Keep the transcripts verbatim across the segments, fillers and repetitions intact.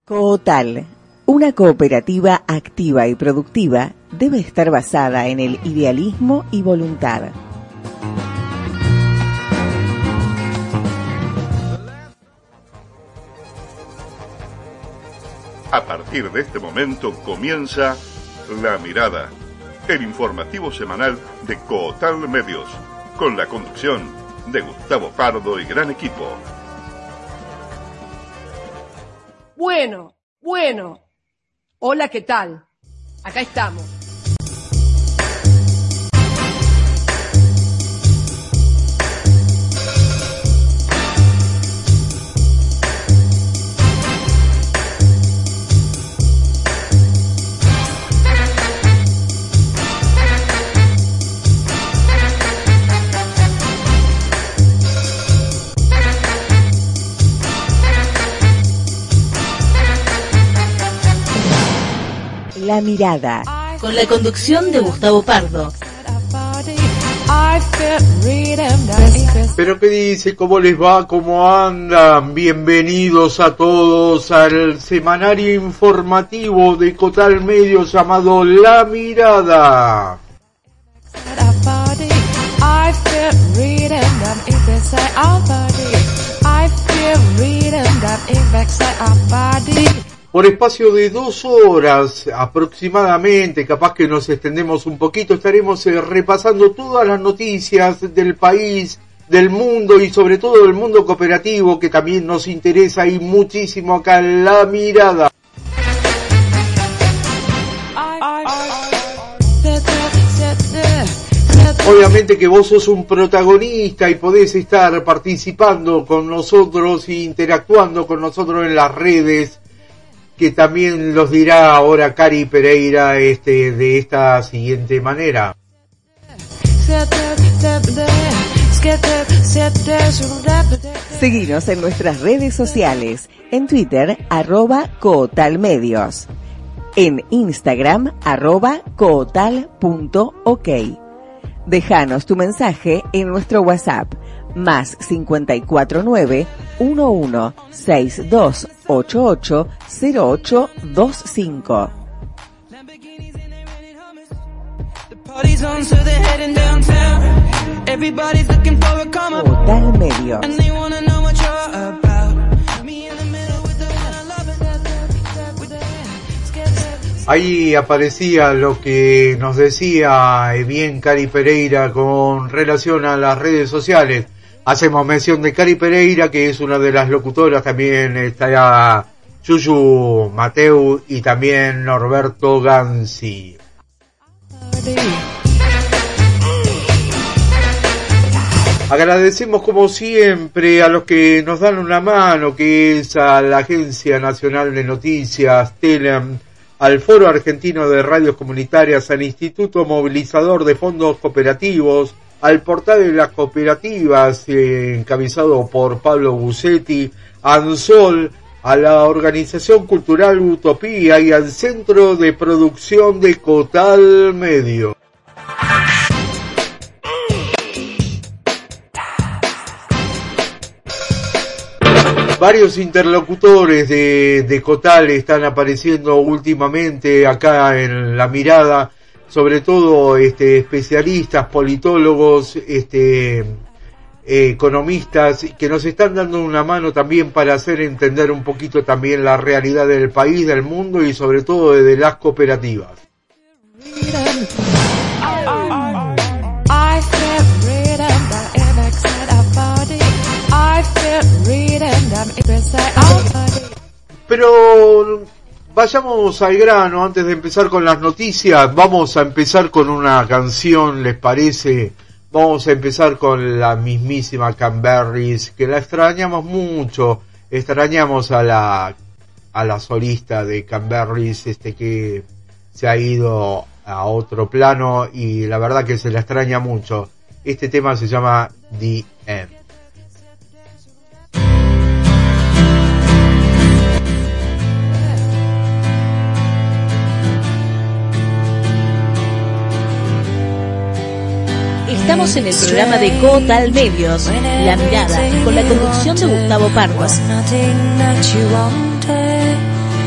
Cootal, una cooperativa activa y productiva, debe estar basada en el idealismo y voluntad. A partir de este momento comienza La Mirada, el informativo semanal de Cootal Medios, con la conducción de Gustavo Pardo y gran equipo. Bueno, bueno. Hola, ¿qué tal? Acá estamos. La Mirada, con la conducción de Gustavo Pardo. Pero qué dice, cómo les va, cómo andan, bienvenidos a todos al semanario informativo de Cootal Medios llamado La Mirada. Por espacio de dos horas aproximadamente, capaz que nos extendemos un poquito, estaremos eh, repasando todas las noticias del país, del mundo y sobre todo del mundo cooperativo, que también nos interesa y muchísimo acá en La Mirada. Obviamente que vos sos un protagonista y podés estar participando con nosotros e interactuando con nosotros en las redes, que también los dirá ahora Cari Pereira este, de esta siguiente manera. Seguinos en nuestras redes sociales, en Twitter, arroba Cootal Medios, en Instagram, arroba Cootal punto ok. Déjanos tu mensaje en nuestro WhatsApp, más cincuenta y cuatro nueve, uno uno seis dos ocho ocho cero ocho dos cinco. Cootal Medios. Ahí aparecía lo que nos decía bien Cari Pereira con relación a las redes sociales. Hacemos mención de Cari Pereira, que es una de las locutoras, también está Yuyu Mateu y también Norberto Gansi. Agradecemos como siempre a los que nos dan una mano, que es a la Agencia Nacional de Noticias, TELAM, al Foro Argentino de Radios Comunitarias, al Instituto Movilizador de Fondos Cooperativos, al Portal de las Cooperativas, eh, encabezado por Pablo Busetti, a ANSOL, a la Organización Cultural Utopía y al Centro de Producción de Cootal Medio. Varios interlocutores de, de Cootal están apareciendo últimamente acá en La Mirada, sobre todo este, especialistas, politólogos, este, eh, economistas, que nos están dando una mano también para hacer entender un poquito también la realidad del país, del mundo y sobre todo de las cooperativas. Pero vayamos al grano, antes de empezar con las noticias, vamos a empezar con una canción, ¿les parece? Vamos a empezar con la mismísima Canberries, que la extrañamos mucho, extrañamos a la a la solista de Canberries, este que se ha ido a otro plano y la verdad que se la extraña mucho. Este tema se llama The End. Estamos en el programa de Cootal Medios, La Mirada, con la conducción de Gustavo Pardo.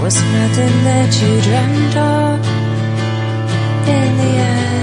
was nothing that you dreamt of in the end.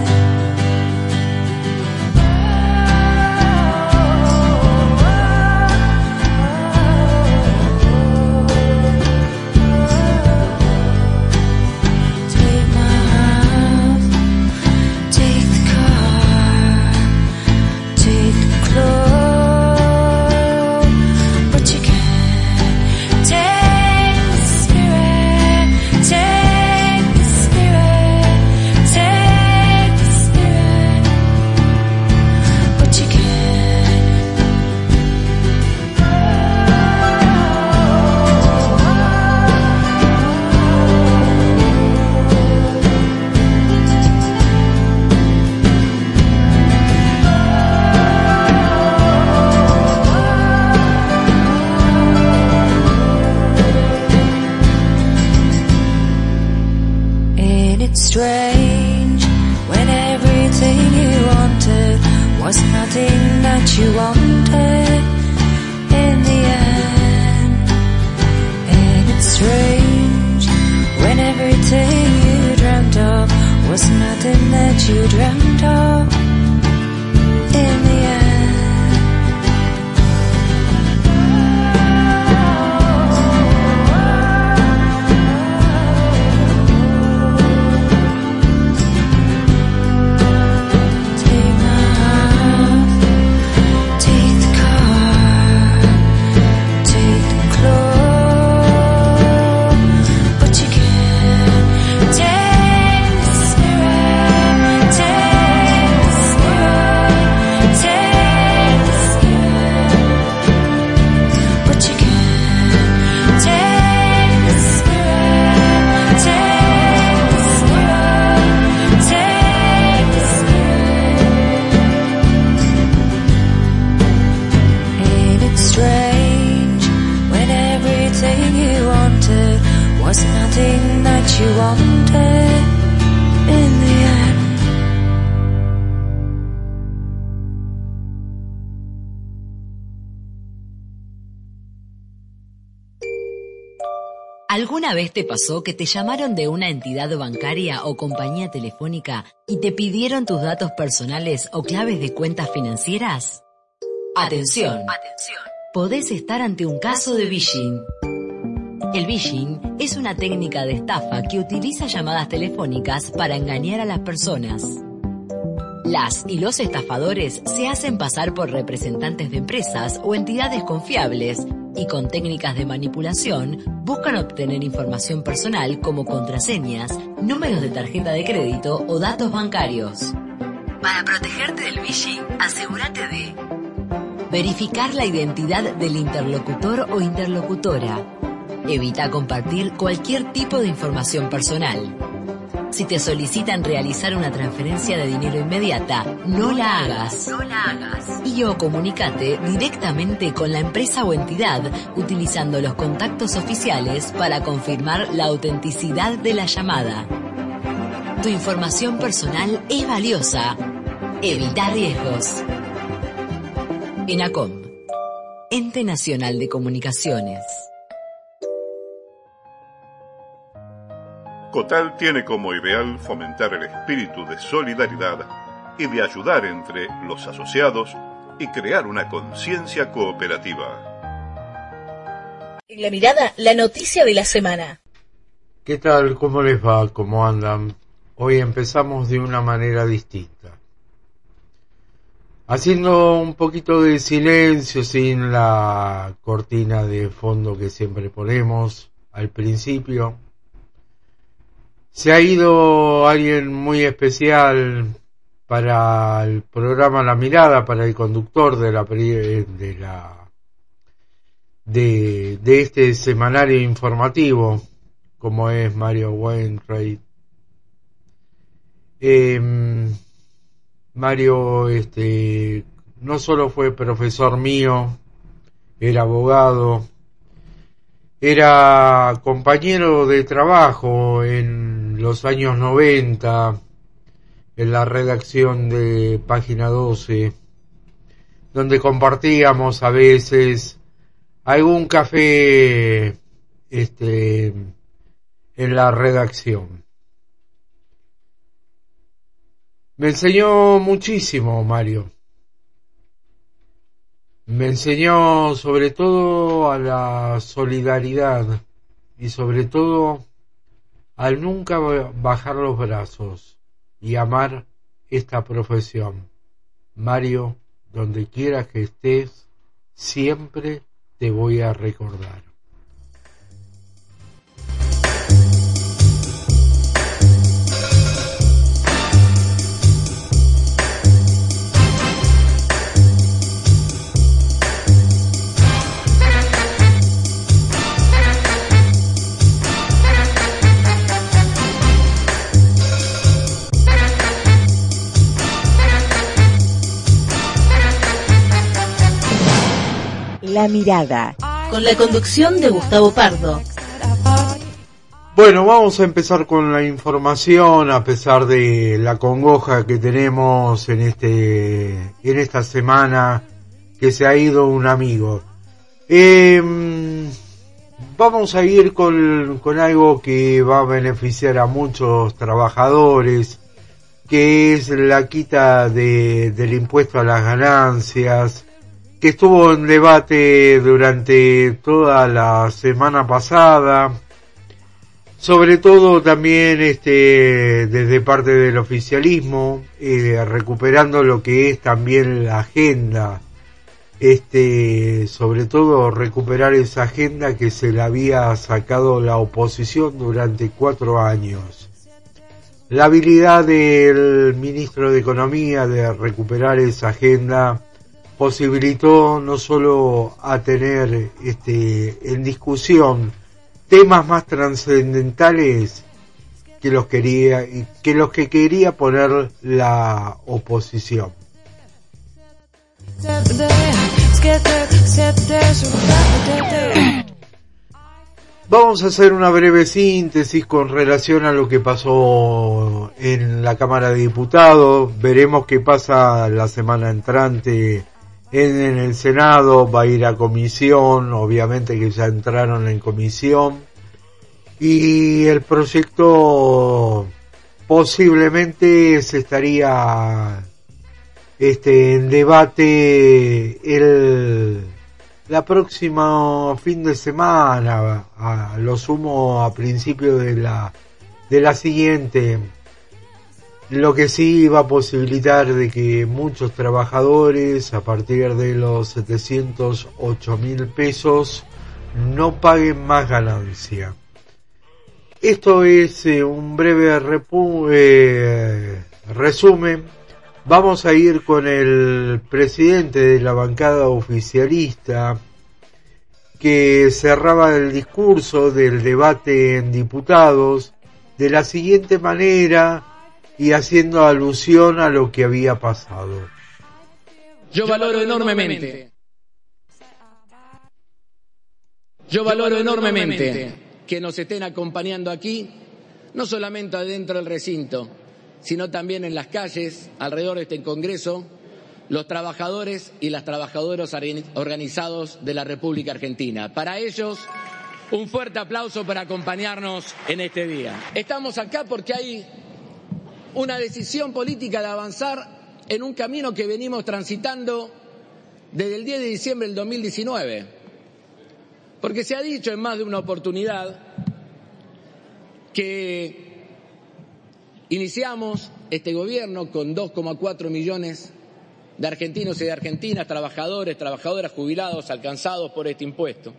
Strange when everything you wanted was nothing that you wanted in the end. And it's strange when everything you dreamt of was nothing that you dreamt of in the end. Was nothing that you wanted in the end. ¿Alguna vez te pasó que te llamaron de una entidad bancaria o compañía telefónica y te pidieron tus datos personales o claves de cuentas financieras? Atención, atención. Podés estar ante un caso de phishing. El phishing es una técnica de estafa que utiliza llamadas telefónicas para engañar a las personas. Las y los estafadores se hacen pasar por representantes de empresas o entidades confiables y con técnicas de manipulación buscan obtener información personal como contraseñas, números de tarjeta de crédito o datos bancarios. Para protegerte del phishing, asegúrate de verificar la identidad del interlocutor o interlocutora. Evita compartir cualquier tipo de información personal. Si te solicitan realizar una transferencia de dinero inmediata, no la hagas. No la hagas. Y o comunícate directamente con la empresa o entidad utilizando los contactos oficiales para confirmar la autenticidad de la llamada. Tu información personal es valiosa. Evita riesgos. ENACOM, Ente Nacional de Comunicaciones. COTAL tiene como ideal fomentar el espíritu de solidaridad y de ayudar entre los asociados y crear una conciencia cooperativa. En La Mirada, la noticia de la semana. ¿Qué tal? ¿Cómo les va? ¿Cómo andan? Hoy empezamos de una manera distinta. Haciendo un poquito de silencio sin la cortina de fondo que siempre ponemos al principio. Se ha ido alguien muy especial para el programa La Mirada, para el conductor de la de la de, de este semanario informativo, como es Mario Wainwright. Eh, Mario, este, no solo fue profesor mío, era abogado, era compañero de trabajo en los años noventa en la redacción de Página doce, donde compartíamos a veces algún café este en la redacción. Me enseñó muchísimo, Mario. Me enseñó sobre todo a la solidaridad y sobre todo al nunca bajar los brazos y amar esta profesión. Mario, donde quiera que estés, siempre te voy a recordar. La mirada. Con la conducción de Gustavo Pardo. Bueno, vamos a empezar con la información, a pesar de la congoja que tenemos en este, en esta semana que se ha ido un amigo. Eh, vamos a ir con, con algo que va a beneficiar a muchos trabajadores, que es la quita de, del impuesto a las ganancias, que estuvo en debate durante toda la semana pasada, sobre todo también este desde parte del oficialismo, eh, recuperando lo que es también la agenda, este sobre todo recuperar esa agenda que se le había sacado la oposición durante cuatro años. La habilidad del ministro de Economía de recuperar esa agenda posibilitó no solo a tener este en discusión temas más trascendentales que los quería que los que quería poner la oposición. Vamos a hacer una breve síntesis con relación a lo que pasó en la Cámara de Diputados. Veremos qué pasa la semana entrante En, en el Senado, va a ir a comisión, obviamente que ya entraron en comisión, y el proyecto posiblemente se estaría este en debate el la próxima fin de semana, a, a lo sumo a principio de la de la siguiente. Lo que sí va a posibilitar de que muchos trabajadores a partir de los setecientos ocho mil pesos no paguen más ganancia. Esto es eh, un breve repu eh, resumen. Vamos a ir con el presidente de la bancada oficialista, que cerraba el discurso del debate en diputados de la siguiente manera, y haciendo alusión a lo que había pasado. Yo valoro enormemente, yo valoro enormemente que nos estén acompañando aquí, no solamente adentro del recinto, sino también en las calles, alrededor de este Congreso, los trabajadores y las trabajadoras organizados de la República Argentina. Para ellos, un fuerte aplauso para acompañarnos en este día. Estamos acá porque hay una decisión política de avanzar en un camino que venimos transitando desde el diez de diciembre del dos mil diecinueve. Porque se ha dicho en más de una oportunidad que iniciamos este gobierno con dos coma cuatro millones de argentinos y de argentinas, trabajadores, trabajadoras, jubilados, alcanzados por este impuesto.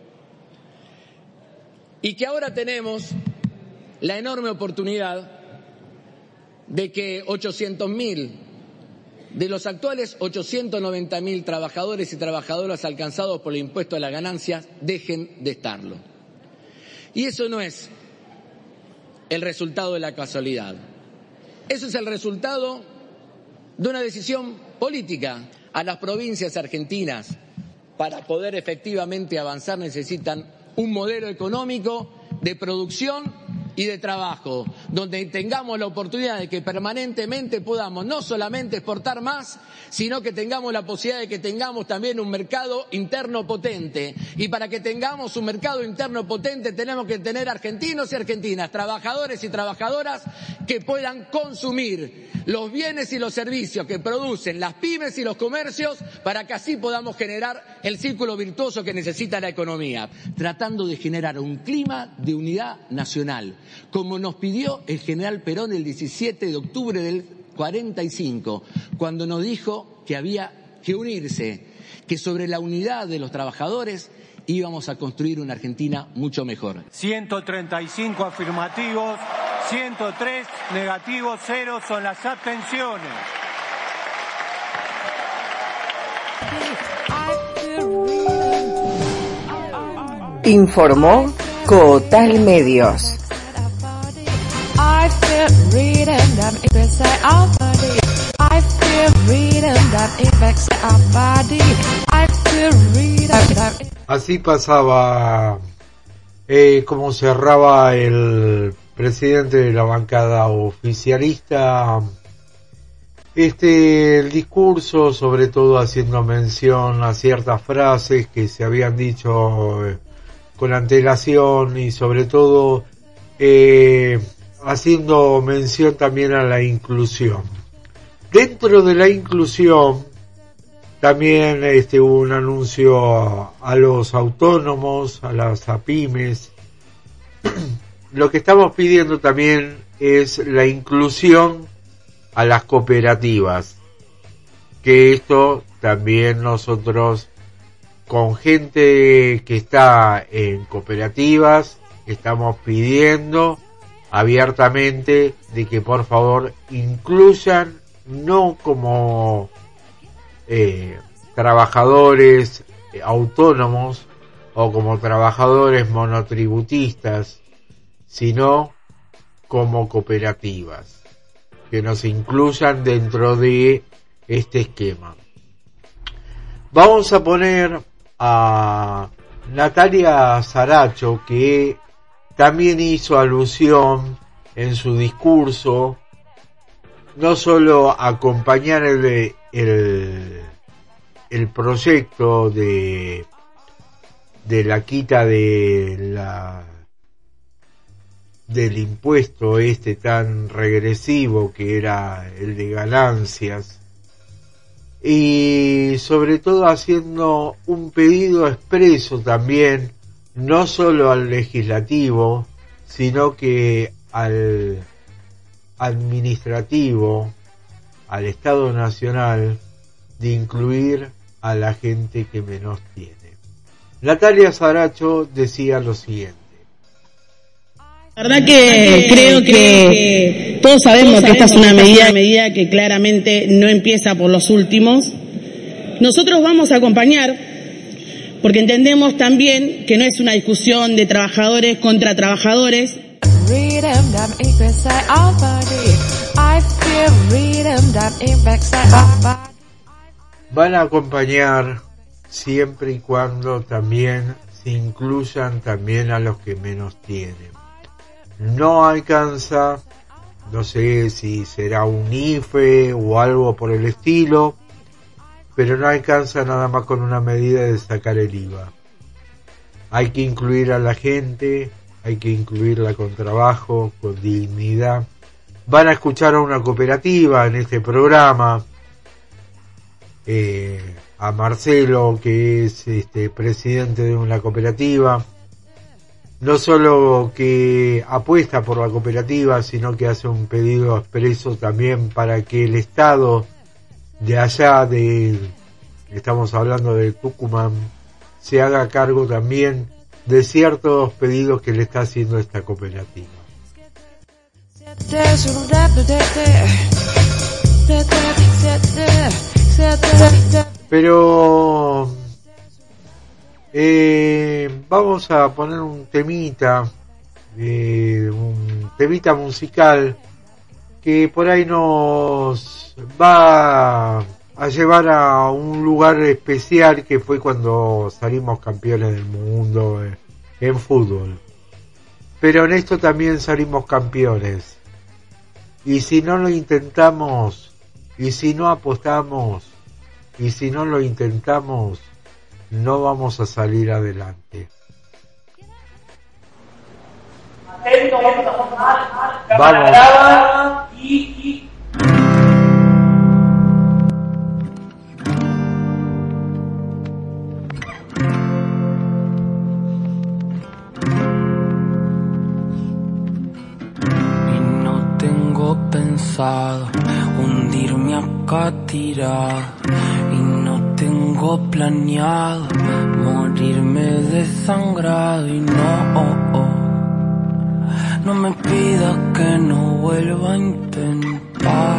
Y que ahora tenemos la enorme oportunidad de que ochocientos mil de los actuales ochocientos noventa mil trabajadores y trabajadoras alcanzados por el impuesto a las ganancias dejen de estarlo. Y eso no es el resultado de la casualidad. Eso es el resultado de una decisión política. A las provincias argentinas, para poder efectivamente avanzar, necesitan un modelo económico de producción y de trabajo, donde tengamos la oportunidad de que permanentemente podamos no solamente exportar más, sino que tengamos la posibilidad de que tengamos también un mercado interno potente. Y para que tengamos un mercado interno potente tenemos que tener argentinos y argentinas, trabajadores y trabajadoras que puedan consumir los bienes y los servicios que producen las pymes y los comercios, para que así podamos generar el círculo virtuoso que necesita la economía, tratando de generar un clima de unidad nacional, como nos pidió el general Perón el diecisiete de octubre del cuarenta y cinco, cuando nos dijo que había que unirse, que sobre la unidad de los trabajadores íbamos a construir una Argentina mucho mejor. ciento treinta y cinco afirmativos, ciento tres negativos, cero son las abstenciones. Informó Cootal Medios. Así pasaba eh, como cerraba el presidente de la bancada oficialista este el discurso, sobre todo haciendo mención a ciertas frases que se habían dicho eh, con antelación, y sobre todo eh, haciendo mención también a la inclusión. Dentro de la inclusión también este, hubo un anuncio a, a los autónomos, a las pymes. Lo que estamos pidiendo también es la inclusión a las cooperativas, que esto también nosotros, con gente que está en cooperativas, estamos pidiendo abiertamente de que por favor incluyan, no como eh, trabajadores eh, autónomos o como trabajadores monotributistas, sino como cooperativas, que nos incluyan dentro de este esquema. Vamos a poner a Natalia Saracho, que también hizo alusión en su discurso, no solo a acompañar el, el, el proyecto de, de la quita de la del impuesto este tan regresivo que era el de ganancias, y sobre todo haciendo un pedido expreso también, no solo al legislativo, sino que al administrativo, al Estado Nacional, de incluir a la gente que menos tiene. Natalia Saracho decía lo siguiente. La verdad que creo que todos sabemos que esta es una medida, medida que claramente no empieza por los últimos. Nosotros vamos a acompañar porque entendemos también que no es una discusión de trabajadores contra trabajadores. Van a acompañar siempre y cuando también se incluyan también a los que menos tienen. No alcanza, no sé si será un I F E o algo por el estilo, pero no alcanza nada más con una medida de sacar el I V A. Hay que incluir a la gente, hay que incluirla con trabajo, con dignidad. Van a escuchar a una cooperativa en este programa, eh, a Marcelo, que es este presidente de una cooperativa. No solo que apuesta por la cooperativa, sino que hace un pedido expreso también para que el Estado de allá, de, estamos hablando de Tucumán, se haga cargo también de ciertos pedidos que le está haciendo esta cooperativa. Pero eh, vamos a poner un temita, eh, un temita musical que por ahí nos va a llevar a un lugar especial, que fue cuando salimos campeones del mundo en fútbol. pero en esto también salimos campeones. Y si no lo intentamos, y si no apostamos, y si no lo intentamos, no vamos a salir adelante. Vamos. Y, y... Pensado hundirme acá tirado y no tengo planeado morirme desangrado y no, oh, oh, no me pidas que no vuelva a intentar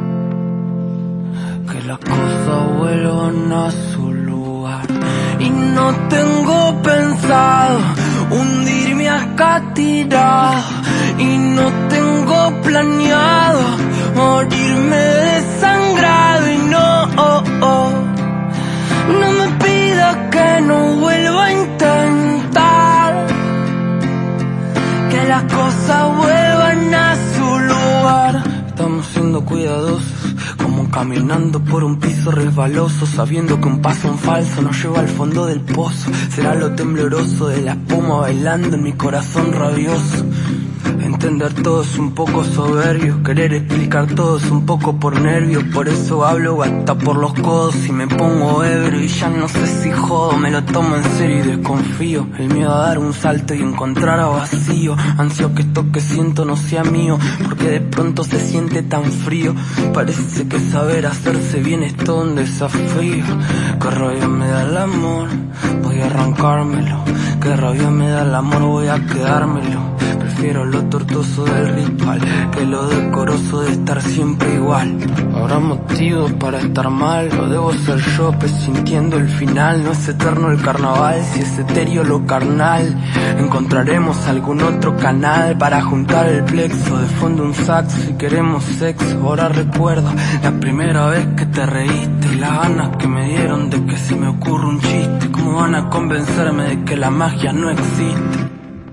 que las cosas vuelvan a su lugar y no tengo pensado hundirme acá tirado y no tengo planeado morirme desangrado y no, oh, oh, no me pidas que no vuelva a intentar que las cosas vuelvan a su lugar. Estamos siendo cuidadosos, como caminando por un piso resbaloso, sabiendo que un paso en falso nos lleva al fondo del pozo. Será lo tembloroso de la espuma bailando en mi corazón rabioso. Entender todo es un poco soberbio, querer explicar todo es un poco por nervios. Por eso hablo hasta por los codos y me pongo ebrio y ya no sé si jodo, me lo tomo en serio y desconfío. El miedo a dar un salto y encontrar a vacío, ansio que esto que siento no sea mío, porque de pronto se siente tan frío. Parece que saber hacerse bien es todo un desafío. Qué rabia me da el amor, voy a arrancármelo. Qué rabia me da el amor, voy a quedármelo. Prefiero lo tortuoso del ritual que lo decoroso de estar siempre igual. Habrá motivos para estar mal, o debo ser yo presintiendo el final. No es eterno el carnaval, si es etéreo lo carnal. Encontraremos algún otro canal para juntar el plexo. De fondo un saxo si queremos sexo. Ahora recuerdo la primera vez que te reíste y las ganas que me dieron de que se me ocurra un chiste. ¿Cómo van a convencerme de que la magia no existe?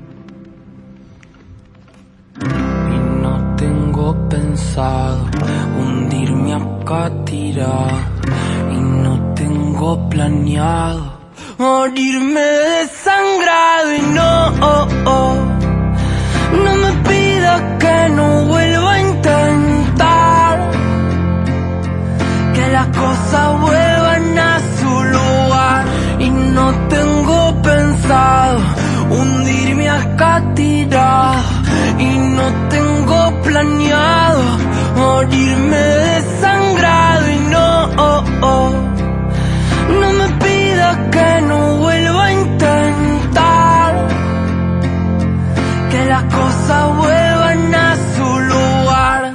Pensado hundirme acá tirado y no tengo planeado morirme desangrado y no, oh, oh, no me pidas que no vuelva a intentar que las cosas vuelvan a su lugar y no tengo pensado hundirme acá tirado y no tengo planeado morirme desangrado y no, oh, oh, no me pidas que no vuelva a intentar que las cosas vuelvan a su lugar.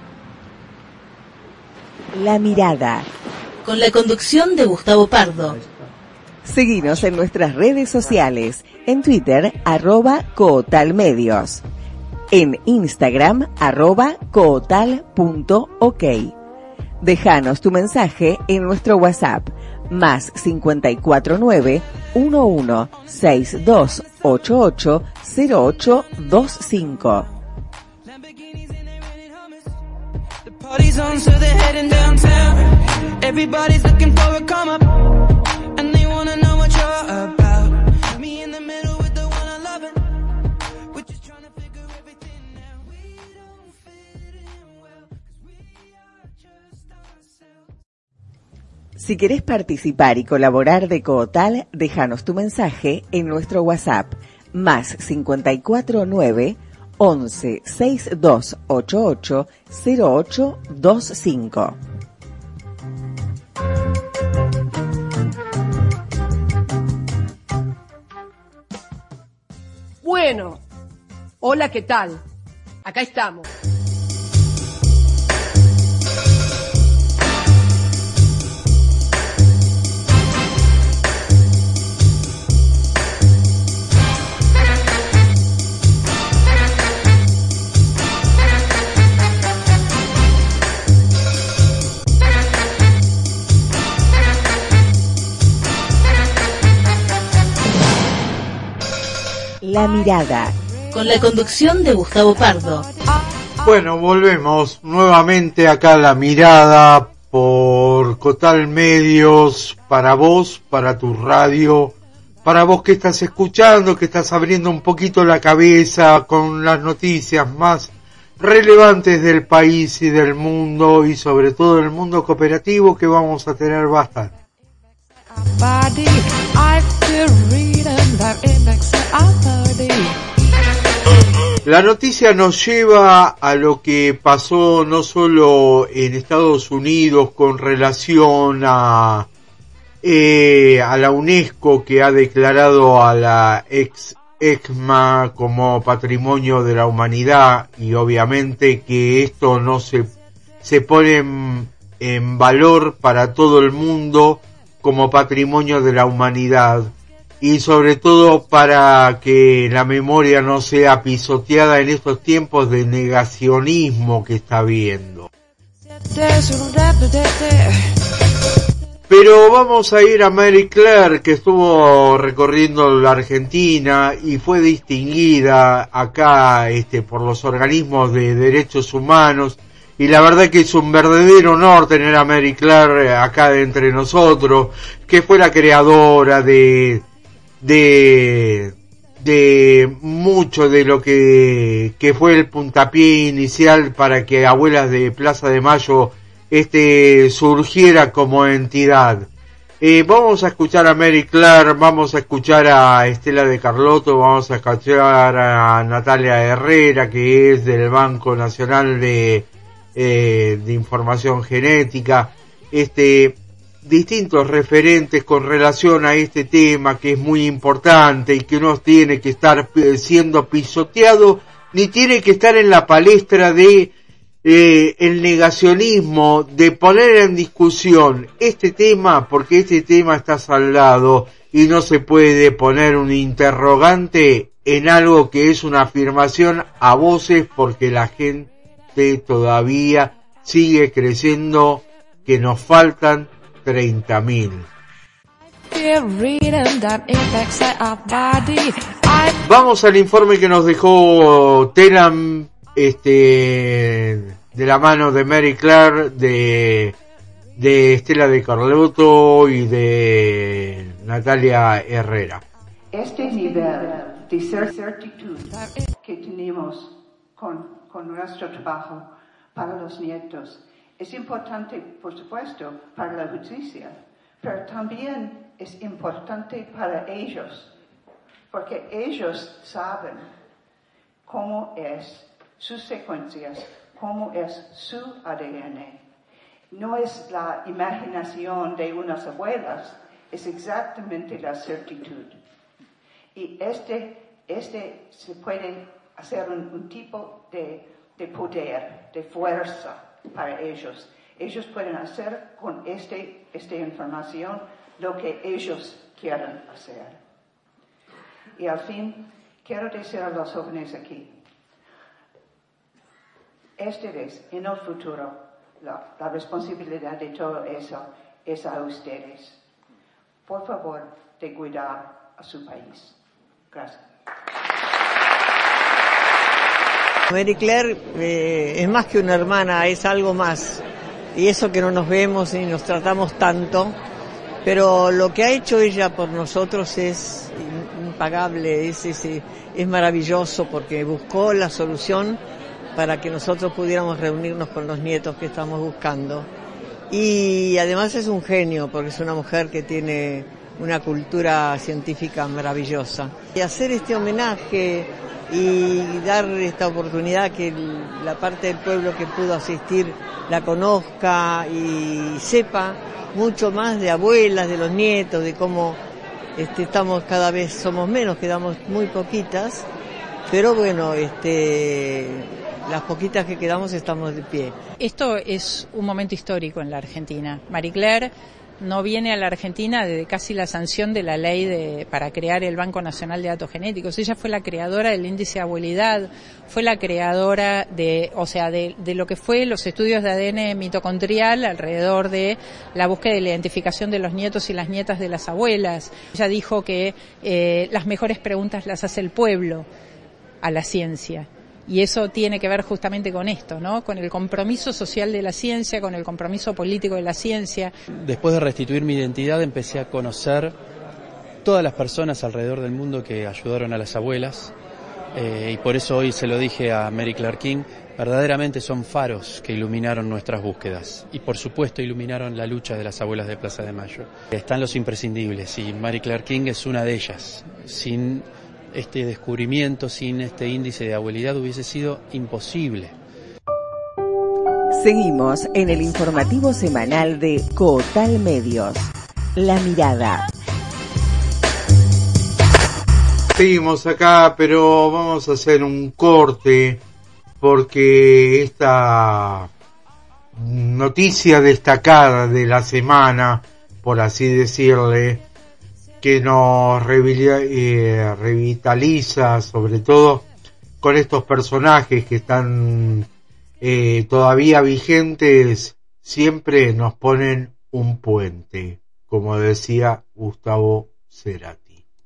La mirada, con la conducción de Gustavo Pardo. Seguinos en nuestras redes sociales, en Twitter, arroba Cootalmedios. En Instagram, arroba cootal.ok. Déjanos tu mensaje en nuestro WhatsApp, más cincuenta y cuatro nueve, uno uno seis dos ocho ocho cero ocho dos cinco. Si querés participar y colaborar de Cootal, déjanos tu mensaje en nuestro WhatsApp, más cincuenta y cuatro nueve, once sesenta y dos ochenta y ocho cero ocho dos cinco. Bueno, hola, ¿qué tal? Acá estamos. La mirada, con la conducción de Gustavo Pardo. Bueno, volvemos nuevamente acá a La Mirada por Cotal Medios, para vos, para tu radio, para vos que estás escuchando, que estás abriendo un poquito la cabeza con las noticias más relevantes del país y del mundo, y sobre todo del mundo cooperativo, que vamos a tener bastante. La noticia nos lleva a lo que pasó no solo en Estados Unidos con relación a eh, a la UNESCO, que ha declarado a la ex ECMA como Patrimonio de la Humanidad, y obviamente que esto no se se pone en, en valor para todo el mundo como Patrimonio de la Humanidad, y sobre todo para que la memoria no sea pisoteada en estos tiempos de negacionismo que está habiendo. Pero vamos a ir a Mary Claire, que estuvo recorriendo la Argentina y fue distinguida acá este por los organismos de derechos humanos, y la verdad que es un verdadero honor tener a Mary Claire acá entre nosotros, que fue la creadora de de de mucho de lo que que fue el puntapié inicial para que Abuelas de Plaza de Mayo este surgiera como entidad. Eh, vamos a escuchar a Mary Claire, vamos a escuchar a Estela de Carlotto, vamos a escuchar a Natalia Herrera, que es del Banco Nacional de eh, de Información Genética, este distintos referentes con relación a este tema, que es muy importante y que no tiene que estar siendo pisoteado, ni tiene que estar en la palestra de eh, el negacionismo, de poner en discusión este tema, porque este tema está saldado y no se puede poner un interrogante en algo que es una afirmación a voces, porque la gente todavía sigue creciendo, que nos faltan treinta mil. Vamos al informe que nos dejó Telam, este, de la mano de Mary Claire, de, de Estela de Carlotto y de Natalia Herrera. Este nivel de certitud que tenemos con, con nuestro trabajo para los nietos es importante, por supuesto, para la justicia, pero también es importante para ellos, porque ellos saben cómo es sus secuencias, cómo es su A D N. No es la imaginación de unas abuelas, es exactamente la certitud. Y este, este se puede hacer un, un tipo de, de poder, de fuerza para ellos. Ellos pueden hacer con este, esta información lo que ellos quieran hacer. Y al fin, quiero decir a los jóvenes aquí, esta vez, en el futuro, la, la responsabilidad de todo eso es a ustedes. Por favor, de cuidar a su país. Gracias. Mary Claire eh, es más que una hermana, es algo más. Y eso que no nos vemos y nos tratamos tanto, pero lo que ha hecho ella por nosotros es impagable, es, es, es maravilloso, porque buscó la solución para que nosotros pudiéramos reunirnos con los nietos que estamos buscando. Y además es un genio, porque es una mujer que tiene una cultura científica maravillosa. Y hacer este homenaje y dar esta oportunidad que la parte del pueblo que pudo asistir la conozca y sepa mucho más de abuelas, de los nietos, de cómo este, estamos cada vez, somos menos, quedamos muy poquitas, pero bueno, este, las poquitas que quedamos estamos de pie. Esto es un momento histórico en la Argentina. Mary Claire no viene a la Argentina desde casi la sanción de la ley de, para crear el Banco Nacional de Datos Genéticos. Ella fue la creadora del índice de abuelidad, fue la creadora de, o sea, de, de lo que fue los estudios de A D N mitocondrial alrededor de la búsqueda de la identificación de los nietos y las nietas de las abuelas. Ella dijo que eh, las mejores preguntas las hace el pueblo. a la ciencia. Y eso tiene que ver justamente con esto, ¿no? Con el compromiso social de la ciencia, con el compromiso político de la ciencia. Después de restituir mi identidad, empecé a conocer todas las personas alrededor del mundo que ayudaron a las abuelas, eh, y por eso hoy se lo dije a Mary Claire King, verdaderamente son faros que iluminaron nuestras búsquedas y por supuesto iluminaron la lucha de las abuelas de Plaza de Mayo. Están los imprescindibles y Mary Claire King es una de ellas. Sin este descubrimiento, sin este índice de abuelidad hubiese sido imposible. Seguimos en el informativo semanal de Cotal Medios, La Mirada. Seguimos acá, pero vamos a hacer un corte porque esta noticia destacada de la semana, por así decirle, que nos revitaliza, sobre todo con estos personajes que están eh, todavía vigentes, siempre nos ponen un puente, como decía Gustavo Cerati.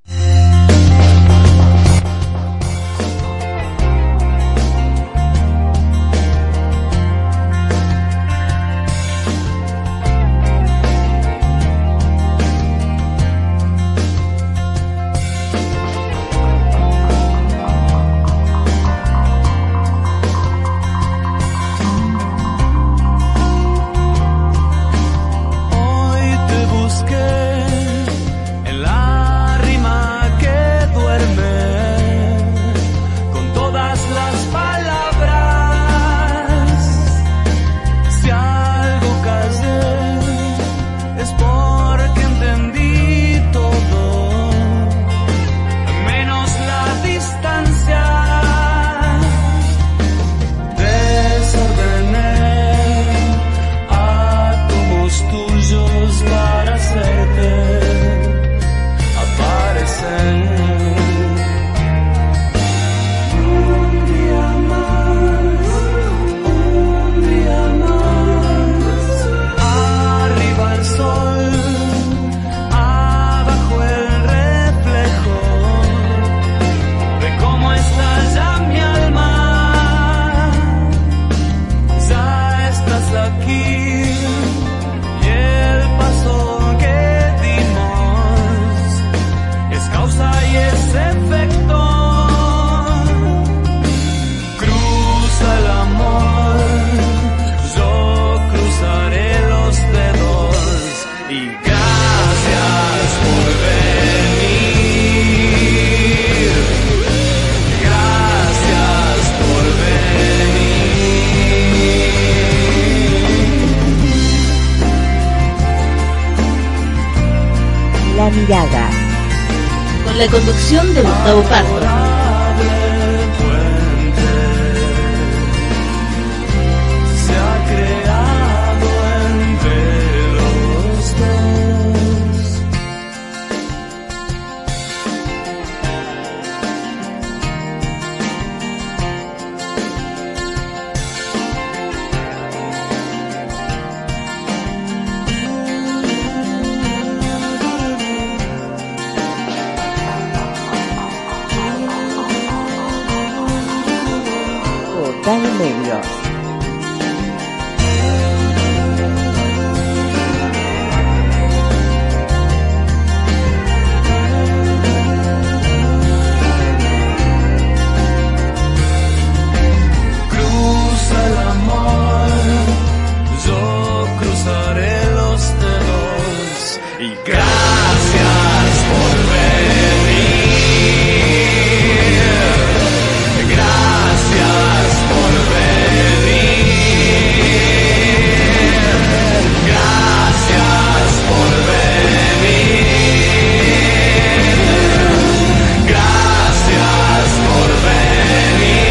La Mirada, con la conducción de Gustavo Pardo. Cotal Medios. Cruza el amor, yo cruzaré los dedos y gracias por venir. Gracias por venir. Gracias por venir. Gracias por venir.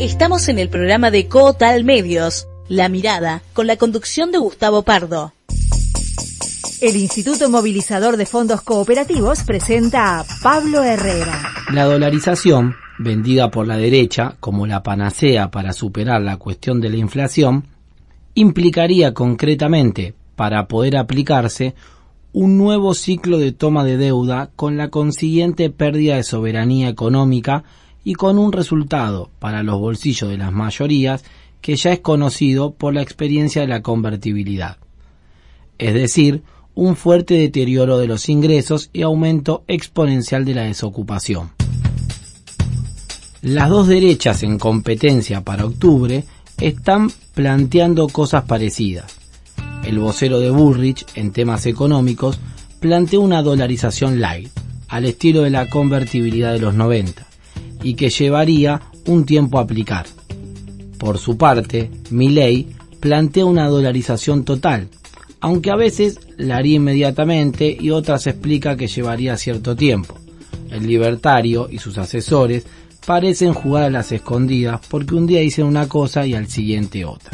Estamos en el programa de Cotal Medios, La Mirada, con la conducción de Gustavo Pardo. El Instituto Movilizador de Fondos Cooperativos presenta a Pablo Herrera. La dolarización, vendida por la derecha como la panacea para superar la cuestión de la inflación, implicaría concretamente, para poder aplicarse, un nuevo ciclo de toma de deuda con la consiguiente pérdida de soberanía económica y con un resultado para los bolsillos de las mayorías que ya es conocido por la experiencia de la convertibilidad. Es decir, un fuerte deterioro de los ingresos y aumento exponencial de la desocupación. Las dos derechas en competencia para octubre están planteando cosas parecidas. El vocero de Bullrich en temas económicos planteó una dolarización light, al estilo de la convertibilidad de los noventa, y que llevaría un tiempo a aplicar. Por su parte, Milei plantea una dolarización total, aunque a veces la haría inmediatamente y otras explica que llevaría cierto tiempo. El libertario y sus asesores parecen jugar a las escondidas porque un día dicen una cosa y al siguiente otra.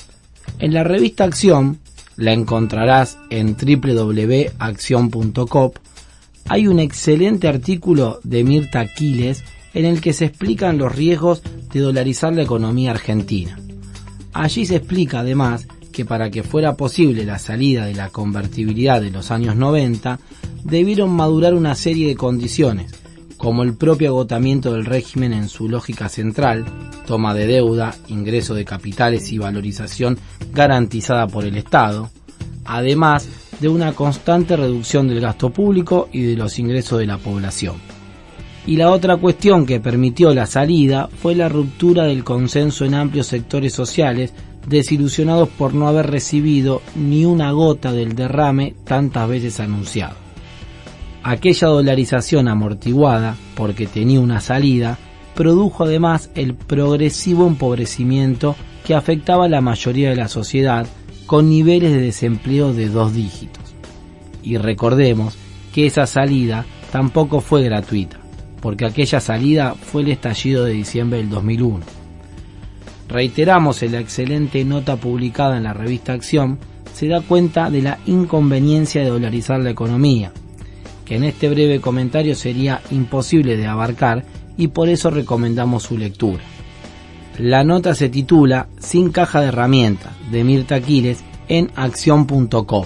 En la revista Acción, la encontrarás en doble u doble u doble u punto acción punto com, hay un excelente artículo de Mirta Quiles en el que se explican los riesgos de dolarizar la economía argentina. Allí se explica además que para que fuera posible la salida de la convertibilidad de los años noventa, debieron madurar una serie de condiciones, como el propio agotamiento del régimen en su lógica central, toma de deuda, ingreso de capitales y valorización garantizada por el Estado, además de una constante reducción del gasto público y de los ingresos de la población. Y la otra cuestión que permitió la salida fue la ruptura del consenso en amplios sectores sociales, desilusionados por no haber recibido ni una gota del derrame tantas veces anunciado. Aquella dolarización amortiguada, porque tenía una salida, produjo además el progresivo empobrecimiento que afectaba a la mayoría de la sociedad, con niveles de desempleo de dos dígitos. Y recordemos que esa salida tampoco fue gratuita, porque aquella salida fue el estallido de diciembre del dos mil uno. Reiteramos en la excelente nota publicada en la revista Acción, se da cuenta de la inconveniencia de dolarizar la economía, que en este breve comentario sería imposible de abarcar y por eso recomendamos su lectura. La nota se titula Sin caja de herramientas, de Mirta Quiles, en acción punto com.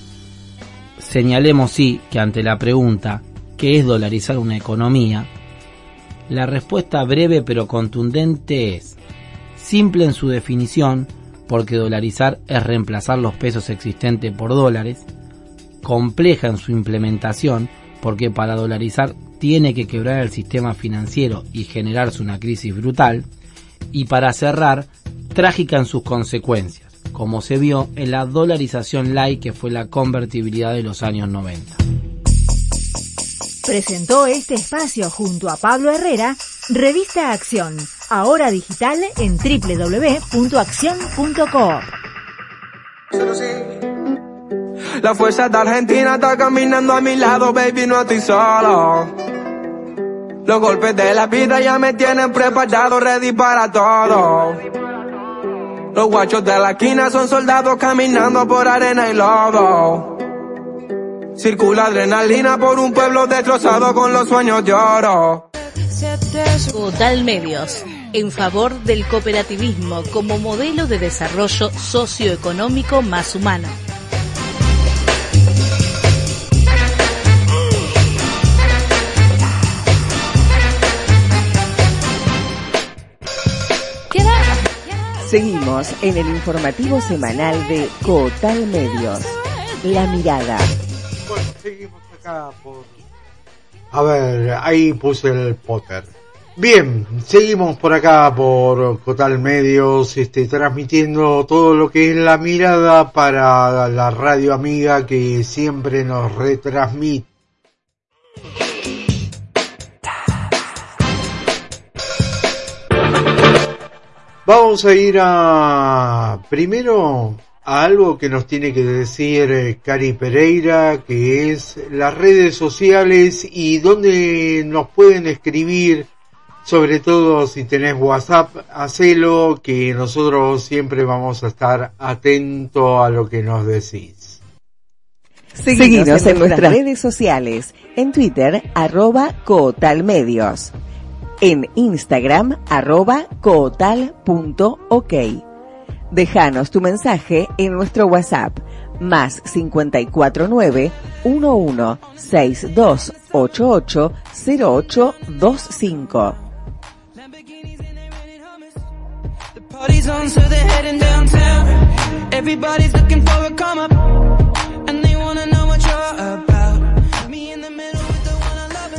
Señalemos sí que ante la pregunta ¿qué es dolarizar una economía?, la respuesta breve pero contundente es simple en su definición, porque dolarizar es reemplazar los pesos existentes por dólares, compleja en su implementación, porque para dolarizar tiene que quebrar el sistema financiero y generarse una crisis brutal, y para cerrar, trágica en sus consecuencias, como se vio en la dolarización light que fue la convertibilidad de los años noventa. Presentó este espacio junto a Pablo Herrera, Revista Acción, ahora digital en doble u doble u doble u punto acción punto com. La fuerza de Argentina está caminando a mi lado, baby, no estoy solo. Los golpes de la vida ya me tienen preparado, ready para todo. Los guachos de la esquina son soldados caminando por arena y lodo. Circula adrenalina por un pueblo destrozado con los sueños de oro. Cotal Medios, en favor del cooperativismo como modelo de desarrollo socioeconómico más humano. Seguimos en el informativo semanal de Cotal Medios, La Mirada. Bueno, seguimos acá por... A ver, ahí puse el póster. Bien, seguimos por acá por Cotal Medios, este, transmitiendo todo lo que es La Mirada para la radio amiga que siempre nos retransmite. Vamos a ir a primero a algo que nos tiene que decir eh, Cari Pereira, que es las redes sociales y dónde nos pueden escribir Sobre todo si tenés WhatsApp, hacelo, que nosotros siempre vamos a estar atentos a lo que nos decís. Seguinos en, en nuestras redes sociales, en Twitter, arroba Cotalmedios, en Instagram, arroba cotal.ok. Déjanos tu mensaje en nuestro WhatsApp, más cincuenta y cuatro nueve, uno uno seis dos ocho ocho cero ocho dos cinco. Party's on, so they're heading downtown. Everybody's looking for a come up, and they wanna know what you're about. Me in the middle with the one I love.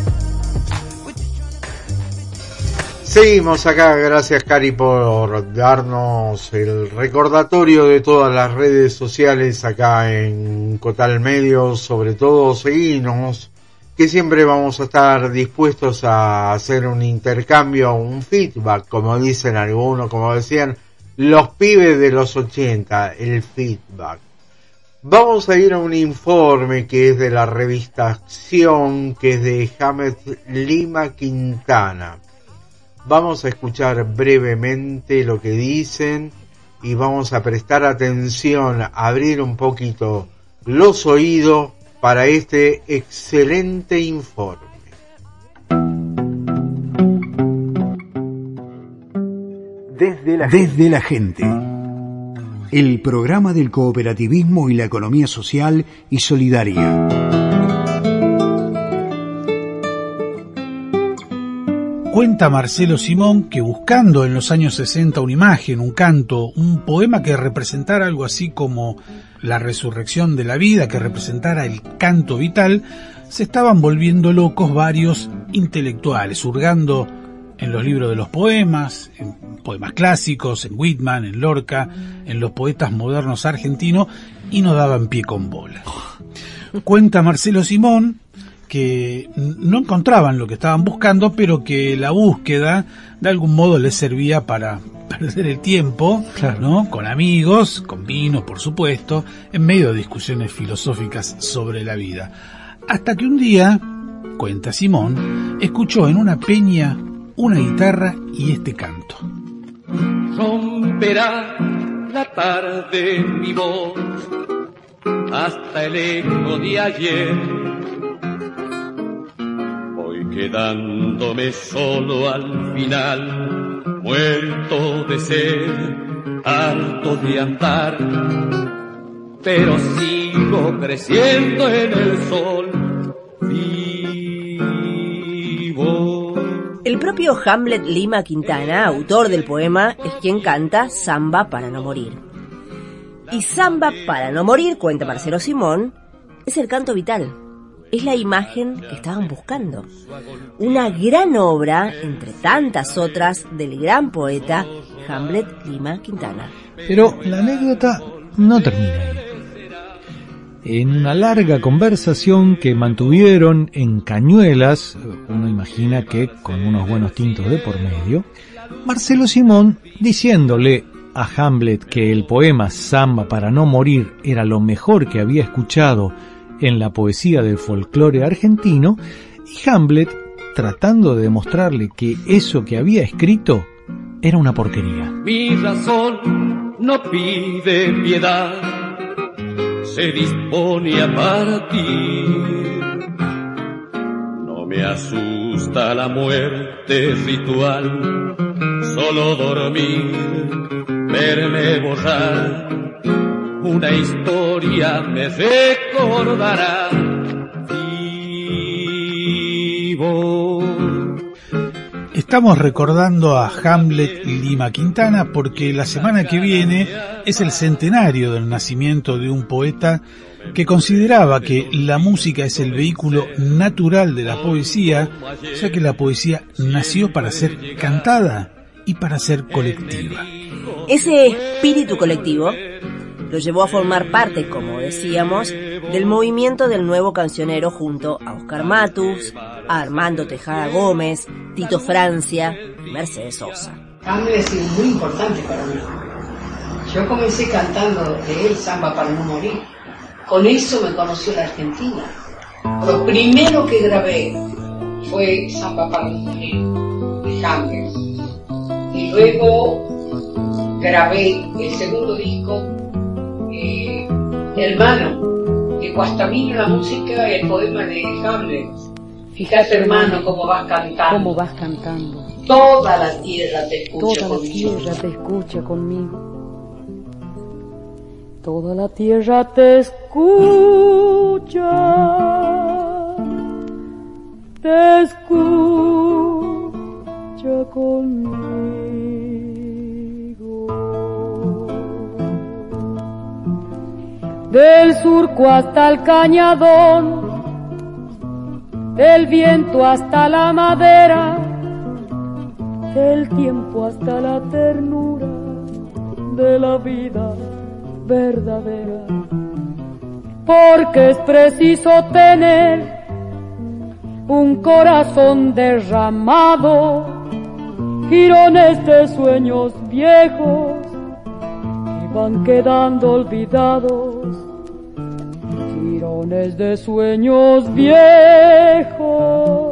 Seguimos acá, gracias Cari por darnos el recordatorio de todas las redes sociales acá en Cotal Medios. Sobre todo seguinos, que siempre vamos a estar dispuestos a hacer un intercambio, un feedback, como dicen algunos, como decían los pibes de los ochenta, el feedback. Vamos a ir a un informe que es de la revista Acción, que es de Hamlet Lima Quintana. Vamos a escuchar brevemente lo que dicen y vamos a prestar atención, a abrir un poquito los oídos para este excelente informe. Desde la, Desde la gente. El programa del cooperativismo y la economía social y solidaria. Cuenta Marcelo Simón que buscando en los años sesenta una imagen, un canto, un poema que representara algo así como la resurrección de la vida, que representara el canto vital, se estaban volviendo locos varios intelectuales, hurgando en los libros de los poemas, en poemas clásicos, en Whitman, en Lorca, en los poetas modernos argentinos, y no daban pie con bola. Cuenta Marcelo Simón que no encontraban lo que estaban buscando, pero que la búsqueda de algún modo les servía para perder el tiempo, claro, ¿no? Con amigos, con vino, por supuesto, en medio de discusiones filosóficas sobre la vida. Hasta que un día, cuenta Simón, escuchó en una peña una guitarra y este canto. Romperá la tarde mi voz hasta el eco de ayer, voy quedándome solo al final, muerto de sed, harto de andar, pero sigo creciendo en el sol vivo. El propio Hamlet Lima Quintana, autor del poema, es quien canta Samba para no morir. Y Samba para no morir, cuenta Marcelo Simón, es el canto vital. Es la imagen que estaban buscando. Una gran obra, entre tantas otras, del gran poeta Hamlet Lima Quintana. Pero la anécdota no termina ahí. En una larga conversación que mantuvieron en Cañuelas, uno imagina que con unos buenos tintos de por medio, Marcelo Simón, diciéndole a Hamlet que el poema Samba para no morir era lo mejor que había escuchado en la poesía del folclore argentino, y Hamlet tratando de demostrarle que eso que había escrito era una porquería. Mi razón no pide piedad, se dispone a partir. No me asusta la muerte ritual, solo dormir, verme borrar. Una historia me recordará vivo. Estamos recordando a Hamlet Lima Quintana porque la semana que viene es el centenario del nacimiento de un poeta que consideraba que la música es el vehículo natural de la poesía, ya que la poesía nació para ser cantada y para ser colectiva. Ese espíritu colectivo lo llevó a formar parte, como decíamos, del movimiento del nuevo cancionero junto a Oscar Matus, a Armando Tejada Gómez, Tito Francia y Mercedes Sosa. Hamlet es muy importante para mí. Yo comencé cantando de él Samba para no morir. Con eso me conoció la Argentina. Lo primero que grabé fue Samba para no morir, de Hamlet. Luego grabé el segundo disco, eh, Hermano, que cuastamino la música el poema de Hamlet. Fíjate, hermano, cómo vas cantando. Cómo vas cantando. Toda la tierra te escucha Toda conmigo. la tierra te escucha conmigo. Toda la tierra te escucha. Te escucha conmigo. Del surco hasta el cañadón, del viento hasta la madera, del tiempo hasta la ternura de la vida verdadera. Porque es preciso tener un corazón derramado, jirones de sueños viejos que van quedando olvidados. Jirones de sueños viejos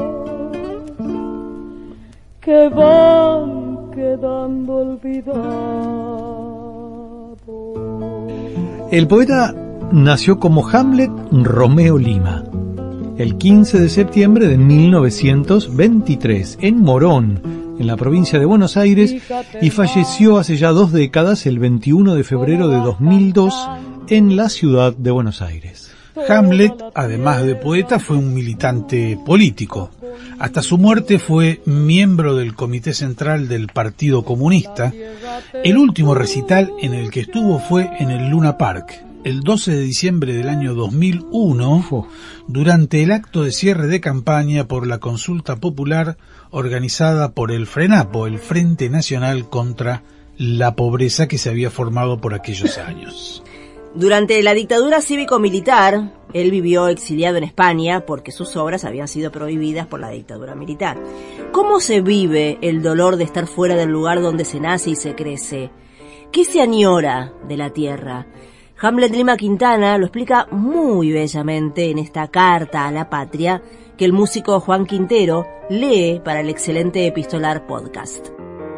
que van quedando olvidados. El poeta nació como Hamlet Romeo Lima el quince de septiembre de mil novecientos veintitrés en Morón, en la provincia de Buenos Aires, y falleció hace ya dos décadas, el veintiuno de febrero de dos mil dos, en la ciudad de Buenos Aires. Hamlet, además de poeta, fue un militante político. Hasta su muerte fue miembro del Comité Central del Partido Comunista. El último recital en el que estuvo fue en el Luna Park, el doce de diciembre del año dos mil uno, durante el acto de cierre de campaña por la consulta popular organizada por el FRENAPO, el Frente Nacional contra la Pobreza, que se había formado por aquellos años. Durante la dictadura cívico-militar, él vivió exiliado en España porque sus obras habían sido prohibidas por la dictadura militar. ¿Cómo se vive el dolor de estar fuera del lugar donde se nace y se crece? ¿Qué se añora de la tierra? Hamlet Lima Quintana lo explica muy bellamente en esta carta a la patria que el músico Juan Quintero lee para el excelente Epistolar Podcast.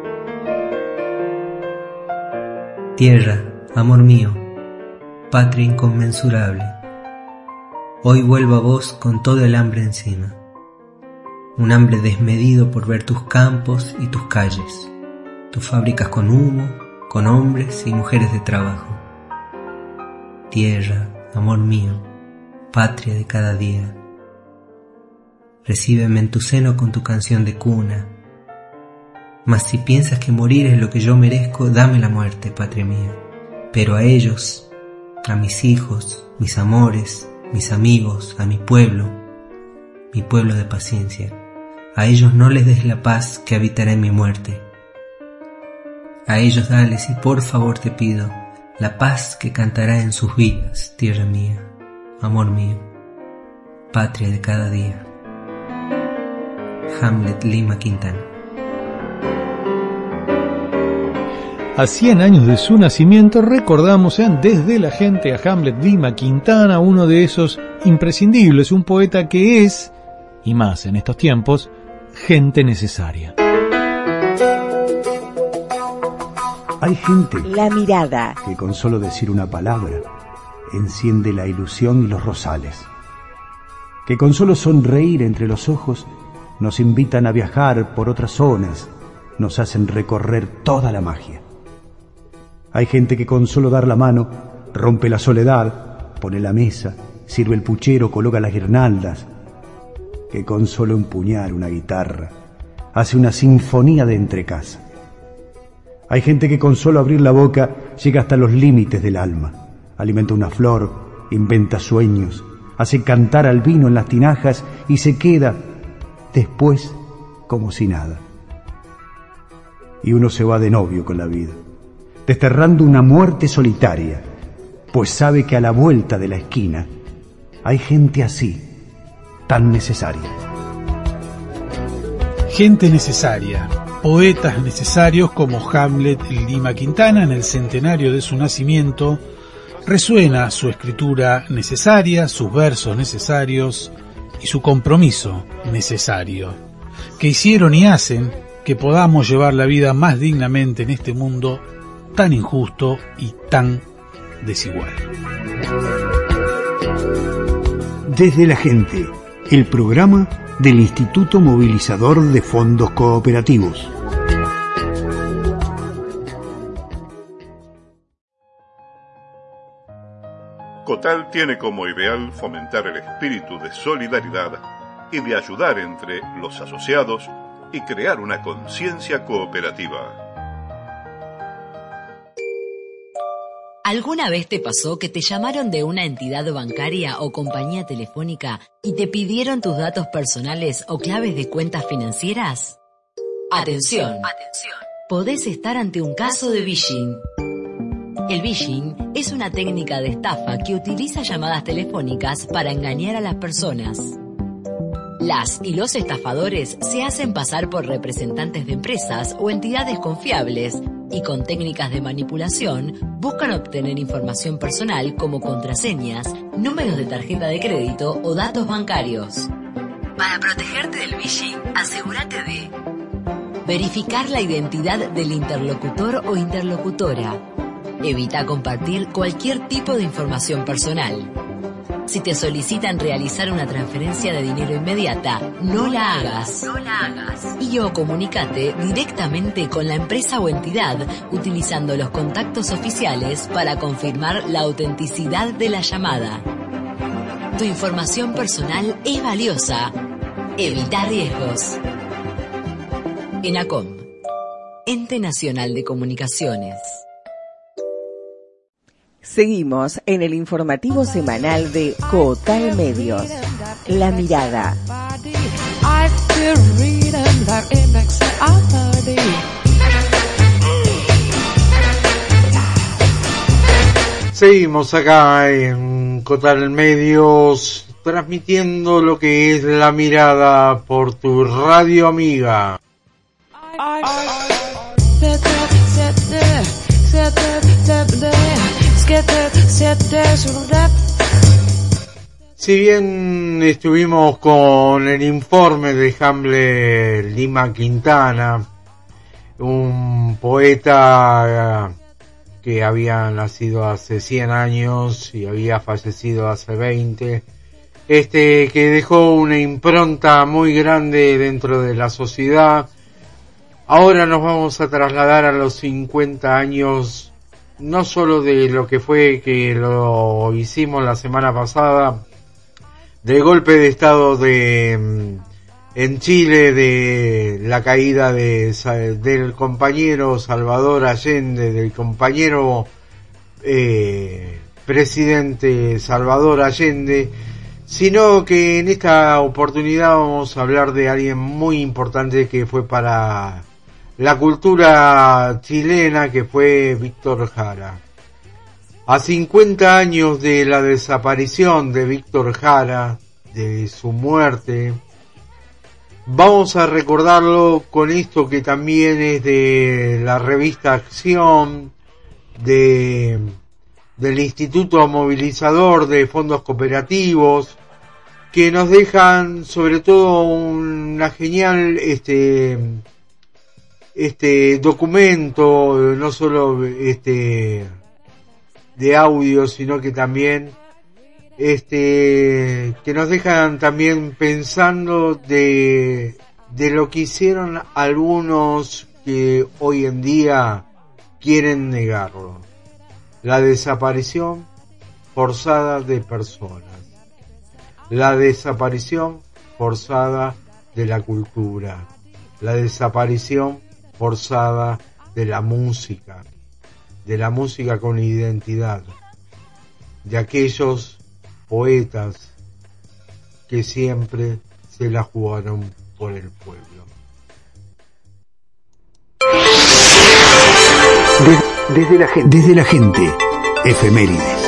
Tierra, amor mío, patria inconmensurable, hoy vuelvo a vos con todo el hambre encima, un hambre desmedido por ver tus campos y tus calles, tus fábricas con humo, con hombres y mujeres de trabajo. Tierra, amor mío, patria de cada día, recíbeme en tu seno con tu canción de cuna, mas si piensas que morir es lo que yo merezco, dame la muerte, patria mía, pero a ellos, a mis hijos, mis amores, mis amigos, a mi pueblo, mi pueblo de paciencia, a ellos no les des la paz que habitará en mi muerte. A ellos dales, y por favor te pido, la paz que cantará en sus vidas, tierra mía, amor mío, patria de cada día. Hamlet Lima Quintana. A cien años de su nacimiento recordamos en Desde la Gente a Hamlet Lima Quintana, uno de esos imprescindibles, un poeta que es, y más en estos tiempos, gente necesaria. Hay gente La mirada. que con solo decir una palabra enciende la ilusión y los rosales, que con solo sonreír entre los ojos nos invitan a viajar por otras zonas, nos hacen recorrer toda la magia. Hay gente que con solo dar la mano rompe la soledad, pone la mesa, sirve el puchero, coloca las guirnaldas, que con solo empuñar una guitarra hace una sinfonía de entrecasa. Hay gente que con solo abrir la boca llega hasta los límites del alma, alimenta una flor, inventa sueños, hace cantar al vino en las tinajas y se queda después como si nada. Y uno se va de novio con la vida, desterrando una muerte solitaria, pues sabe que a la vuelta de la esquina hay gente así, tan necesaria. Gente necesaria, poetas necesarios como Hamlet Lima Quintana en el centenario de su nacimiento. Resuena su escritura necesaria, sus versos necesarios y su compromiso necesario, que hicieron y hacen que podamos llevar la vida más dignamente en este mundo tan injusto y tan desigual. Desde la gente, el programa del Instituto Movilizador de Fondos Cooperativos. COTAL tiene como ideal fomentar el espíritu de solidaridad y de ayudar entre los asociados y crear una conciencia cooperativa. ¿Alguna vez te pasó que te llamaron de una entidad bancaria o compañía telefónica y te pidieron tus datos personales o claves de cuentas financieras? Atención, atención. Podés estar ante un caso de phishing. El phishing es una técnica de estafa que utiliza llamadas telefónicas para engañar a las personas. Las y los estafadores se hacen pasar por representantes de empresas o entidades confiables y con técnicas de manipulación buscan obtener información personal como contraseñas, números de tarjeta de crédito o datos bancarios. Para protegerte del phishing, asegúrate de verificar la identidad del interlocutor o interlocutora. Evita compartir cualquier tipo de información personal. Si te solicitan realizar una transferencia de dinero inmediata, no la hagas. No la hagas. Y o comunícate directamente con la empresa o entidad utilizando los contactos oficiales para confirmar la autenticidad de la llamada. Tu información personal es valiosa. Evita riesgos. ENACOM, Ente Nacional de Comunicaciones. Seguimos en el informativo semanal de COTAL Medios. La mirada. Seguimos acá en COTAL Medios, transmitiendo lo que es La Mirada por tu radio amiga. Si bien estuvimos con el informe de Hamlet Lima Quintana, un poeta que había nacido hace cien años y había fallecido hace veinte, este que dejó una impronta muy grande dentro de la sociedad. Ahora nos vamos a trasladar a los cincuenta años, no solo de lo que fue, que lo hicimos la semana pasada, del golpe de estado de en Chile, de la caída de del compañero Salvador Allende, del compañero eh, presidente Salvador Allende, sino que en esta oportunidad vamos a hablar de alguien muy importante que fue para la cultura chilena, que fue Víctor Jara. A cincuenta años de la desaparición de Víctor Jara, de su muerte, vamos a recordarlo con esto que también es de la revista Acción, de del Instituto Movilizador de Fondos Cooperativos, que nos dejan sobre todo una genial este este documento, no solo este de audio, sino que también este que nos dejan también pensando de de lo que hicieron algunos que hoy en día quieren negarlo. La desaparición forzada de personas, la desaparición forzada de la cultura, la desaparición forzada de la música, de la música con identidad, de aquellos poetas que siempre se la jugaron por el pueblo. De, desde, la gente, desde la gente, efemérides.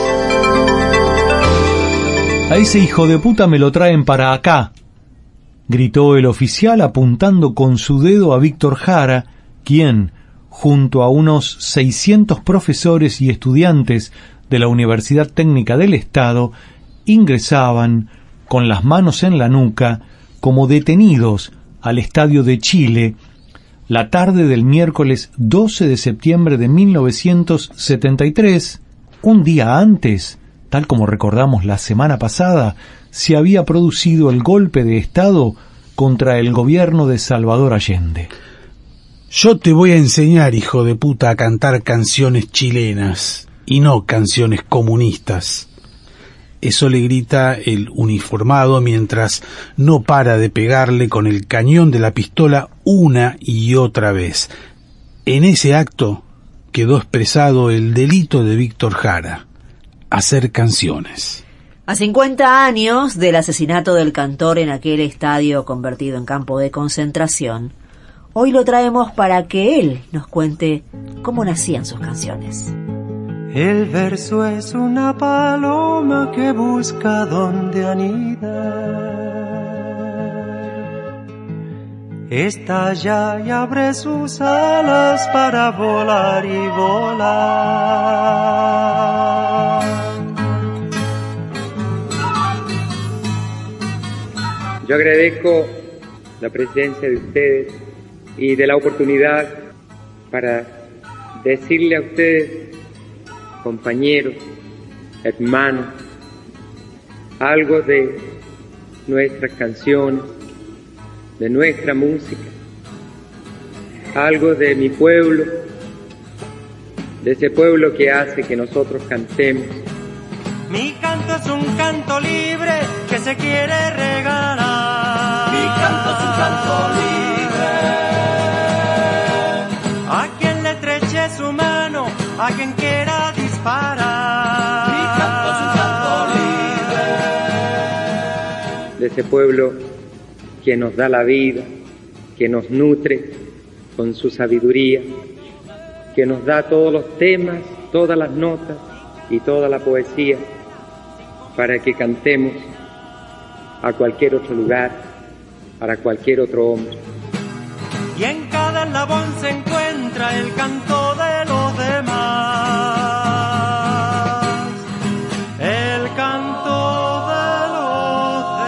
A ese hijo de puta me lo traen para acá, gritó el oficial apuntando con su dedo a Víctor Jara, quien, junto a unos seiscientos profesores y estudiantes de la Universidad Técnica del Estado, ingresaban, con las manos en la nuca, como detenidos al Estadio de Chile, la tarde del miércoles doce de septiembre de mil novecientos setenta y tres, un día antes, tal como recordamos la semana pasada, se había producido el golpe de Estado contra el gobierno de Salvador Allende. Yo te voy a enseñar, hijo de puta, a cantar canciones chilenas y no canciones comunistas. Eso le grita el uniformado mientras no para de pegarle con el cañón de la pistola una y otra vez. En ese acto quedó expresado el delito de Víctor Jara: hacer canciones. A cincuenta años del asesinato del cantor en aquel estadio convertido en campo de concentración, hoy lo traemos para que él nos cuente cómo nacían sus canciones. El verso es una paloma que busca donde anidar. Estalla y abre sus alas para volar y volar. Yo agradezco la presencia de ustedes y de la oportunidad para decirle a ustedes, compañeros, hermanos, algo de nuestras canciones, de nuestra música, algo de mi pueblo, de ese pueblo que hace que nosotros cantemos. Mi canto es un canto libre que se quiere regalar. Mi canto es un canto libre. A quien le estreche su mano, a quien quiera disparar. Mi canto es un canto libre. De ese pueblo que nos da la vida, que nos nutre con su sabiduría, que nos da todos los temas, todas las notas y toda la poesía para que cantemos a cualquier otro lugar, para cualquier otro hombre. Y en cada eslabón se encuentra el canto de los demás, el canto de los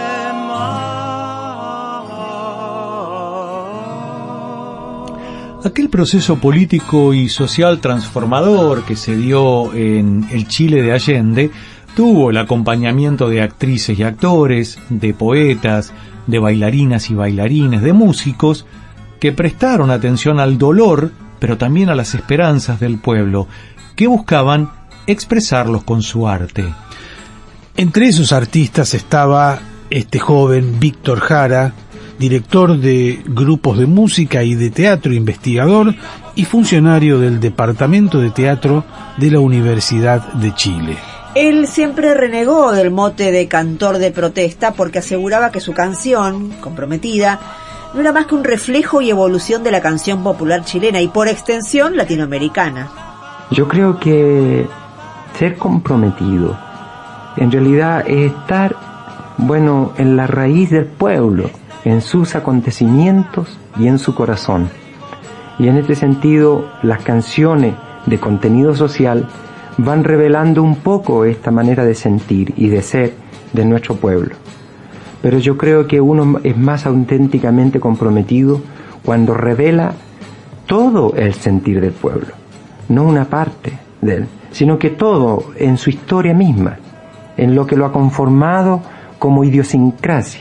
demás. Aquel proceso político y social transformador que se dio en el Chile de Allende tuvo el acompañamiento de actrices y actores, de poetas, de bailarinas y bailarines, de músicos que prestaron atención al dolor, pero también a las esperanzas del pueblo, que buscaban expresarlos con su arte. Entre esos artistas estaba este joven Víctor Jara, director de grupos de música y de teatro, investigador y funcionario del Departamento de Teatro de la Universidad de Chile. Él siempre renegó del mote de cantor de protesta porque aseguraba que su canción, Comprometida, no era más que un reflejo y evolución de la canción popular chilena y por extensión latinoamericana. Yo creo que ser comprometido en realidad es estar, bueno, en la raíz del pueblo, en sus acontecimientos y en su corazón. Y en este sentido, las canciones de contenido social van revelando un poco esta manera de sentir y de ser de nuestro pueblo. Pero yo creo que uno es más auténticamente comprometido cuando revela todo el sentir del pueblo, no una parte de él, sino que todo en su historia misma, en lo que lo ha conformado como idiosincrasia.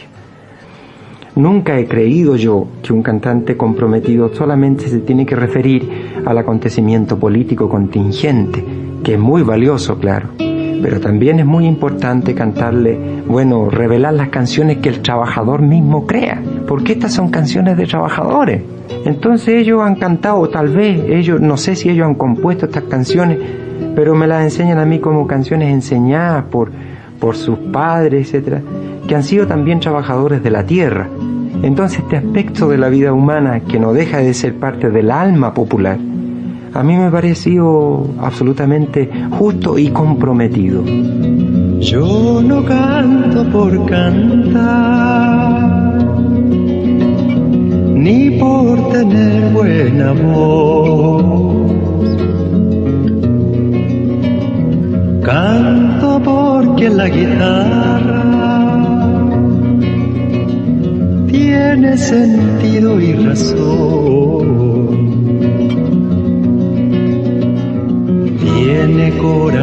Nunca he creído yo que un cantante comprometido solamente se tiene que referir al acontecimiento político contingente, que es muy valioso, claro, pero también es muy importante cantarle, bueno, revelar las canciones que el trabajador mismo crea, porque estas son canciones de trabajadores. Entonces ellos han cantado, tal vez, ellos, no sé si ellos han compuesto estas canciones, pero me las enseñan a mí como canciones enseñadas por, por sus padres, etcétera, que han sido también trabajadores de la tierra. Entonces este aspecto de la vida humana, que no deja de ser parte del alma popular, a mí me pareció absolutamente justo y comprometido. Yo no canto por cantar, ni por tener buena voz. Canto porque la guitarra tiene sentido y razón.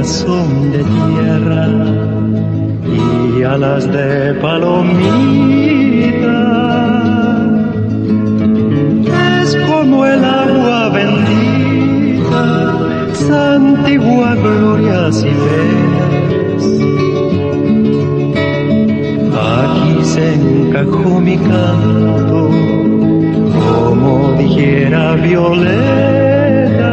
son de tierra y alas de palomita. Es como el agua bendita, santigua glorias y penas. Aquí se encajó mi canto, como dijera Violeta,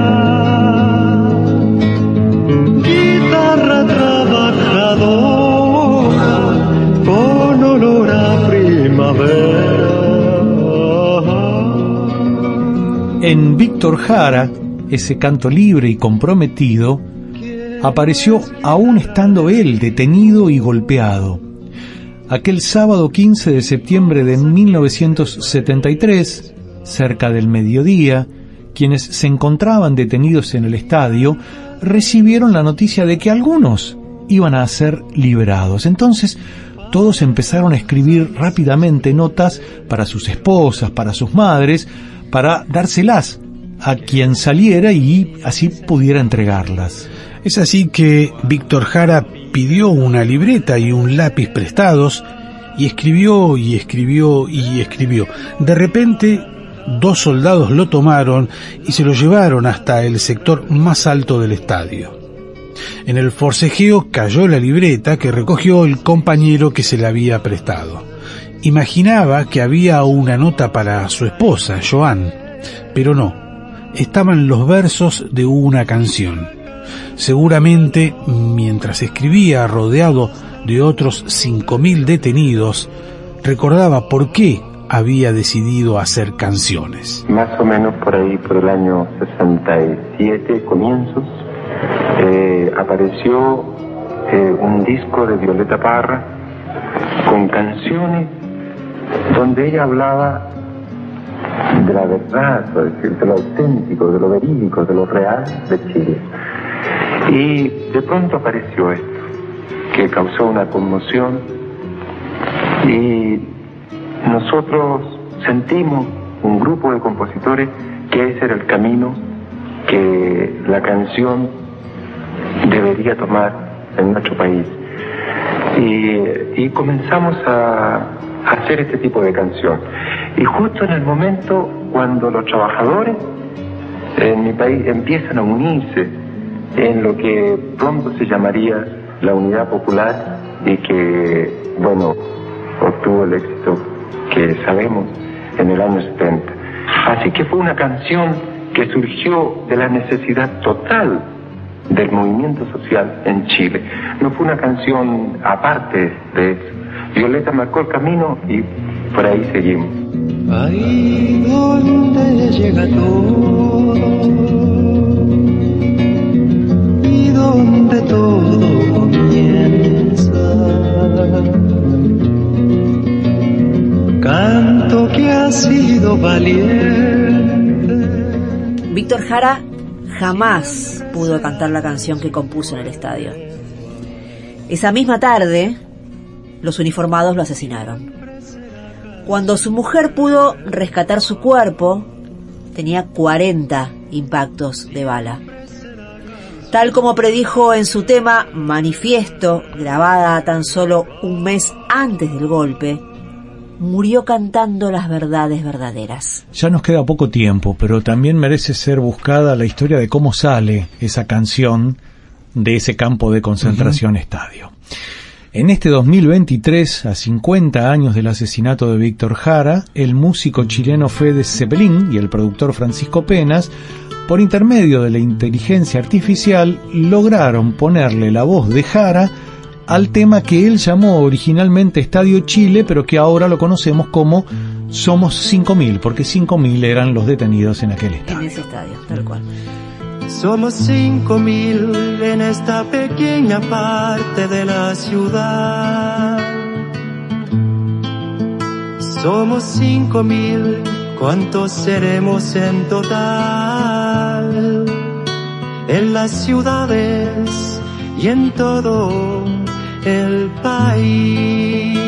guitarra trabajadora con olor a primavera. En Víctor Jara, ese canto libre y comprometido, apareció aún estando él detenido y golpeado. Aquel sábado quince de septiembre de mil novecientos setenta y tres, cerca del mediodía, quienes se encontraban detenidos en el estadio recibieron la noticia de que algunos iban a ser liberados. Entonces todos empezaron a escribir rápidamente notas para sus esposas, para sus madres, para dárselas a quien saliera y así pudiera entregarlas. Es así que Víctor Jara pidió una libreta y un lápiz prestados y escribió y escribió y escribió. De repente, dos soldados lo tomaron y se lo llevaron hasta el sector más alto del estadio. En el forcejeo cayó la libreta que recogió el compañero que se la había prestado. Imaginaba que había una nota para su esposa, Joan, pero no, estaban los versos de una canción. Seguramente, mientras escribía rodeado de otros cinco mil detenidos, recordaba por qué había decidido hacer canciones. Más o menos por ahí, por el año sesenta y siete, comienzos, eh, apareció eh, un disco de Violeta Parra con canciones donde ella hablaba de la verdad, es decir, de lo auténtico, de lo verídico, de lo real de Chile. Y de pronto apareció esto, que causó una conmoción, y nosotros sentimos, un grupo de compositores, que ese era el camino que la canción debería tomar en nuestro país. Y, y comenzamos a, a hacer este tipo de canción. Y justo en el momento cuando los trabajadores en mi país empiezan a unirse en lo que pronto se llamaría la Unidad Popular y que, bueno, obtuvo el éxito que sabemos en el año setenta. Así que fue una canción que surgió de la necesidad total del movimiento social en Chile. No fue una canción aparte de eso. Violeta marcó el camino y por ahí seguimos. Ahí donde llega todo y donde todo comienza, canto que ha sido valiente. Víctor Jara jamás pudo cantar la canción que compuso en el estadio. Esa misma tarde, los uniformados lo asesinaron. Cuando su mujer pudo rescatar su cuerpo, tenía cuarenta impactos de bala. Tal como predijo en su tema Manifiesto, grabada tan solo un mes antes del golpe, murió cantando las verdades verdaderas. Ya nos queda poco tiempo, pero también merece ser buscada la historia de cómo sale esa canción de ese campo de concentración uh-huh. estadio. En este dos mil veintitrés, a cincuenta años del asesinato de Víctor Jara, el músico chileno Fede Zeppelin y el productor Francisco Penas, por intermedio de la inteligencia artificial, lograron ponerle la voz de Jara al tema que él llamó originalmente Estadio Chile, pero que ahora lo conocemos como Somos cinco mil, porque cinco mil eran los detenidos en aquel estadio. En ese estadio, tal cual. Somos cinco mil en esta pequeña parte de la ciudad. Somos cinco mil, ¿cuántos seremos en total? En las ciudades y en todo el país.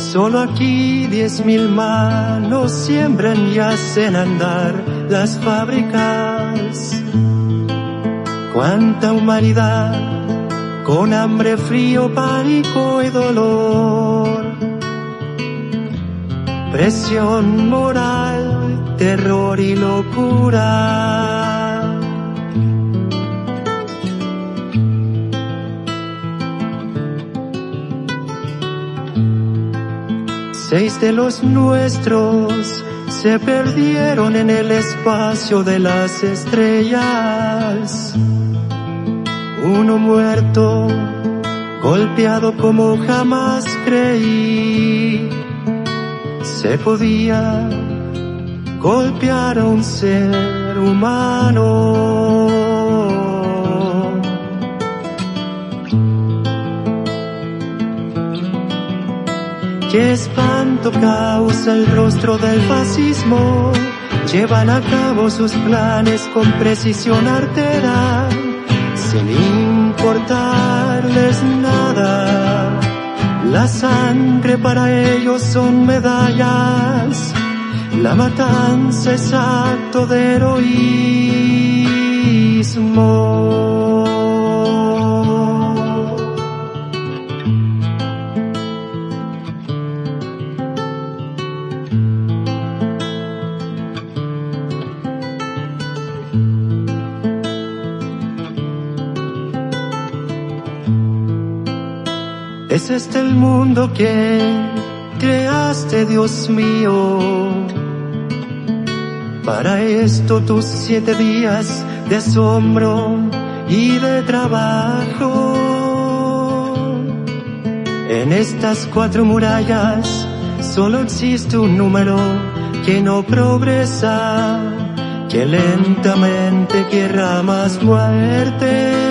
Solo aquí diez mil manos siembran y hacen andar las fábricas. Cuánta humanidad con hambre, frío, pánico y dolor. Presión moral, terror y locura. Seis de los nuestros se perdieron en el espacio de las estrellas. Uno muerto, golpeado como jamás creí. Se podía golpear a un ser humano. Qué espanto causa el rostro del fascismo. Llevan a cabo sus planes con precisión artera, sin importarles nada. La sangre para ellos son medallas. La matanza es acto de heroísmo. ¿Es este el mundo que creaste, Dios mío? Para esto tus siete días de asombro y de trabajo. En estas cuatro murallas solo existe un número que no progresa, que lentamente quiera más muerte.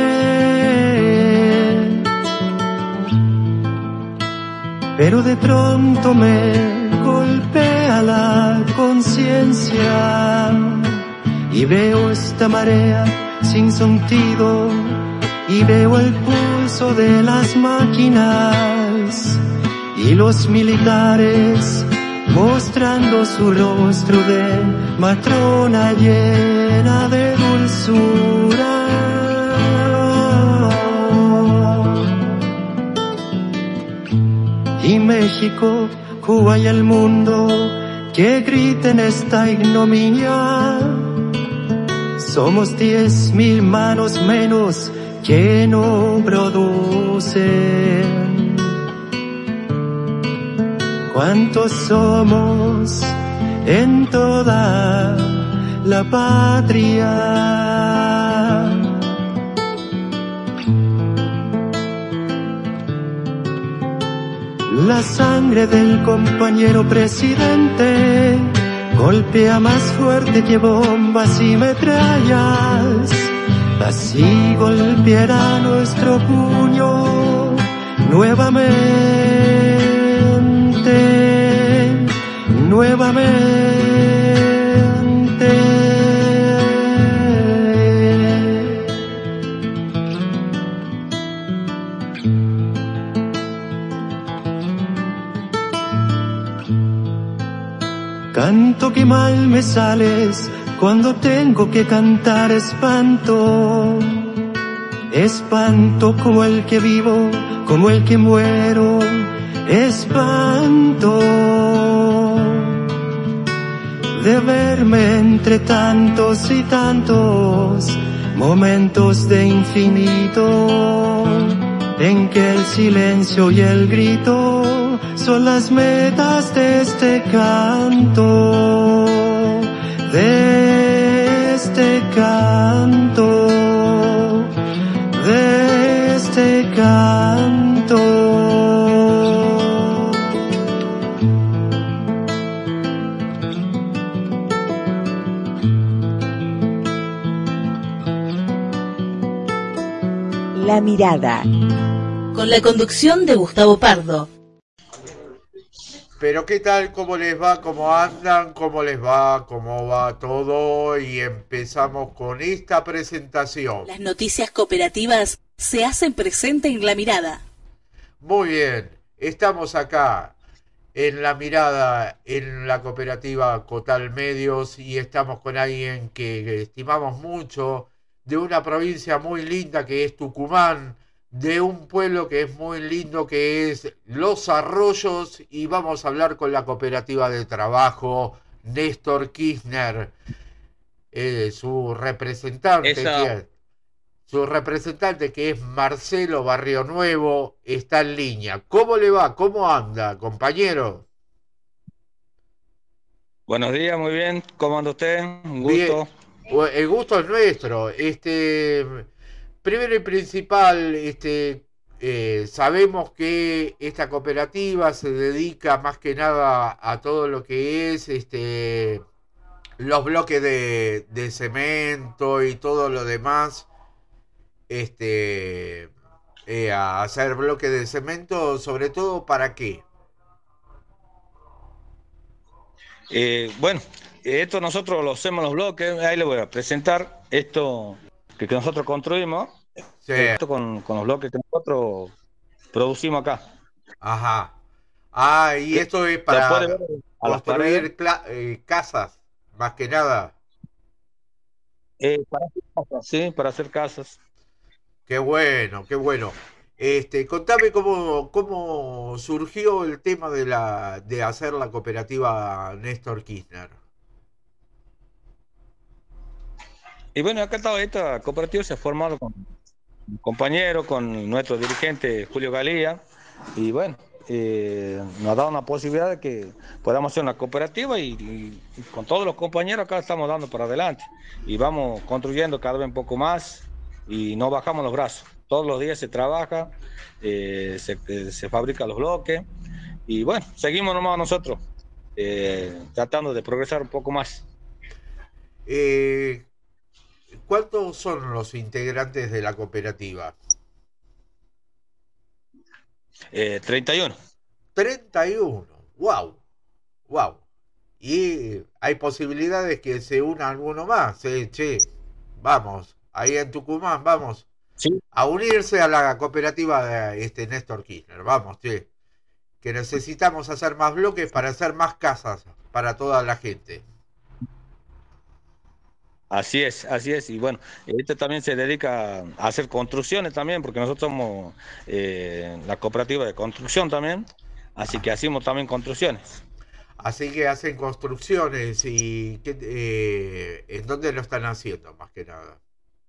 Pero de pronto me golpea la conciencia y veo esta marea sin sentido y veo el pulso de las máquinas y los militares mostrando su rostro de matrona llena de dulzura. Y México, Cuba y el mundo que griten esta ignominia. Somos diez mil manos menos que no producen. ¿Cuántos somos en toda la patria? La sangre del compañero presidente golpea más fuerte que bombas y metrallas. Así golpeará nuestro puño nuevamente, nuevamente. Canto que mal me sales cuando tengo que cantar espanto. Espanto como el que vivo, como el que muero. Espanto de verme entre tantos y tantos momentos de infinito, en que el silencio y el grito son las metas de este canto, de este canto, de este canto. La mirada. Con la conducción de Gustavo Pardo. Pero ¿qué tal? ¿Cómo les va? ¿Cómo andan? ¿Cómo les va? ¿Cómo va todo? Y empezamos con esta presentación. Las noticias cooperativas se hacen presente en La Mirada. Muy bien, estamos acá en la mirada en la cooperativa Cotal Medios y estamos con alguien que estimamos mucho, de una provincia muy linda que es Tucumán, de un pueblo que es muy lindo que es Los Arroyos y vamos a hablar con la cooperativa de trabajo Néstor Kirchner, eh, su representante Esa, que su representante que es Marcelo Barrio Nuevo está en línea. ¿Cómo le va? ¿Cómo anda, compañero? buenos días, muy bien. ¿Cómo anda usted? Un Bien, gusto. el gusto es nuestro. Este, primero y principal, este, eh, sabemos que esta cooperativa se dedica más que nada a todo lo que es este, los bloques de, de cemento y todo lo demás. Este, eh, a hacer bloques de cemento, sobre todo para qué. Eh, bueno, esto nosotros lo hacemos los bloques. Ahí le voy a presentar esto que, que nosotros construimos. Sí. Esto con, con los bloques que nosotros producimos acá. Ajá. Ah, y esto es para construir eh, casas, más que nada. Eh, para hacer casas, sí, para hacer casas. Qué bueno, qué bueno. Este, contame cómo, cómo surgió el tema de la de hacer la cooperativa Néstor Kirchner. Y bueno, acá está esta cooperativa, se ha formado con un compañero, con nuestro dirigente Julio Galía, y bueno, eh, nos ha dado una posibilidad de que podamos hacer una cooperativa y, y, y con todos los compañeros acá estamos dando para adelante y vamos construyendo cada vez un poco más y no bajamos los brazos. Todos los días se trabaja, eh, se, eh, se fabrican los bloques y bueno, seguimos nomás nosotros eh, tratando de progresar un poco más. Eh, ¿Cuántos son los integrantes de la cooperativa? Eh, treinta y uno. treinta y uno. Wow. Wow. Y hay posibilidades que se una alguno más. Eh, che, vamos, ahí en Tucumán, vamos. Sí. A unirse a la cooperativa de este Néstor Kirchner. Vamos, che. Que necesitamos hacer más bloques para hacer más casas para toda la gente. Así es, así es. Y bueno, este también se dedica a hacer construcciones también, porque nosotros somos eh, la cooperativa de construcción también, así que hacemos también construcciones. Así que hacen construcciones y ¿qué, eh, ¿en dónde lo están haciendo más que nada?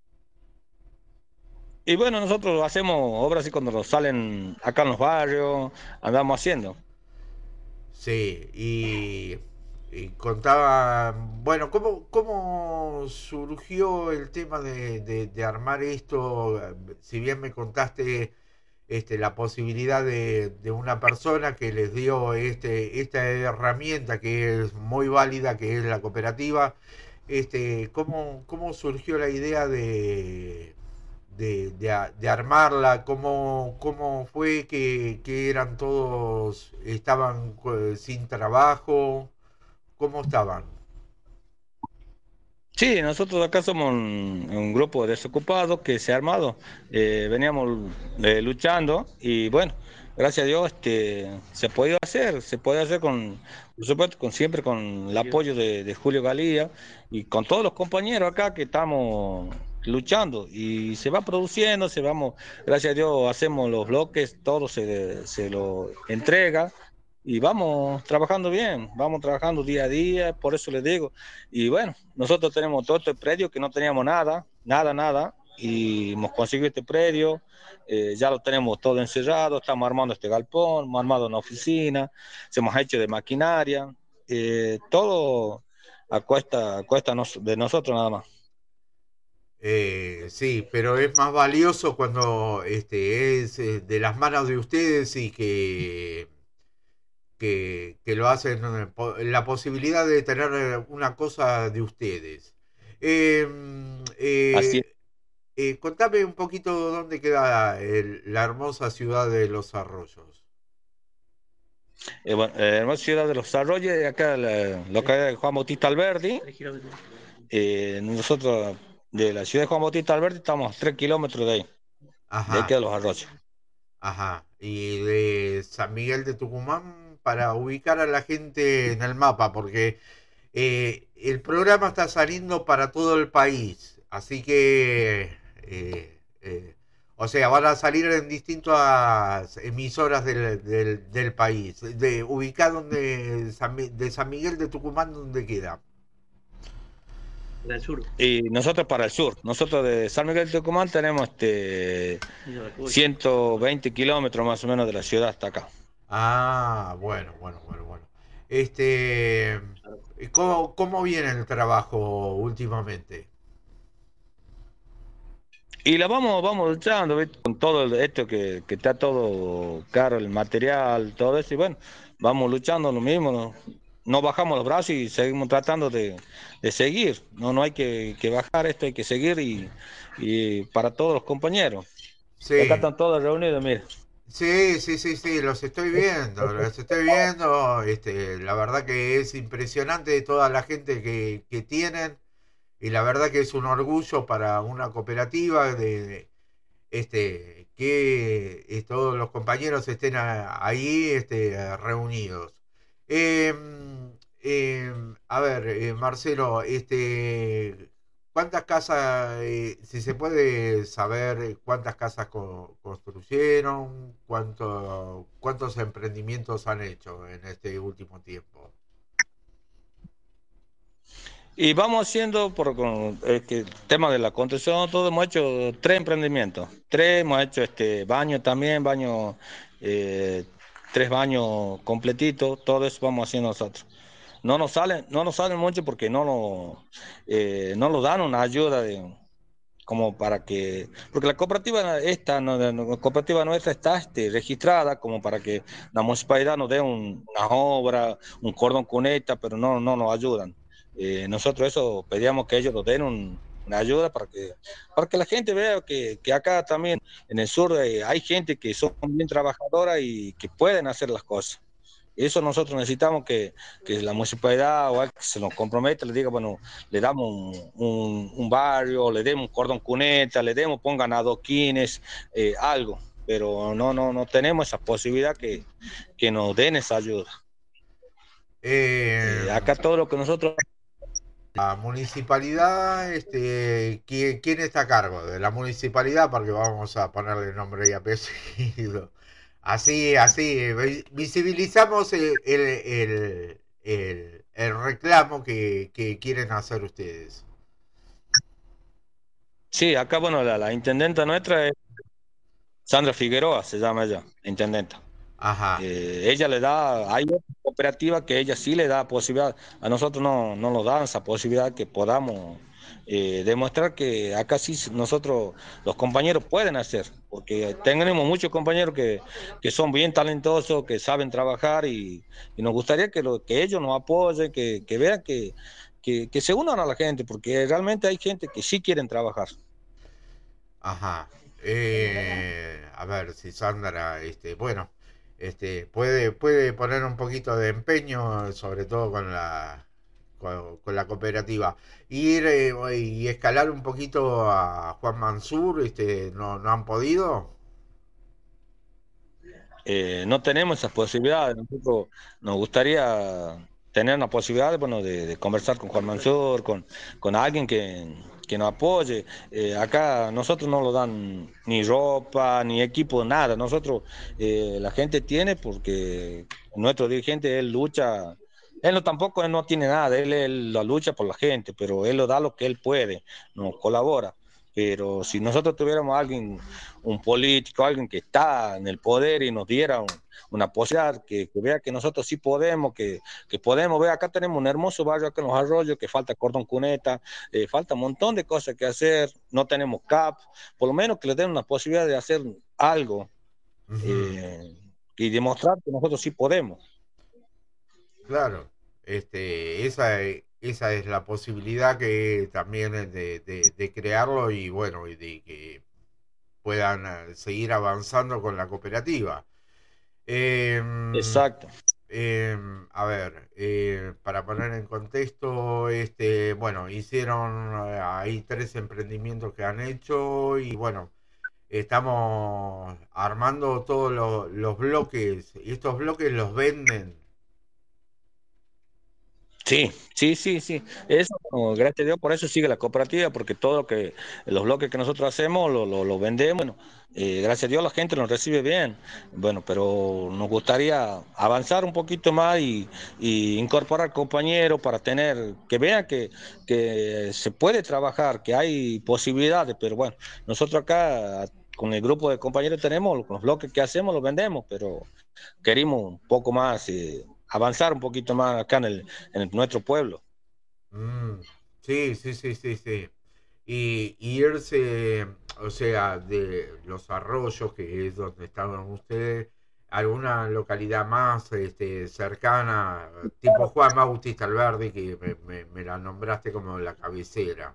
Y bueno, nosotros hacemos obras así cuando nos salen acá en los barrios, andamos haciendo. Sí, y, y contaba, bueno, ¿cómo, cómo surgió el tema de, de, de armar esto? Si bien me contaste este, la posibilidad de, de una persona que les dio este, esta herramienta que es muy válida, que es la cooperativa, este, ¿cómo, cómo surgió la idea de, de, de, de armarla? ¿Cómo, cómo fue que, que eran todos, estaban eh, sin trabajo? ¿Cómo estaban? Sí, nosotros acá somos un, un grupo desocupados que se ha armado, eh, veníamos eh, luchando y bueno, gracias a Dios este, se ha podido hacer, se puede hacer con, por supuesto, con, siempre con el apoyo de, de Julio Galía y con todos los compañeros acá que estamos luchando y se va produciendo, se vamos, gracias a Dios hacemos los bloques, todo se, se lo entrega. Y vamos trabajando bien, vamos trabajando día a día, por eso les digo. Y bueno, nosotros tenemos todo este predio que no teníamos nada, nada, nada, y hemos conseguido este predio, eh, ya lo tenemos todo encerrado, estamos armando este galpón, hemos armado una oficina, se hemos hecho de maquinaria, eh, todo a cuesta, a cuesta nos, de nosotros nada más. Eh, sí, pero es más valioso cuando este, es eh, de las manos de ustedes y que que, que lo hacen, la posibilidad de tener una cosa de ustedes. Eh, eh, eh, contame un poquito dónde queda el, la hermosa ciudad de Los Arroyos. Eh, bueno, eh, hermosa ciudad de Los Arroyos, acá la localidad de Juan Bautista Alberdi. Eh, nosotros de la ciudad de Juan Bautista Alberdi estamos a tres kilómetros de ahí. Ajá. De ahí queda Los Arroyos. Ajá. ¿Y de San Miguel de Tucumán? para ubicar a la gente en el mapa, porque eh, el programa está saliendo para todo el país, así que, eh, eh, o sea, van a salir en distintas emisoras del, del, del país. De, ubicar donde, de San Miguel de Tucumán, ¿dónde queda? Del sur. Y nosotros para el sur. Nosotros de San Miguel de Tucumán tenemos este ciento veinte kilómetros más o menos de la ciudad hasta acá. Ah, bueno, bueno, bueno, bueno. Este, ¿cómo, cómo viene el trabajo últimamente? Y la vamos, vamos luchando, ¿viste? Con todo esto que, que está todo caro, el material, todo eso, y bueno, vamos luchando lo mismo, ¿no? No bajamos los brazos y seguimos tratando de, de seguir. No, no hay que, que bajar esto, hay que seguir y, y para todos los compañeros. Sí. Acá están todos reunidos, mira. Sí, sí, sí, sí, los estoy viendo, los estoy viendo. Este, la verdad que es impresionante toda la gente que, que tienen, y la verdad que es un orgullo para una cooperativa de, de este que eh, todos los compañeros estén a- ahí este, reunidos. Eh, eh, a ver, eh, Marcelo, este, ¿cuántas casas, eh, si se puede saber eh, cuántas casas co- construyeron, cuánto, cuántos emprendimientos han hecho en este último tiempo? Y vamos haciendo, por con el que, tema de la construcción, todo hemos hecho tres emprendimientos. Tres, hemos hecho este baño también, baño, eh, tres baños completitos, todo eso vamos haciendo nosotros. No nos salen, no nos salen mucho porque no nos, eh, no nos dan una ayuda de, como para que, porque la cooperativa esta, no, la cooperativa nuestra está este, registrada como para que la municipalidad nos dé un- una obra, un cordón cuneta, pero no, no nos ayudan. Eh, nosotros eso pedíamos que ellos nos den un- una ayuda para que, para que la gente vea que, que acá también en el sur eh, hay gente que son bien trabajadora y que pueden hacer las cosas. Eso nosotros necesitamos que, que la municipalidad o alguien que se nos comprometa, le diga, bueno, le damos un, un- un barrio, le demos un cordón cuneta, le demos, pongan adoquines, eh, algo, pero no, no, no tenemos esa posibilidad que, que nos den esa ayuda. Eh, Eh, acá todo lo que nosotros... la municipalidad, este, ¿quién, quién está a cargo de la municipalidad? Porque vamos a ponerle nombre y apellido. Así, así, vi- visibilizamos el, el, el, el- el reclamo que, que quieren hacer ustedes. Sí, acá, bueno, la, la intendenta nuestra es Sandra Figueroa, se llama ella, intendenta. Ajá. Eh, ella le da, hay otra cooperativa que ella sí le da posibilidad, a nosotros no, no nos dan esa posibilidad que podamos eh, demostrar que acá sí nosotros, los compañeros pueden hacer, porque tenemos muchos compañeros que, que son bien talentosos, que saben trabajar y, y nos gustaría que, lo, que ellos nos apoyen, que, que vean que, que, que se unan a la gente, porque realmente hay gente que sí quieren trabajar. Ajá. Eh, a ver si Sandra, este, bueno, este, puede, puede poner un poquito de empeño, sobre todo con la, con, con la cooperativa. Ir eh, y escalar un poquito a Juan Mansur, este, no, no han podido. Eh, no tenemos esas posibilidades. Nosotros nos gustaría tener una posibilidad, bueno, de, de conversar con Juan Mansur, con, con alguien que, que nos apoye. Eh, acá nosotros no nos dan ni ropa, ni equipo, nada. Nosotros, eh, la gente tiene porque nuestro dirigente, él lucha. Él no tampoco él no tiene nada, él, él la lucha por la gente, pero él lo da lo que él puede, nos colabora. Pero si nosotros tuviéramos a alguien, un político, alguien que está en el poder y nos diera un- una posibilidad, que, que vea que nosotros sí podemos, que, que podemos ver, acá tenemos un hermoso barrio acá en Los Arroyos, que falta cordón cuneta, eh, falta un montón de cosas que hacer, no tenemos C A P, por lo menos que les den una posibilidad de hacer algo eh, y demostrar que nosotros sí podemos. Claro, este, esa, e- esa es la posibilidad que también es de, de, de crearlo y bueno, y de que puedan eh, seguir avanzando con la cooperativa. Em, Exacto. em, a ver, eh, para poner en contexto, este, bueno, hicieron eh, ahí tres emprendimientos que han hecho y bueno, estamos armando todos los, los bloques, y estos bloques los venden. Sí, sí, sí, sí. Eso, bueno, gracias a Dios, por eso sigue la cooperativa, porque todo lo que, los bloques que nosotros hacemos lo, lo, lo vendemos. Bueno, eh, gracias a Dios la gente nos recibe bien. Bueno, pero nos gustaría avanzar un poquito más y, y incorporar compañeros para tener, que vean que, que se puede trabajar, que hay posibilidades, pero bueno, nosotros acá con el grupo de compañeros tenemos, los bloques que hacemos los vendemos, pero queremos un poco más. Eh, avanzar un poquito más acá en, el, en el, nuestro pueblo. Mm, sí, sí, sí, sí, sí. Y, y irse, o sea, de los arroyos, que es donde estaban ustedes, alguna localidad más este, cercana, tipo Juan Bautista Alberdi, que me, me, me la nombraste como la cabecera.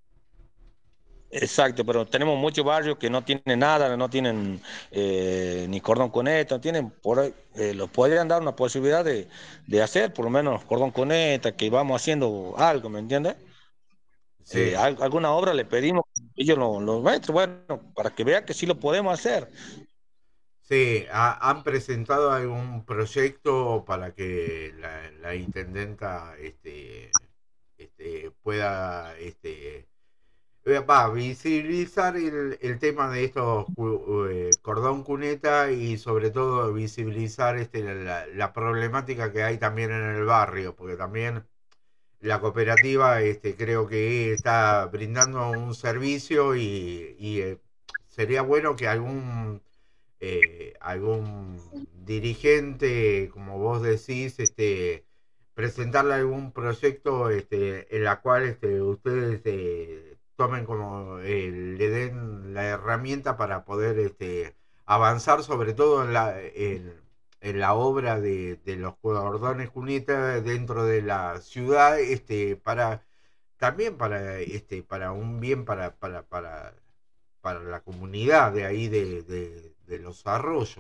Exacto, pero tenemos muchos barrios que no tienen nada, no tienen eh, ni cordón cuneta, no tienen, por ahí, eh, los podrían dar una posibilidad de, de hacer por lo menos cordón cuneta, que vamos haciendo algo, ¿me entiendes? Sí. Eh, al, alguna obra le pedimos, ellos los lo maestros, bueno, para que vean que sí lo podemos hacer. Sí, ha, ¿han presentado algún proyecto para que la, la intendenta este, este, pueda este, va visibilizar el, el tema de estos eh, cordón cuneta y sobre todo visibilizar este, la, la problemática que hay también en el barrio, porque también la cooperativa este, creo que está brindando un servicio y, y eh, sería bueno que algún eh, algún dirigente, como vos decís, este, presentarle algún proyecto este, en la cual este, ustedes eh, tomen como eh, le den la herramienta para poder este, avanzar sobre todo en la, en, en la obra de, de los cordones cuneta dentro de la ciudad, este, para también para este para un bien para para para, para la comunidad de ahí de, de, de los arroyos.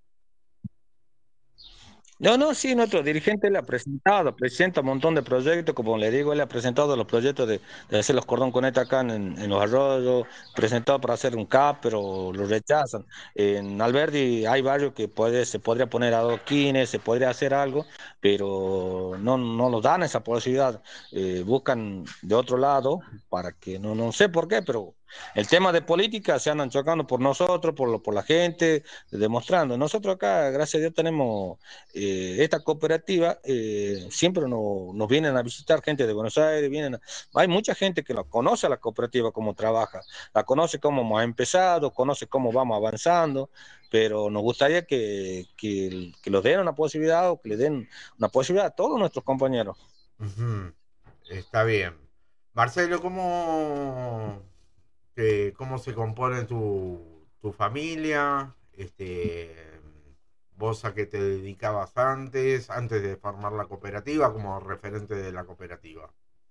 No, no, sí, nuestro dirigente le ha presentado, presenta un montón de proyectos, como le digo, él ha presentado los proyectos de, de hacer los cordón cuneta acá en, en los arroyos, presentado para hacer un C A P, pero lo rechazan. En Alberdi hay barrios que puede, se podría poner adoquines, se podría hacer algo, pero no, no nos dan esa posibilidad. Eh, buscan de otro lado para que, no, no sé por qué, pero el tema de política se andan chocando por nosotros, por, lo, por la gente, demostrando. Nosotros acá, gracias a Dios, tenemos eh, esta cooperativa, eh, siempre no, nos vienen a visitar gente de Buenos Aires, vienen a, hay mucha gente que no conoce a la cooperativa, cómo trabaja, la conoce cómo hemos empezado, conoce cómo vamos avanzando, pero nos gustaría que, que, que los den una posibilidad o que le den una posibilidad a todos nuestros compañeros. Uh-huh. Está bien. Marcelo, ¿cómo... Que, cómo se compone tu, tu familia, este, vos a qué te dedicabas antes, antes de formar la cooperativa, como referente de la cooperativa.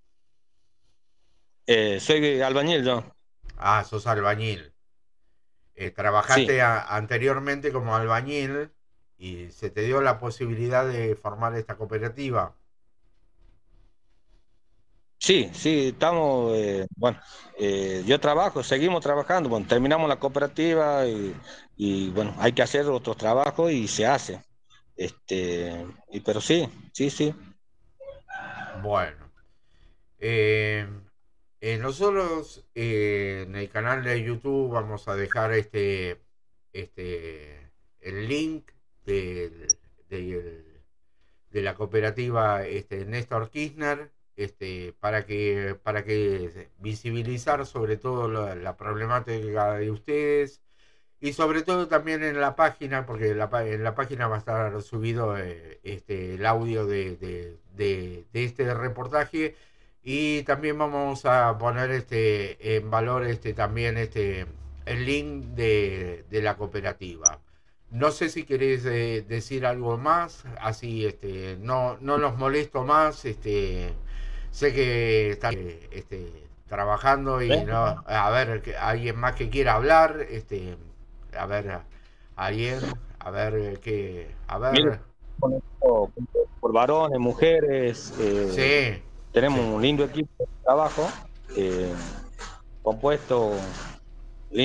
Eh, soy albañil yo. Ah, sos albañil. Eh, trabajaste Sí. a, anteriormente como albañil y se te dio la posibilidad de formar esta cooperativa. Sí, sí, estamos, eh, bueno, eh, yo trabajo, seguimos trabajando, bueno, terminamos la cooperativa y, y, bueno, hay que hacer otros trabajos y se hace, este, y, pero sí, sí, sí. Bueno, eh, eh, nosotros eh, en el canal de YouTube vamos a dejar este, este, el link del, del, de la cooperativa este, Néstor Kirchner. Este, para que para que visibilizar sobre todo la, la problemática de ustedes y sobre todo también en la página, porque en la, en la página va a estar subido eh, este, el audio de, de, de, de este reportaje y también vamos a poner este en valor este también este el link de, de la cooperativa. No sé si querés eh, decir algo más, así este no no los molesto más, este sé que están este, trabajando y ¿Eh? no, a ver, que alguien más que quiera hablar, este, a ver, alguien, a ver qué, a ver. Mire, por, por varones, mujeres, eh, Sí. tenemos Sí. un lindo equipo de trabajo, eh, compuesto, lindo.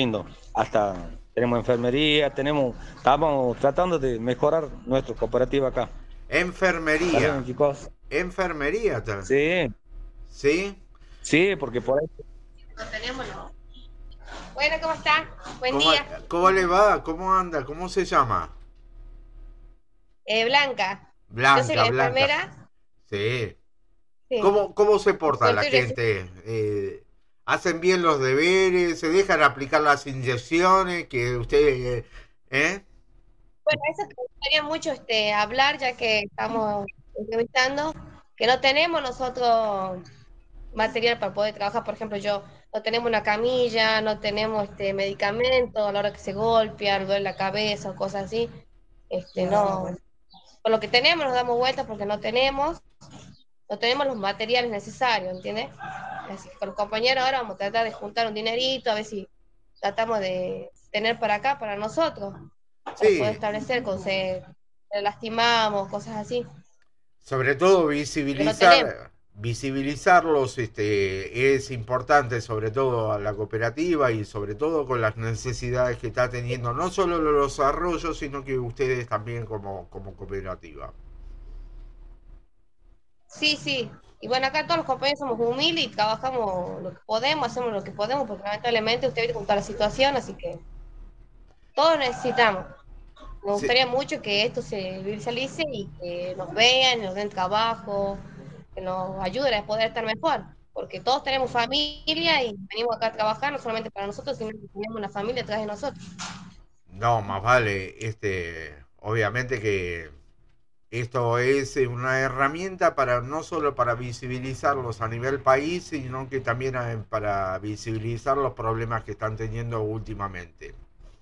hasta tenemos enfermería, tenemos, estamos tratando de mejorar nuestra cooperativa acá. Enfermería. ¿Saben, chicos? Enfermería también. Sí. ¿Sí? Sí, porque por ahí... No tenemos, no. Bueno, ¿cómo está? Buen ¿Cómo, día. ¿Cómo le va? ¿Cómo anda? ¿Cómo se llama? Eh, Blanca. Blanca, Yo soy la Blanca. enfermera. Sí. Sí. ¿Cómo, ¿Cómo se porta Bueno, la estoy gente? Eh, ¿Hacen bien los deberes? ¿Se dejan aplicar las inyecciones que ustedes... ¿Eh? Bueno, eso me gustaría mucho este, hablar, ya que estamos entrevistando, que no tenemos nosotros material para poder trabajar. Por ejemplo, yo no tenemos una camilla, no tenemos este medicamento a la hora que se golpea, le duele la cabeza o cosas así. Este, no, con lo que tenemos nos damos vueltas porque no tenemos, no tenemos los materiales necesarios, ¿entiendes? Así que con los compañeros ahora vamos a tratar de juntar un dinerito, a ver si tratamos de tener para acá, para nosotros, para Sí. poder establecer, con se lastimamos, cosas así. Sobre todo Que no visibilizar, tenemos. visibilizarlos este, es importante, sobre todo a la cooperativa y sobre todo con las necesidades que está teniendo no solo los arroyos, sino que ustedes también como, como cooperativa. Sí, sí. Y bueno, acá todos los compañeros somos humildes y trabajamos lo que podemos, hacemos lo que podemos, porque lamentablemente usted vive con toda la situación, así que todos necesitamos. Me gustaría sí. mucho que esto se visualice y que nos vean, nos den trabajo, que nos ayuden a poder estar mejor, porque todos tenemos familia y venimos acá a trabajar, no solamente para nosotros, sino que tenemos una familia detrás de nosotros. No, más vale, este, obviamente que esto es una herramienta para no solo para visibilizarlos a nivel país, sino que también para visibilizar los problemas que están teniendo últimamente.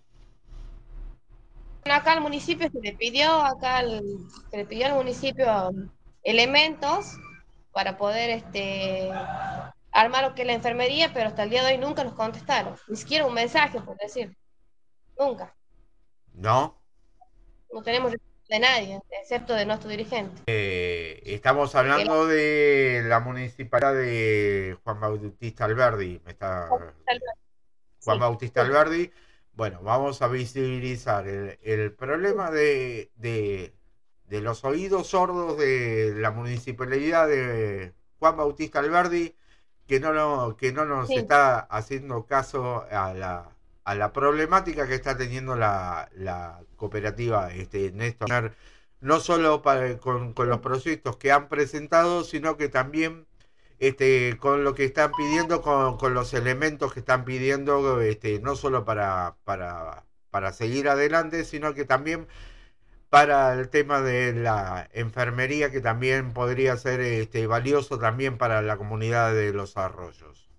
Acá al municipio se le pidió, acá al, se le pidió al municipio elementos para poder este, armar lo que es la enfermería, pero hasta el día de hoy nunca nos contestaron, ni siquiera un mensaje, por decir, nunca. ¿No? No tenemos de nadie, excepto de nuestro dirigente. Eh, estamos hablando de la municipalidad de Juan Bautista Alberdi. Me está... Juan sí, Bautista sí. Alberdi. Bueno, vamos a visibilizar el, el problema de, de, de los oídos sordos de la municipalidad de Juan Bautista Alberdi, que no, no, que no nos sí. está haciendo caso a la, a la problemática que está teniendo la, la cooperativa este, Néstor, no solo para, con, con los proyectos que han presentado, sino que también este, con lo que están pidiendo, con, con los elementos que están pidiendo, este, no solo para, para, para seguir adelante, sino que también para el tema de la enfermería, que también podría ser este, valioso también para la comunidad de Los Arroyos.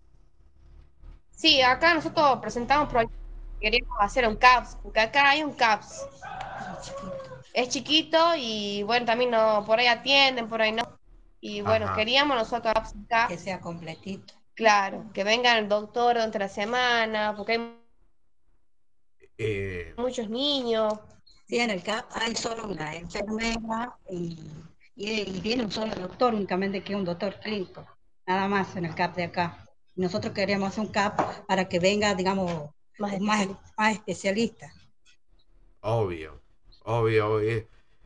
Sí, acá nosotros presentamos proyectos que queríamos hacer un C A P S, porque acá hay un C A P S. Es chiquito y bueno, también no, por ahí atienden, por ahí no. Y bueno, Ajá. queríamos nosotros acá, que sea completito. Claro, que venga el doctor durante la semana, porque hay eh... muchos niños. Sí, en el C A P hay solo una enfermera y, y, y viene un solo doctor, únicamente que es un doctor clínico, nada más en el C A P de acá. Y nosotros queremos hacer un C A P para que venga, digamos, más, más, más especialista. Obvio, obvio. Eh,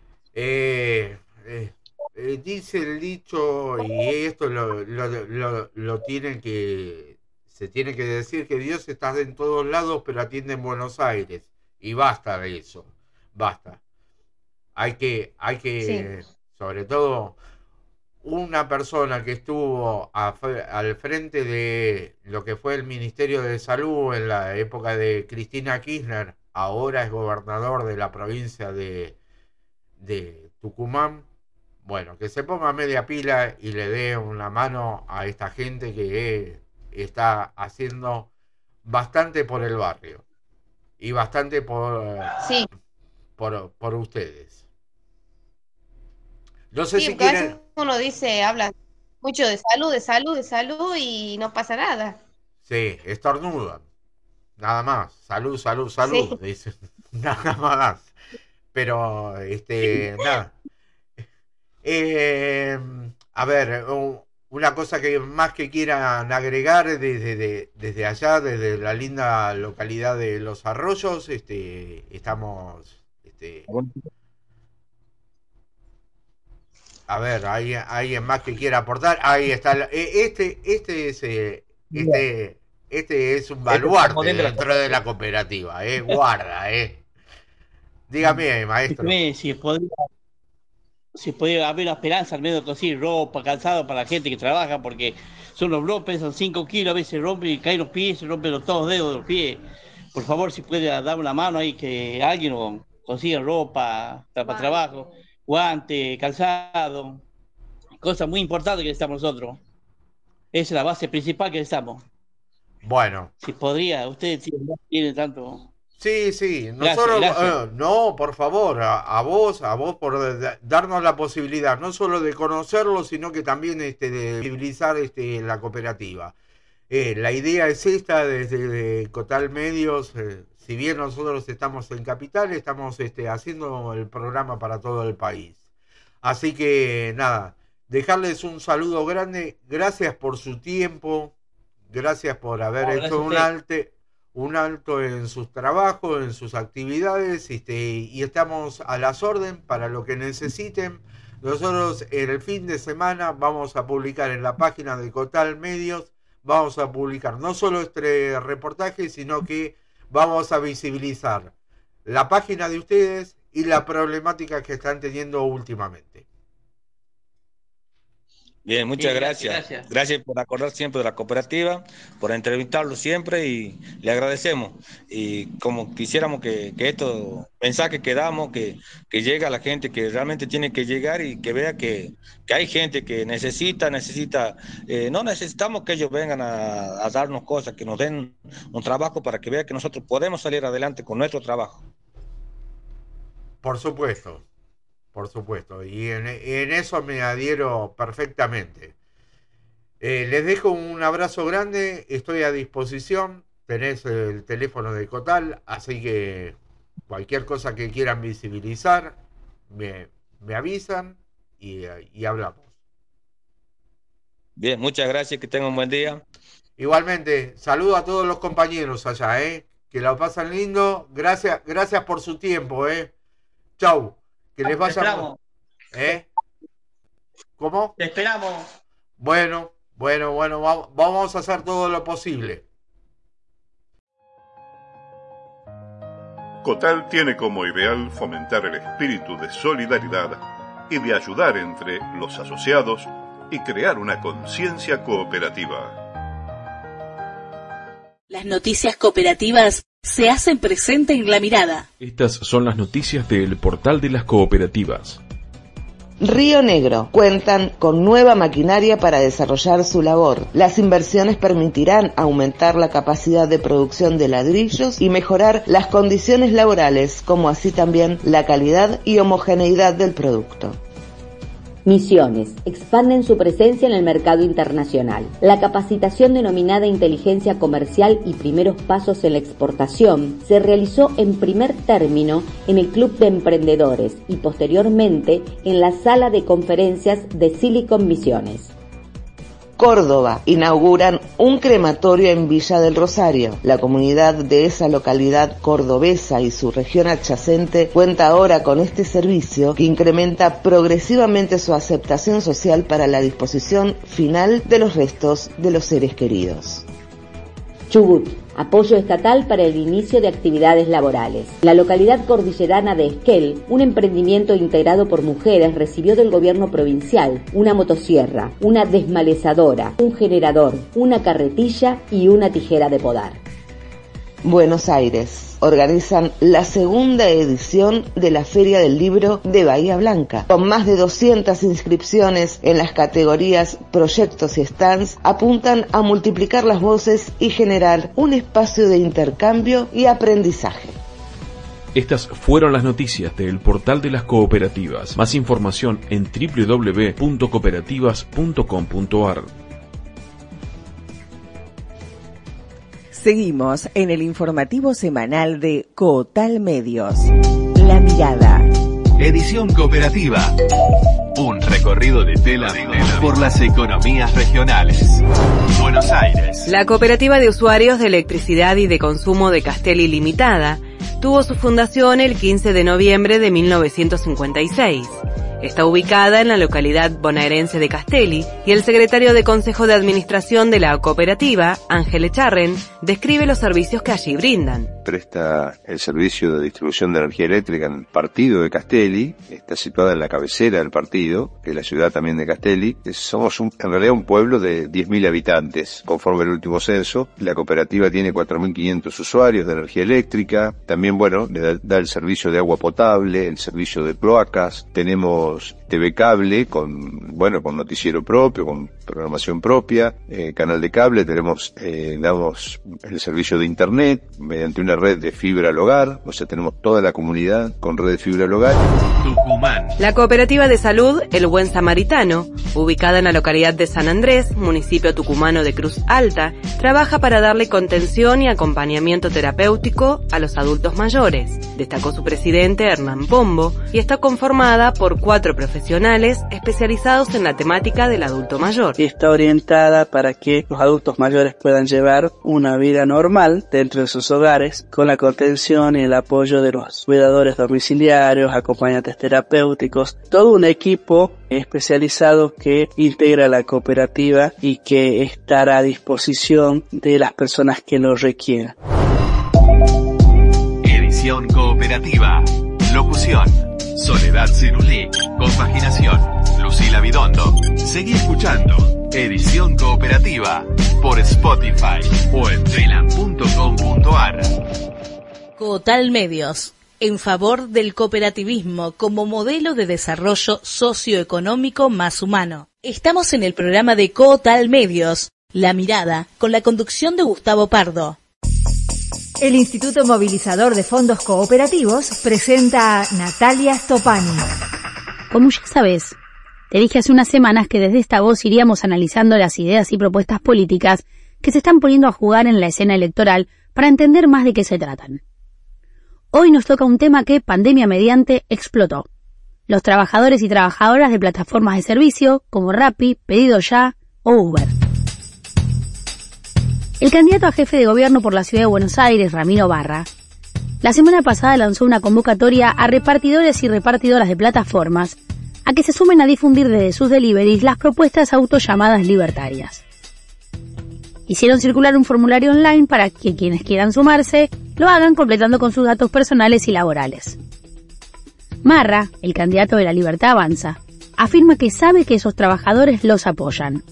eh, eh. Eh, dice el dicho, y esto lo, lo, lo, lo tienen que, se tiene que decir, que Dios está en todos lados, pero atiende en Buenos Aires. Y basta de eso, basta. Hay que, hay que, sí. sobre todo, una persona que estuvo a, al frente de lo que fue el Ministerio de Salud en la época de Cristina Kirchner, ahora es gobernador de la provincia de, de Tucumán. Bueno, que se ponga media pila y le dé una mano a esta gente que está haciendo bastante por el barrio y bastante por, sí. por, por ustedes. No sé sí, si quieren... a veces uno dice, habla mucho de salud, de salud, de salud y no pasa nada. Sí, estornudan. Nada más. Salud, salud, salud, sí. dicen. Nada más. Pero, este, nada. Eh, a ver, una cosa que más que quieran agregar desde, de, desde allá, desde la linda localidad de Los Arroyos, este, estamos... Este, a ver, ¿hay alguien más que quiera aportar? Ahí está. Este, este es este, este es un baluarte dentro de la cooperativa, eh. Guarda, eh. Dígame, maestro. Si podría, si podría haber una esperanza al menos de conseguir ropa, calzado para la gente que trabaja, porque son los blogs, pesan cinco kilos, a veces rompen y caen los pies, se rompen los, todos los dedos de los pies. Por favor, si puede dar una mano ahí, que alguien consiga ropa para trabajo. Guante, calzado, cosas muy importantes que necesitamos nosotros. Esa es la base principal que necesitamos. Bueno. Si podría, usted no tiene tanto... Sí, sí, nosotros, gracias, gracias. Eh, no, por favor, a, a vos, a vos por de, darnos la posibilidad, no solo de conocerlo, sino que también este, de visibilizar este, la cooperativa. Eh, la idea es esta, desde de Cotal Medios, eh, si bien nosotros estamos en Capital, estamos este, haciendo el programa para todo el país. Así que nada, dejarles un saludo grande, gracias por su tiempo, gracias por haber no, hecho un alto, un alto en sus trabajos, en sus actividades, este, y estamos a las órdenes para lo que necesiten. Nosotros en el fin de semana vamos a publicar en la página de Cotal Medios, vamos a publicar no solo este reportaje, sino que vamos a visibilizar la página de ustedes y la problemática que están teniendo últimamente. Bien, muchas sí, gracias. gracias. Gracias. Gracias por acordar siempre de la cooperativa, por entrevistarlo siempre y le agradecemos. Y como quisiéramos que, que estos mensajes que damos, que, que llegue a la gente que realmente tiene que llegar y que vea que, que hay gente que necesita, necesita, eh, no necesitamos que ellos vengan a, a darnos cosas, que nos den un trabajo para que vea que nosotros podemos salir adelante con nuestro trabajo. Por supuesto. Por supuesto, y en, en eso me adhiero perfectamente. Eh, les dejo un abrazo grande, estoy a disposición, tenés el teléfono de Cotal, así que cualquier cosa que quieran visibilizar, me, me avisan y, y hablamos. Bien, muchas gracias, que tengan un buen día. Igualmente, saludo a todos los compañeros allá, ¿eh? Que la pasan lindo, gracias, gracias por su tiempo, ¿eh? Chau. Que les vaya. Te esperamos. ¿Eh? ¿Cómo? Te esperamos. Bueno, bueno, bueno, vamos a hacer todo lo posible. Cotal tiene como ideal fomentar el espíritu de solidaridad y de ayudar entre los asociados y crear una conciencia cooperativa. Las noticias cooperativas se hacen presente en La Mirada. Estas son las noticias del portal de las cooperativas. Río Negro cuentan con nueva maquinaria para desarrollar su labor. Las inversiones permitirán aumentar la capacidad de producción de ladrillos y mejorar las condiciones laborales, como así también la calidad y homogeneidad del producto. Misiones expanden su presencia en el mercado internacional. La capacitación denominada Inteligencia Comercial y Primeros Pasos en la Exportación se realizó en primer término en el Club de Emprendedores y posteriormente en la Sala de Conferencias de Silicon Misiones. Córdoba inauguran un crematorio en Villa del Rosario. La comunidad de esa localidad cordobesa y su región adyacente cuenta ahora con este servicio que incrementa progresivamente su aceptación social para la disposición final de los restos de los seres queridos. Chubut, apoyo estatal para el inicio de actividades laborales. La localidad cordillerana de Esquel, un emprendimiento integrado por mujeres, recibió del gobierno provincial una motosierra, una desmalezadora, un generador, una carretilla y una tijera de podar. Buenos Aires organizan la segunda edición de la Feria del Libro de Bahía Blanca. Con más de doscientas inscripciones en las categorías proyectos y stands, apuntan a multiplicar las voces y generar un espacio de intercambio y aprendizaje. Estas fueron las noticias del portal de las cooperativas. Más información en doble u doble u doble u punto cooperativas punto com punto a r. Seguimos en el informativo semanal de Cotal Medios. La Mirada. En Edición Cooperativa. Un recorrido de tela por las economías regionales. Buenos Aires. La Cooperativa de Usuarios de Electricidad y de Consumo de Castelli Limitada tuvo su fundación el quince de noviembre de mil novecientos cincuenta y seis. Está ubicada en la localidad bonaerense de Castelli y el secretario de Consejo de Administración de la cooperativa, Ángel Echarren, describe los servicios que allí brindan. Presta el servicio de distribución de energía eléctrica en el partido de Castelli, está situada en la cabecera del partido, que es la ciudad también de Castelli. Somos un, en realidad un pueblo de diez mil habitantes, conforme el último censo. La cooperativa tiene cuatro mil quinientos usuarios de energía eléctrica, también, bueno, le da, da el servicio de agua potable, el servicio de cloacas, tenemos T V cable con, bueno, con noticiero propio, con programación propia, eh, canal de cable, tenemos, eh, damos el servicio de internet mediante una red de fibra al hogar, o sea, tenemos toda la comunidad con red de fibra al hogar. Tucumán. La Cooperativa de Salud El Buen Samaritano, ubicada en la localidad de San Andrés, municipio tucumano de Cruz Alta, trabaja para darle contención y acompañamiento terapéutico a los adultos mayores. Destacó su presidente Hernán Pombo y está conformada por cuatro profesionales especializados en la temática del adulto mayor. Y está orientada para que los adultos mayores puedan llevar una vida normal dentro de sus hogares con la contención y el apoyo de los cuidadores domiciliarios, acompañantes terapéuticos, todo un equipo especializado que integra la cooperativa y que estará a disposición de las personas que lo requieran. Edición Cooperativa. Locución: Soledad Cirulic. Compaginación: Lucila Bidondo. Seguí escuchando Edición Cooperativa por Spotify o en telam punto com punto ar. Cootal Medios, en favor del cooperativismo como modelo de desarrollo socioeconómico más humano. Estamos en el programa de Cootal Medios, La Mirada, con la conducción de Gustavo Pardo. El Instituto Movilizador de Fondos Cooperativos presenta a Natalia Stopani. Como ya sabes, te dije hace unas semanas que desde esta voz iríamos analizando las ideas y propuestas políticas que se están poniendo a jugar en la escena electoral para entender más de qué se tratan. Hoy nos toca un tema que, pandemia mediante, explotó. Los trabajadores y trabajadoras de plataformas de servicio como Rappi, Pedido Ya o Uber. El candidato a jefe de gobierno por la ciudad de Buenos Aires, Ramiro Barra, la semana pasada lanzó una convocatoria a repartidores y repartidoras de plataformas a que se sumen a difundir desde sus deliveries las propuestas autollamadas libertarias. Hicieron circular un formulario online para que quienes quieran sumarse lo hagan completando con sus datos personales y laborales. Marra, el candidato de La Libertad Avanza, afirma que sabe que esos trabajadores los apoyan.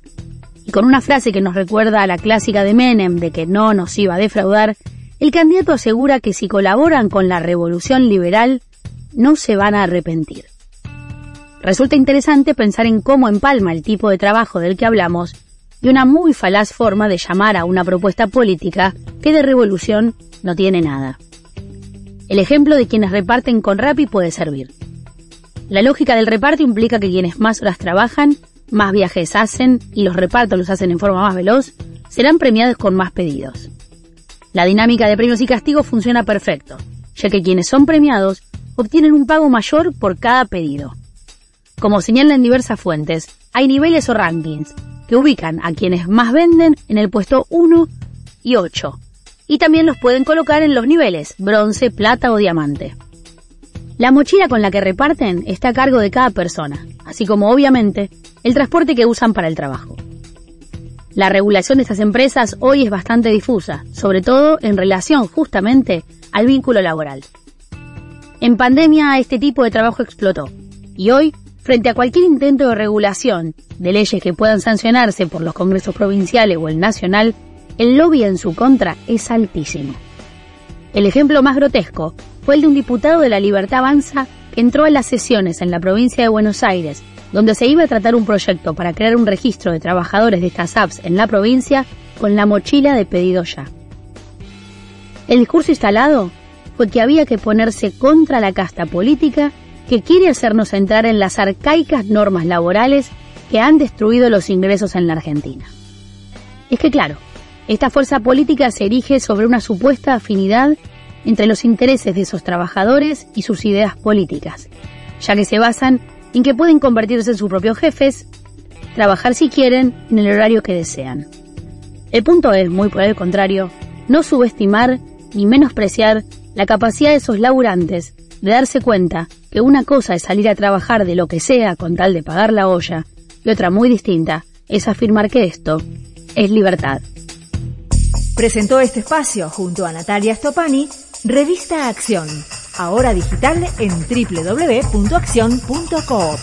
Y con una frase que nos recuerda a la clásica de Menem de que no nos iba a defraudar, el candidato asegura que si colaboran con la revolución liberal, no se van a arrepentir. Resulta interesante pensar en cómo empalma el tipo de trabajo del que hablamos y una muy falaz forma de llamar a una propuesta política que de revolución no tiene nada. El ejemplo de quienes reparten con Rappi puede servir. La lógica del reparto implica que quienes más horas trabajan, más viajes hacen y los repartos los hacen en forma más veloz, serán premiados con más pedidos. La dinámica de premios y castigos funciona perfecto, ya que quienes son premiados obtienen un pago mayor por cada pedido. Como señalan diversas fuentes, hay niveles o rankings que ubican a quienes más venden en el puesto uno y ocho, y también los pueden colocar en los niveles bronce, plata o diamante. La mochila con la que reparten está a cargo de cada persona, así como obviamente el transporte que usan para el trabajo. La regulación de estas empresas hoy es bastante difusa, sobre todo en relación justamente al vínculo laboral. En pandemia este tipo de trabajo explotó, y hoy, frente a cualquier intento de regulación de leyes que puedan sancionarse por los congresos provinciales o el nacional, el lobby en su contra es altísimo. El ejemplo más grotesco fue el de un diputado de La Libertad Avanza que entró a las sesiones en la provincia de Buenos Aires, donde se iba a tratar un proyecto para crear un registro de trabajadores de estas apps en la provincia con la mochila de Pedido Ya. El discurso instalado fue que había que ponerse contra la casta política que quiere hacernos entrar en las arcaicas normas laborales que han destruido los ingresos en la Argentina. Es que claro, esta fuerza política se erige sobre una supuesta afinidad entre los intereses de esos trabajadores y sus ideas políticas, ya que se basan en que pueden convertirse en sus propios jefes, trabajar si quieren, en el horario que desean. El punto es, muy por el contrario, no subestimar ni menospreciar la capacidad de esos laburantes de darse cuenta que una cosa es salir a trabajar de lo que sea con tal de pagar la olla, y otra muy distinta es afirmar que esto es libertad. Presentó este espacio junto a Natalia Stopani, Revista Acción, ahora digital en doble u doble u doble u punto acción punto coop.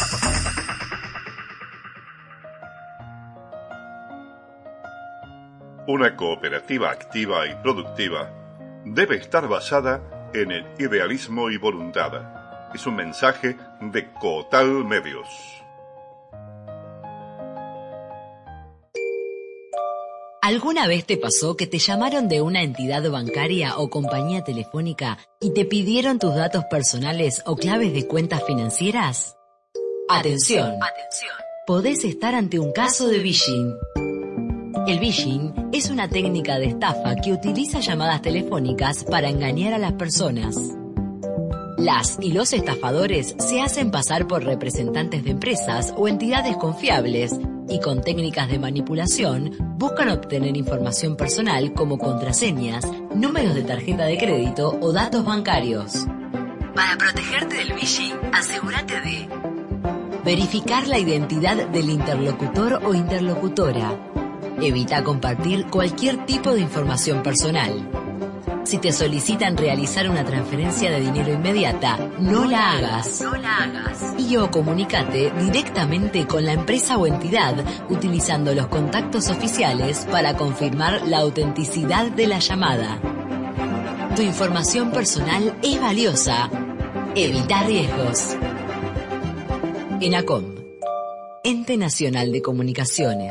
Una cooperativa activa y productiva debe estar basada en el idealismo y voluntad. Es un mensaje de Cotal Medios. ¿Alguna vez te pasó que te llamaron de una entidad bancaria o compañía telefónica y te pidieron tus datos personales o claves de cuentas financieras? Atención, atención. Podés estar ante un caso de phishing. El phishing es una técnica de estafa que utiliza llamadas telefónicas para engañar a las personas. Las y los estafadores se hacen pasar por representantes de empresas o entidades confiables y con técnicas de manipulación buscan obtener información personal como contraseñas, números de tarjeta de crédito o datos bancarios. Para protegerte del phishing, asegúrate de verificar la identidad del interlocutor o interlocutora. Evita compartir cualquier tipo de información personal. Si te solicitan realizar una transferencia de dinero inmediata, no la hagas. No la hagas. Y o comunícate directamente con la empresa o entidad utilizando los contactos oficiales para confirmar la autenticidad de la llamada. Tu información personal es valiosa. Evita riesgos. ENACOM, Ente Nacional de Comunicaciones.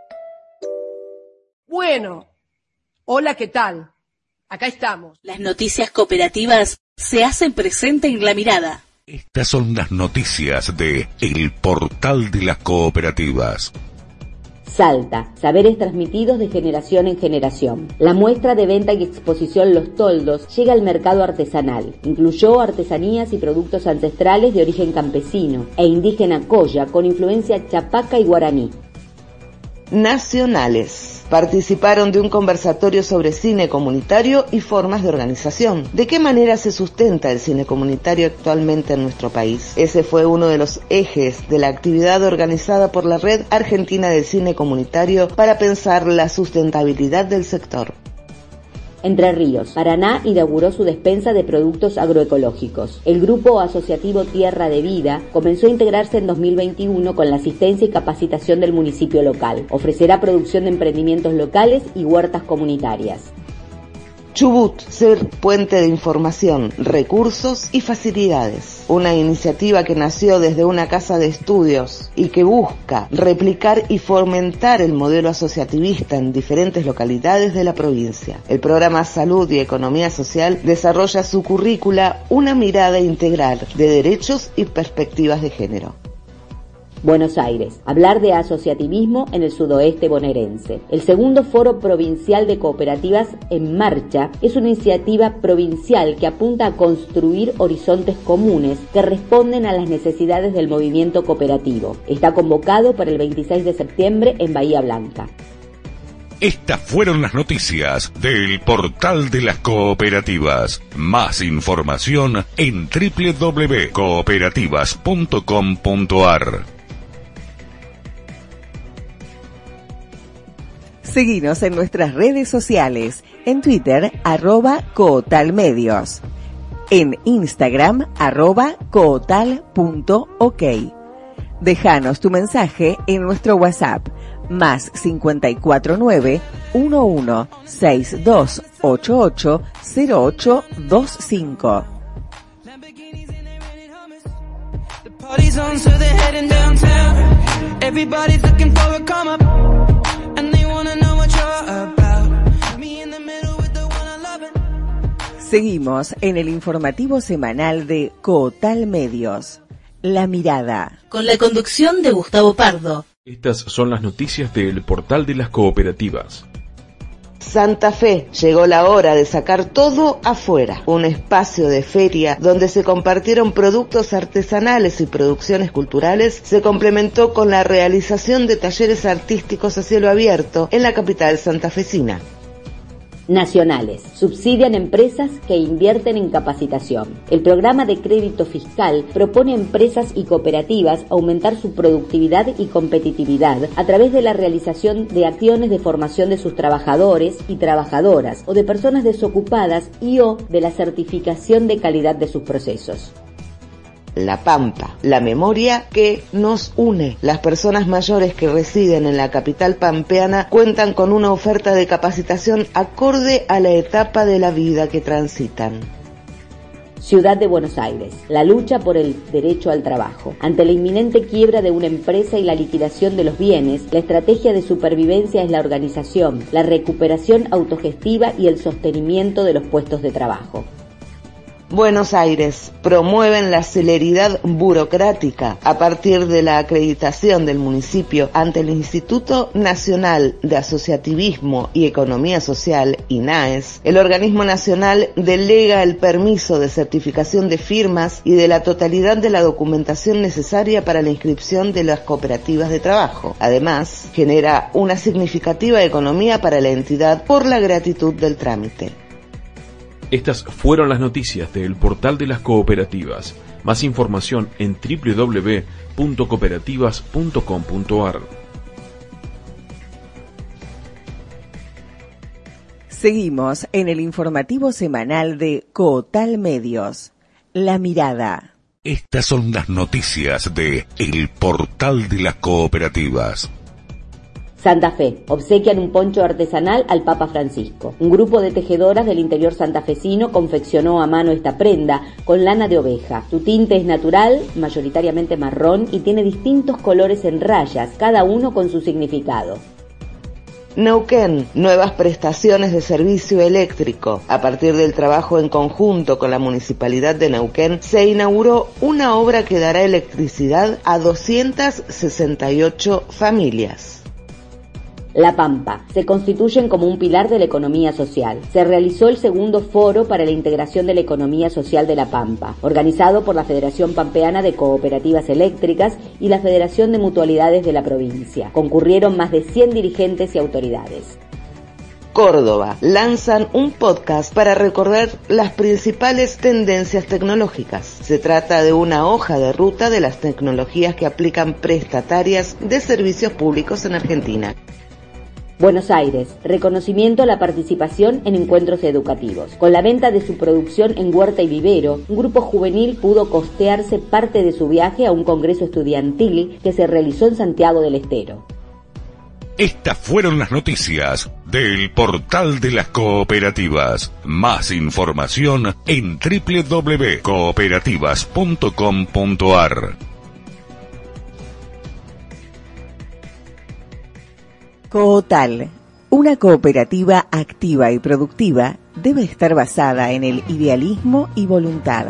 Bueno, hola, ¿qué tal? Acá estamos. Las noticias cooperativas se hacen presente en La Mirada. Estas son las noticias de El Portal de las Cooperativas. Salta, saberes transmitidos de generación en generación. La muestra de venta y exposición Los Toldos llega al mercado artesanal. Incluyó artesanías y productos ancestrales de origen campesino e indígena colla con influencia chapaca y guaraní. Nacionales. Participaron de un conversatorio sobre cine comunitario y formas de organización. ¿De qué manera se sustenta el cine comunitario actualmente en nuestro país? Ese fue uno de los ejes de la actividad organizada por la Red Argentina del Cine Comunitario para pensar la sustentabilidad del sector. Entre Ríos, Paraná inauguró su despensa de productos agroecológicos. El grupo asociativo Tierra de Vida comenzó a integrarse en dos mil veintiuno con la asistencia y capacitación del municipio local. Ofrecerá producción de emprendimientos locales y huertas comunitarias. Chubut, ser puente de información, recursos y facilidades. Una iniciativa que nació desde una casa de estudios y que busca replicar y fomentar el modelo asociativista en diferentes localidades de la provincia. El programa Salud y Economía Social desarrolla su currícula Una mirada integral de derechos y perspectivas de género. Buenos Aires, hablar de asociativismo en el sudoeste bonaerense. El segundo Foro Provincial de Cooperativas en Marcha es una iniciativa provincial que apunta a construir horizontes comunes que responden a las necesidades del movimiento cooperativo. Está convocado para el veintiséis de septiembre en Bahía Blanca. Estas fueron las noticias del Portal de las Cooperativas. Más información en doble u doble u doble u punto cooperativas punto com punto a r. Seguinos en nuestras redes sociales, en Twitter, arroba Cotalmedios, en Instagram, arroba cotal punto ok. Déjanos tu mensaje en nuestro WhatsApp, más cincuenta y cuatro nueve, uno uno seis dos ocho ocho cero ocho dos cinco. Seguimos en el informativo semanal de Cotal Medios, La Mirada. Con la conducción de Gustavo Pardo. Estas son las noticias del Portal de las Cooperativas. Santa Fe, llegó la hora de sacar todo afuera. Un espacio de feria donde se compartieron productos artesanales y producciones culturales se complementó con la realización de talleres artísticos a cielo abierto en la capital santafesina. Nacionales. Subsidian empresas que invierten en capacitación. El programa de crédito fiscal propone a empresas y cooperativas aumentar su productividad y competitividad a través de la realización de acciones de formación de sus trabajadores y trabajadoras o de personas desocupadas y o de la certificación de calidad de sus procesos. La Pampa, la memoria que nos une. Las personas mayores que residen en la capital pampeana cuentan con una oferta de capacitación acorde a la etapa de la vida que transitan. Ciudad de Buenos Aires. La lucha por el derecho al trabajo. Ante la inminente quiebra de una empresa y la liquidación de los bienes, la estrategia de supervivencia es la organización, la recuperación autogestiva y el sostenimiento de los puestos de trabajo. Buenos Aires, promueven la celeridad burocrática a partir de la acreditación del municipio ante el Instituto Nacional de Asociativismo y Economía Social, INAES. El organismo nacional delega el permiso de certificación de firmas y de la totalidad de la documentación necesaria para la inscripción de las cooperativas de trabajo. Además, genera una significativa economía para la entidad por la gratitud del trámite. Estas fueron las noticias del Portal de las Cooperativas. Más información en doble u doble u doble u punto cooperativas punto com punto a r. Seguimos en el informativo semanal de Cootal Medios. La mirada. Estas son las noticias de El Portal de las Cooperativas. Santa Fe. Obsequian un poncho artesanal al Papa Francisco. Un grupo de tejedoras del interior santafesino confeccionó a mano esta prenda con lana de oveja. Su tinte es natural, mayoritariamente marrón, y tiene distintos colores en rayas, cada uno con su significado. Neuquén, nuevas prestaciones de servicio eléctrico. A partir del trabajo en conjunto con la Municipalidad de Neuquén, se inauguró una obra que dará electricidad a doscientas sesenta y ocho familias. La Pampa. Se constituyen como un pilar de la economía social. Se realizó el segundo foro para la integración de la economía social de La Pampa, organizado por la Federación Pampeana de Cooperativas Eléctricas y la Federación de Mutualidades de la provincia. Concurrieron más de cien dirigentes y autoridades. Córdoba. Lanzan un podcast para recorrer las principales tendencias tecnológicas. Se trata de una hoja de ruta de las tecnologías que aplican prestatarias de servicios públicos en Argentina. Buenos Aires, reconocimiento a la participación en encuentros educativos. Con la venta de su producción en Huerta y Vivero, un grupo juvenil pudo costearse parte de su viaje a un congreso estudiantil que se realizó en Santiago del Estero. Estas fueron las noticias del Portal de las Cooperativas. Más información en doble u doble u doble u punto cooperativas punto com punto a r. Cootal, una cooperativa activa y productiva, debe estar basada en el idealismo y voluntad.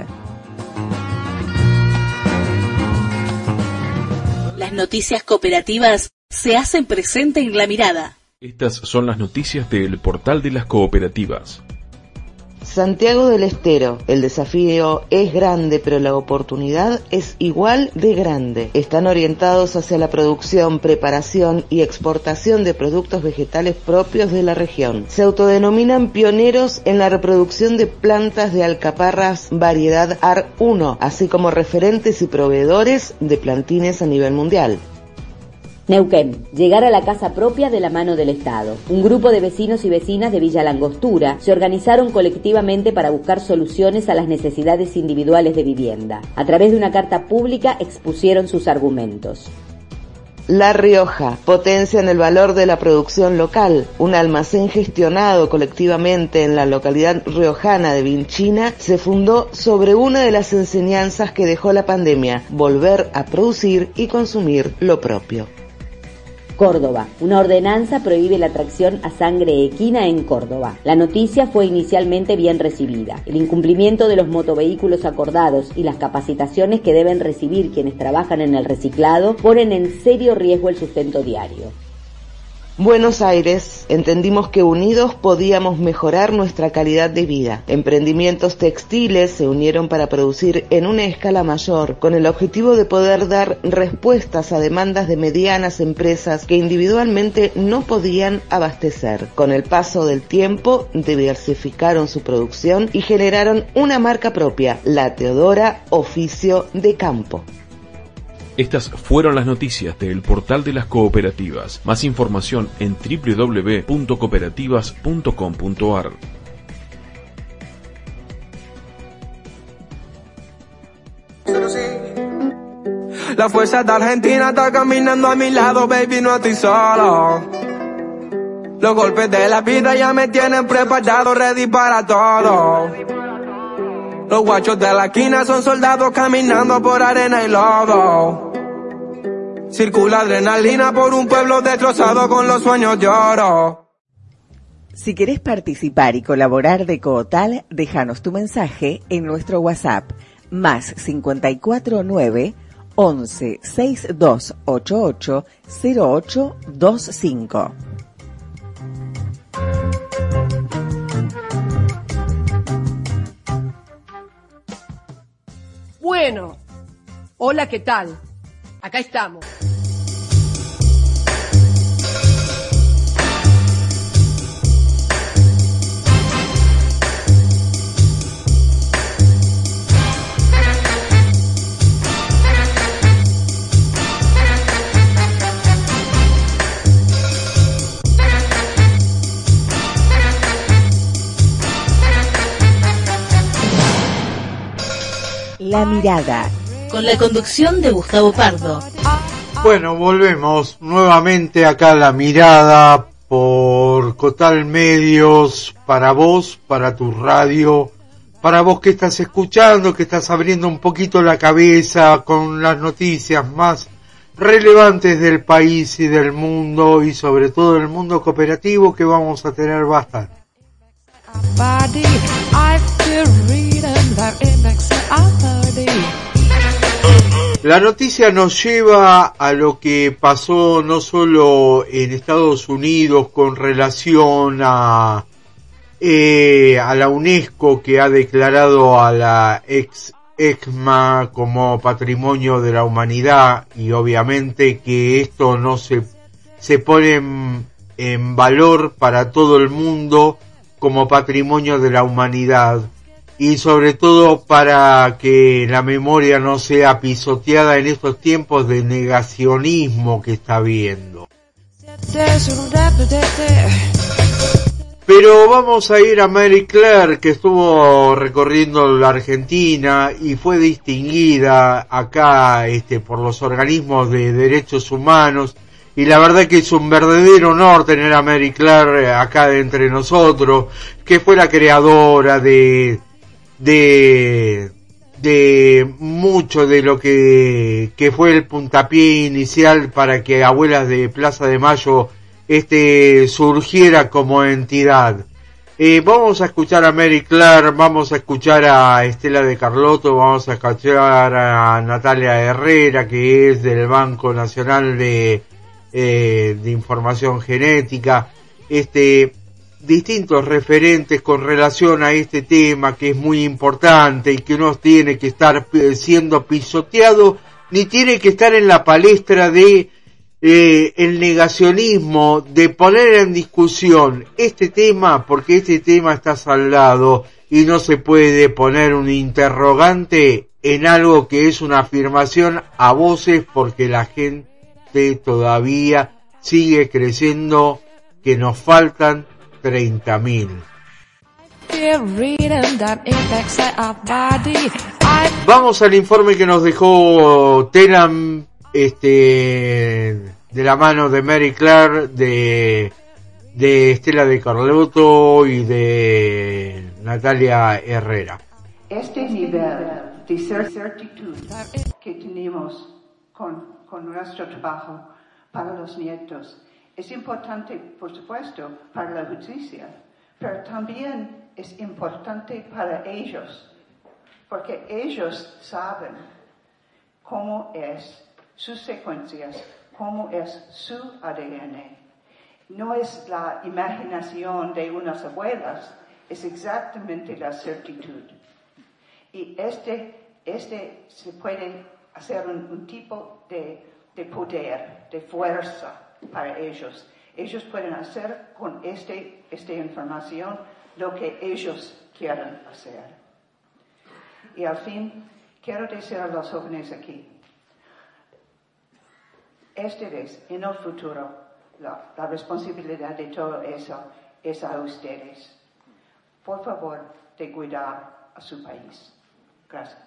Las noticias cooperativas se hacen presente en la mirada. Estas son las noticias del Portal de las Cooperativas. Santiago del Estero. El desafío es grande, pero la oportunidad es igual de grande. Están orientados hacia la producción, preparación y exportación de productos vegetales propios de la región. Se autodenominan pioneros en la reproducción de plantas de alcaparras variedad A R uno, así como referentes y proveedores de plantines a nivel mundial. Neuquén, llegar a la casa propia de la mano del Estado. Un grupo de vecinos y vecinas de Villa Langostura se organizaron colectivamente para buscar soluciones a las necesidades individuales de vivienda. A través de una carta pública expusieron sus argumentos. La Rioja, potencian el valor de la producción local. Un almacén gestionado colectivamente en la localidad riojana de Vinchina se fundó sobre una de las enseñanzas que dejó la pandemia: volver a producir y consumir lo propio. Córdoba. Una ordenanza prohíbe la tracción a sangre equina en Córdoba. La noticia fue inicialmente bien recibida. El incumplimiento de los motovehículos acordados y las capacitaciones que deben recibir quienes trabajan en el reciclado ponen en serio riesgo el sustento diario. Buenos Aires, entendimos que unidos podíamos mejorar nuestra calidad de vida. Emprendimientos textiles se unieron para producir en una escala mayor, con el objetivo de poder dar respuestas a demandas de medianas empresas que individualmente no podían abastecer. Con el paso del tiempo, diversificaron su producción y generaron una marca propia, La Teodora Oficio de Campo. Estas fueron las noticias del Portal de las Cooperativas. Más información en doble u doble u doble u punto cooperativas punto com punto a r. La fuerza de Argentina está caminando a mi lado, baby, no estoy solo. Los golpes de la vida ya me tienen preparado, ready para todo. Los guachos de la esquina son soldados caminando por arena y lodo. Circula adrenalina por un pueblo destrozado con los sueños de oro. Si querés participar y colaborar de Cootal, déjanos tu mensaje en nuestro WhatsApp, más cincuenta y cuatro nueve, once, sesenta y dos ochenta y ocho, cero ocho veinticinco. Bueno, hola, ¿qué tal? Acá estamos. La mirada, con la conducción de Gustavo Pardo. Bueno, volvemos nuevamente acá a La Mirada por Cotal Medios, para vos, para tu radio, para vos que estás escuchando, que estás abriendo un poquito la cabeza con las noticias más relevantes del país y del mundo, y sobre todo del mundo cooperativo, que vamos a tener bastante. La noticia nos lleva a lo que pasó no solo en Estados Unidos con relación a eh, a la UNESCO, que ha declarado a la ex ECMA como Patrimonio de la Humanidad, y obviamente que esto no se se pone en, en valor para todo el mundo como Patrimonio de la Humanidad, y sobre todo para que la memoria no sea pisoteada en estos tiempos de negacionismo que está habiendo. Pero vamos a ir a Mary Claire, que estuvo recorriendo la Argentina y fue distinguida acá este por los organismos de derechos humanos, y la verdad que es un verdadero honor tener a Mary Claire acá entre nosotros, que fue la creadora de de de mucho de lo que que fue el puntapié inicial para que Abuelas de Plaza de Mayo este surgiera como entidad. Eh, vamos a escuchar a Mary Claire, vamos a escuchar a Estela de Carlotto, vamos a escuchar a Natalia Herrera, que es del Banco Nacional de eh, de Información Genética, este distintos referentes con relación a este tema, que es muy importante y que no tiene que estar siendo pisoteado, ni tiene que estar en la palestra de eh, el negacionismo, de poner en discusión este tema, porque este tema está saldado y no se puede poner un interrogante en algo que es una afirmación a voces, porque la gente todavía sigue creciendo, que nos faltan treinta mil. Vamos al informe que nos dejó Telam, este, de la mano de Mary Claire, de, de Estela de Carlotto y de Natalia Herrera. Este nivel de certitud que tenemos con, con nuestro trabajo para los nietos es importante, por supuesto, para la justicia, pero también es importante para ellos, porque ellos saben cómo es sus secuencias, cómo es su A D N. no es la imaginación de unas abuelas, es exactamente la certitud. Y este, este se puede hacer un, un tipo de, de poder, de fuerza para ellos. Ellos pueden hacer con este, esta información lo que ellos quieran hacer. Y al fin, quiero decir a los jóvenes aquí, esta vez, en el futuro, la, la responsabilidad de todo eso es a ustedes. Por favor, de cuidar a su país. Gracias.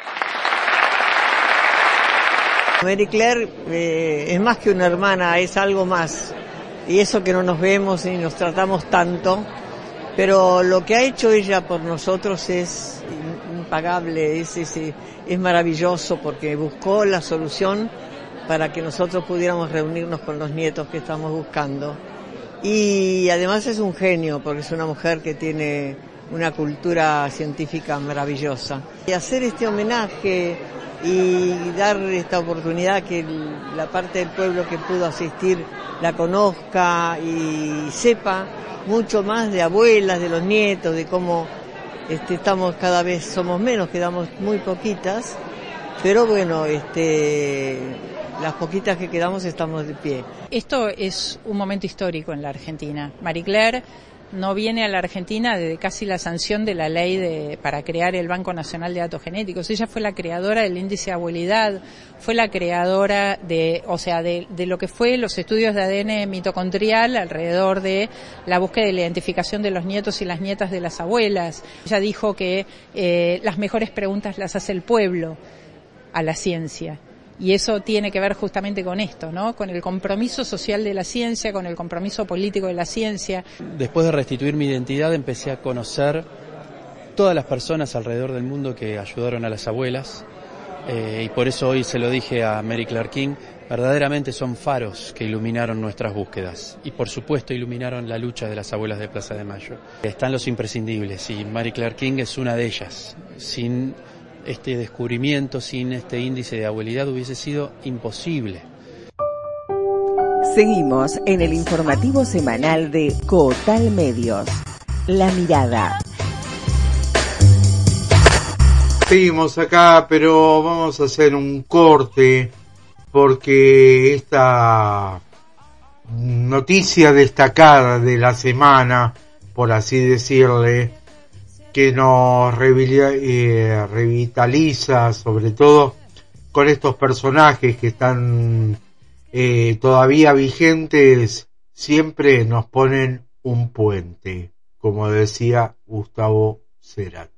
Marie Claire eh, es más que una hermana, es algo más. Y eso que no nos vemos y nos tratamos tanto, pero lo que ha hecho ella por nosotros es impagable, es, es, es maravilloso porque buscó la solución para que nosotros pudiéramos reunirnos con los nietos que estamos buscando. Y además es un genio porque es una mujer que tiene una cultura científica maravillosa. Y hacer este homenaje y dar esta oportunidad que la parte del pueblo que pudo asistir la conozca y sepa mucho más de abuelas, de los nietos, de cómo este, estamos cada vez, somos menos, quedamos muy poquitas, pero bueno, este, las poquitas que quedamos estamos de pie. Esto es un momento histórico en la Argentina. Marie Claire no viene a la Argentina desde casi la sanción de la ley de, para crear el Banco Nacional de Datos Genéticos. Ella fue la creadora del índice de abuelidad, fue la creadora de, o sea, de, de lo que fue los estudios de A D N mitocondrial alrededor de la búsqueda de la identificación de los nietos y las nietas de las abuelas. Ella dijo que eh, las mejores preguntas las hace el pueblo a la ciencia. Y eso tiene que ver justamente con esto, ¿no? Con el compromiso social de la ciencia, con el compromiso político de la ciencia. Después de restituir mi identidad, empecé a conocer todas las personas alrededor del mundo que ayudaron a las abuelas. Eh, y por eso hoy se lo dije a Mary Claire King, verdaderamente son faros que iluminaron nuestras búsquedas. Y por supuesto iluminaron la lucha de las abuelas de Plaza de Mayo. Están los imprescindibles y Mary Claire King es una de ellas. Sin este descubrimiento, sin este índice de abuelidad hubiese sido imposible. Seguimos en el informativo semanal de Cotal Medios. La mirada. Seguimos acá, pero vamos a hacer un corte porque esta noticia destacada de la semana, por así decirle, que nos revitaliza, sobre todo con estos personajes que están eh, todavía vigentes, siempre nos ponen un puente, como decía Gustavo Cerati.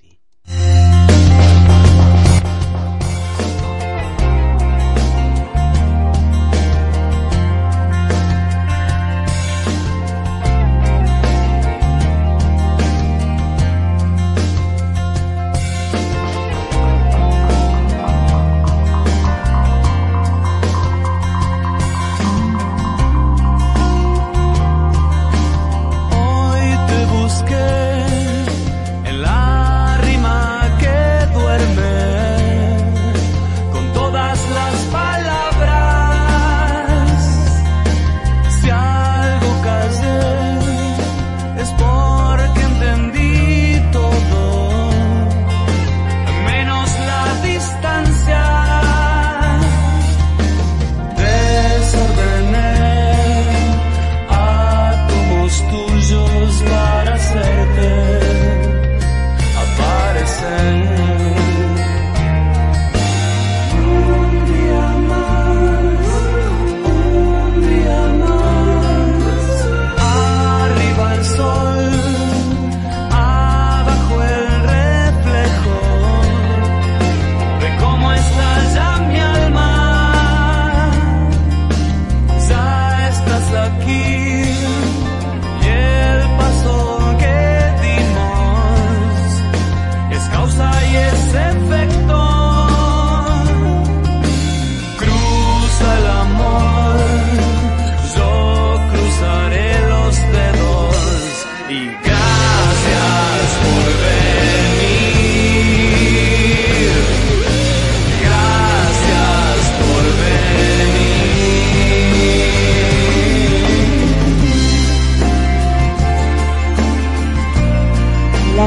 En la rima que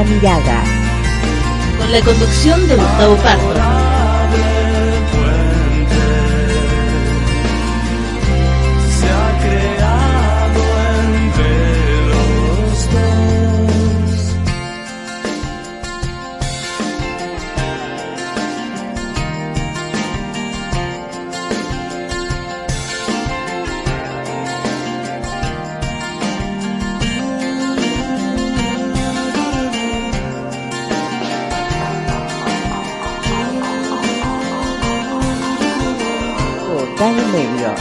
Mirada. Con la conducción de Gustavo Pardo. Cotal Medios.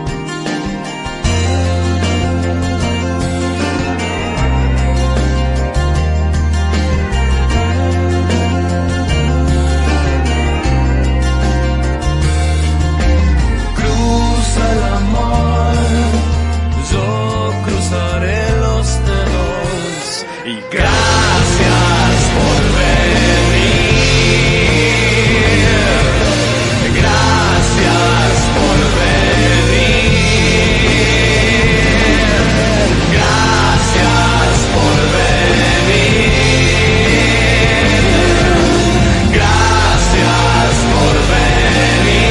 Cruza el amor, yo cruzaré los dedos y gracias por venir. Gracias por venir. Gracias por venir. Gracias por venir.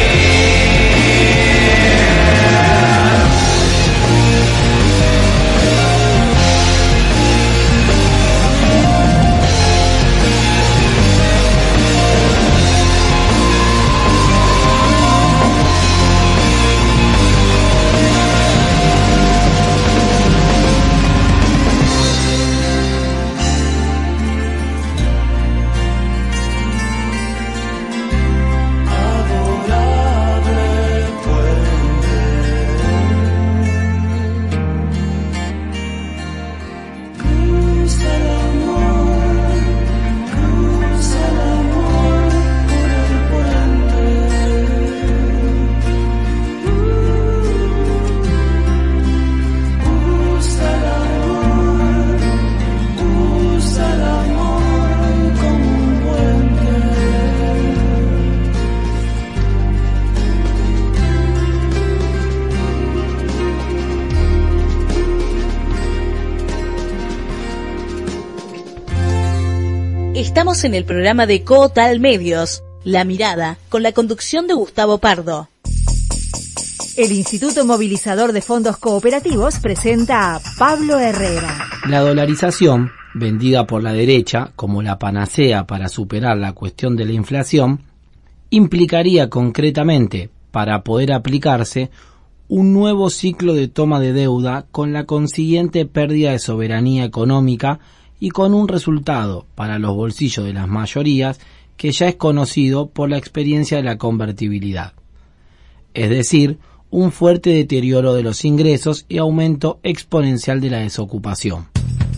Estamos en el programa de Cotal Medios, La Mirada, con la conducción de Gustavo Pardo. El Instituto Movilizador de Fondos Cooperativos presenta a Pablo Herrera. La dolarización, vendida por la derecha como la panacea para superar la cuestión de la inflación, implicaría concretamente, para poder aplicarse, un nuevo ciclo de toma de deuda con la consiguiente pérdida de soberanía económica y con un resultado para los bolsillos de las mayorías que ya es conocido por la experiencia de la convertibilidad. Es decir, un fuerte deterioro de los ingresos y aumento exponencial de la desocupación.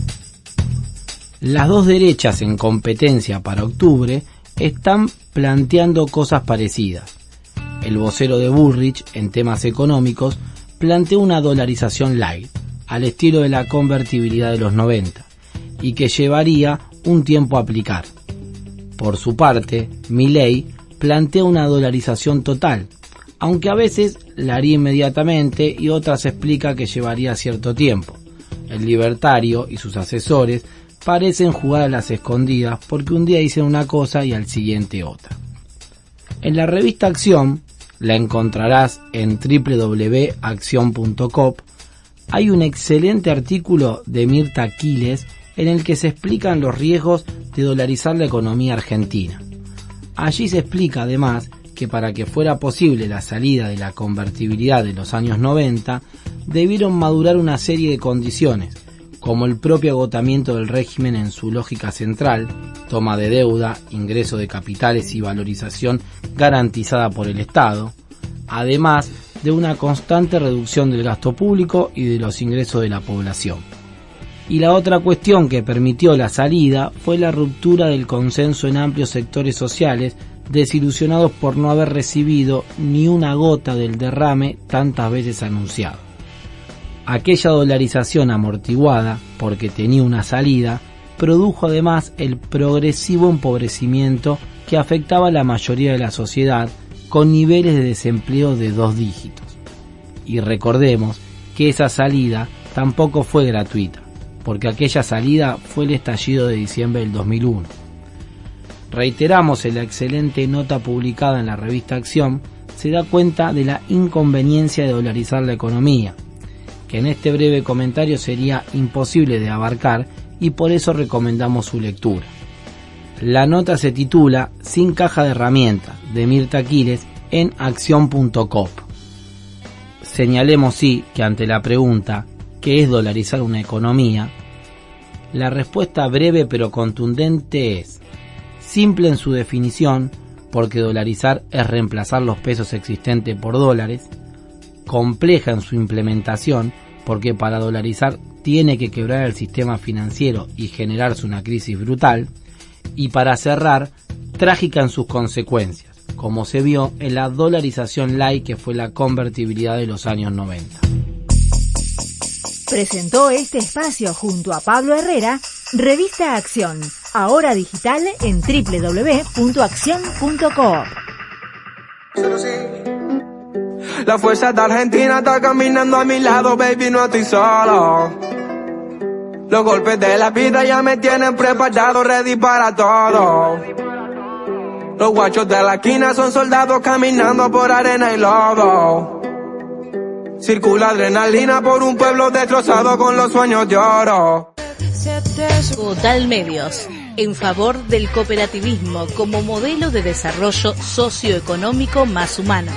Las dos derechas en competencia para octubre están planteando cosas parecidas. El vocero de Bullrich en temas económicos planteó una dolarización light, al estilo de la convertibilidad de los noventa, y que llevaría un tiempo a aplicar. Por su parte, Milei plantea una dolarización total, aunque a veces la haría inmediatamente y otras explica que llevaría cierto tiempo. El libertario y sus asesores parecen jugar a las escondidas porque un día dicen una cosa y al siguiente otra. En la revista Acción, la encontrarás en doble u doble u doble u punto acción punto com, hay un excelente artículo de Mirta Quiles en el que se explican los riesgos de dolarizar la economía argentina. Allí se explica además que para que fuera posible la salida de la convertibilidad de los años noventa, debieron madurar una serie de condiciones, como el propio agotamiento del régimen en su lógica central, toma de deuda, ingreso de capitales y valorización garantizada por el Estado, además de una constante reducción del gasto público y de los ingresos de la población. Y la otra cuestión que permitió la salida fue la ruptura del consenso en amplios sectores sociales, desilusionados por no haber recibido ni una gota del derrame tantas veces anunciado. Aquella dolarización amortiguada, porque tenía una salida, produjo además el progresivo empobrecimiento que afectaba a la mayoría de la sociedad, con niveles de desempleo de dos dígitos. Y recordemos que esa salida tampoco fue gratuita, porque aquella salida fue el estallido de diciembre del dos mil uno. Reiteramos en la excelente nota publicada en la revista Acción, se da cuenta de la inconveniencia de dolarizar la economía, que en este breve comentario sería imposible de abarcar y por eso recomendamos su lectura. La nota se titula Sin caja de herramientas, de Mirta Quiles, en acción punto coop. Señalemos sí que ante la pregunta ¿qué es dolarizar una economía?, la respuesta breve pero contundente es simple en su definición, porque dolarizar es reemplazar los pesos existentes por dólares, compleja en su implementación, porque para dolarizar tiene que quebrar el sistema financiero y generarse una crisis brutal, y para cerrar, trágica en sus consecuencias, como se vio en la dolarización light que fue la convertibilidad de los años noventa. Presentó este espacio junto a Pablo Herrera, Revista Acción, ahora digital en doble u doble u doble u punto acción punto coop. La fuerza de Argentina está caminando a mi lado, baby, no estoy solo. Los golpes de la vida ya me tienen preparado, ready para todo. Los guachos de la esquina son soldados caminando por arena y lodo. Circula adrenalina por un pueblo destrozado con los sueños de oro. Cotal Medios, en favor del cooperativismo como modelo de desarrollo socioeconómico más humano.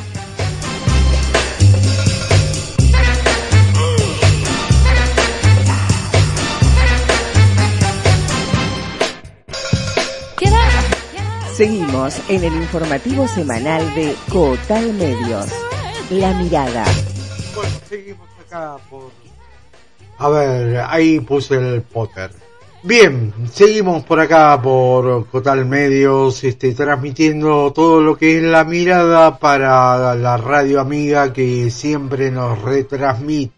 Seguimos en el informativo semanal de Cotal Medios, La Mirada. Bueno, seguimos acá por... A ver, ahí puse el Potter. Bien, seguimos por acá por Cotal Medios, este, transmitiendo todo lo que es La Mirada para la radio amiga que siempre nos retransmite.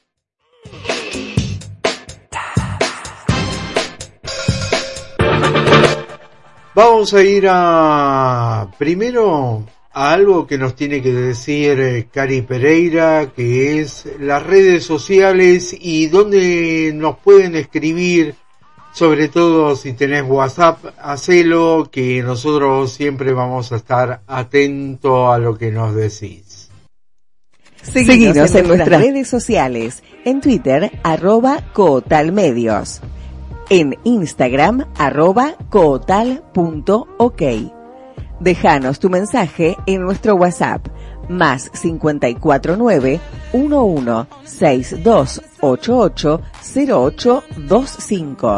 Vamos a ir a primero a algo que nos tiene que decir eh, Cari Pereira, que es las redes sociales y dónde nos pueden escribir, sobre todo si tenés WhatsApp, hacelo, que nosotros siempre vamos a estar atentos a lo que nos decís. Seguinos en, en nuestras redes sociales, en Twitter, arroba Cotalmedios. En Instagram, arroba cotal.ok. Déjanos tu mensaje en nuestro WhatsApp, más cincuenta y cuatro nueve, uno uno seis dos ocho ocho cero ocho dos cinco.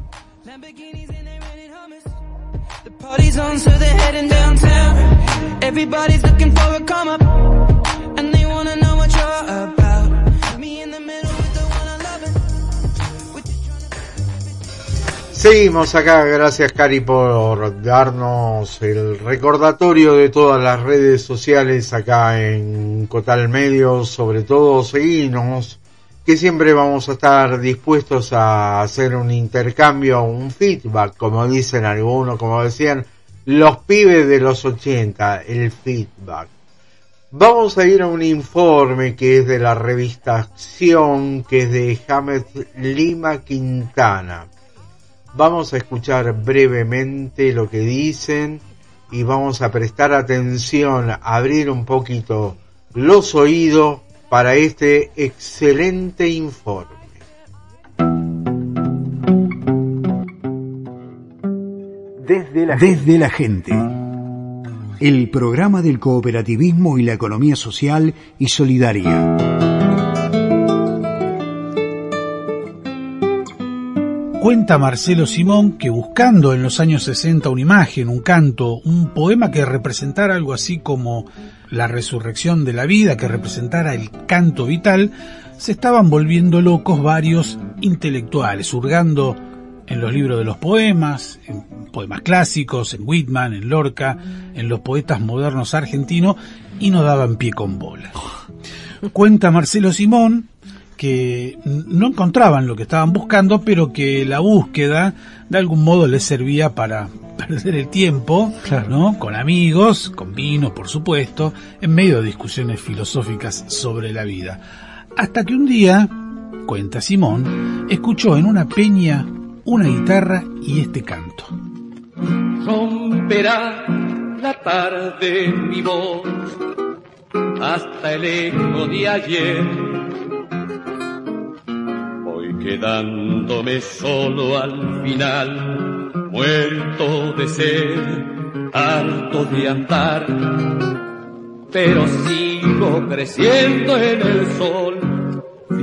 Seguimos acá, gracias Cari por darnos el recordatorio de todas las redes sociales acá en Cotal Medios, sobre todo seguinos, que siempre vamos a estar dispuestos a hacer un intercambio, un feedback, como dicen algunos, como decían los pibes de los ochenta, el feedback. Vamos a ir a un informe que es de la revista Acción, que es de James Lima Quintana. Vamos a escuchar brevemente lo que dicen y vamos a prestar atención, a abrir un poquito los oídos para este excelente informe. Desde la, Desde la gente. El programa del cooperativismo y la economía social y solidaria. Cuenta Marcelo Simón que buscando en los años sesenta una imagen, un canto, un poema que representara algo así como la resurrección de la vida, que representara el canto vital, se estaban volviendo locos varios intelectuales, hurgando en los libros de los poemas, en poemas clásicos, en Whitman, en Lorca, en los poetas modernos argentinos, y no daban pie con bola. Cuenta Marcelo Simón que no encontraban lo que estaban buscando, pero que la búsqueda de algún modo les servía para perder el tiempo, claro, ¿no? Con amigos, con vino, por supuesto, en medio de discusiones filosóficas sobre la vida. Hasta que un día cuenta Simón, escuchó en una peña una guitarra y este canto. Romperá la tarde mi voz hasta el eco de ayer, voy quedándome solo al final, muerto de sed, harto de andar, pero sigo creciendo en el sol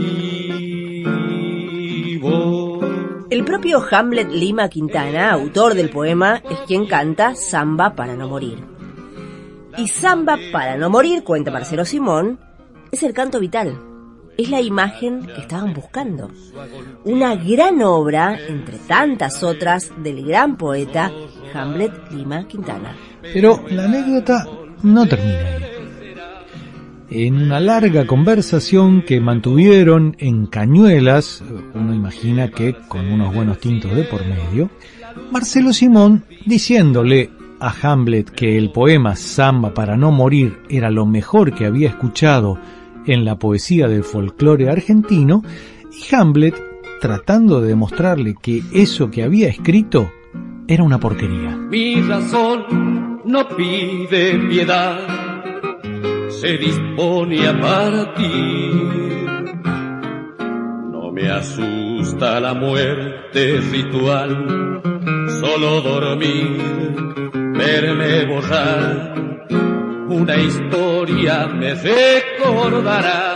vivo. El propio Hamlet Lima Quintana, autor del poema, es quien canta Samba para no morir. Y Samba para no morir, cuenta Marcelo Simón, es el canto vital. Es la imagen que estaban buscando. Una gran obra, entre tantas otras, del gran poeta Hamlet Lima Quintana. Pero la anécdota no termina ahí. En una larga conversación que mantuvieron en Cañuelas, uno imagina que con unos buenos tintos de por medio, Marcelo Simón, diciéndole a Hamlet que el poema Samba para no morir era lo mejor que había escuchado en la poesía del folclore argentino, y Hamlet tratando de demostrarle que eso que había escrito era una porquería. Mi razón no pide piedad, se dispone a partir. No me asusta la muerte ritual, solo dormir, verme borrar, una historia me recordará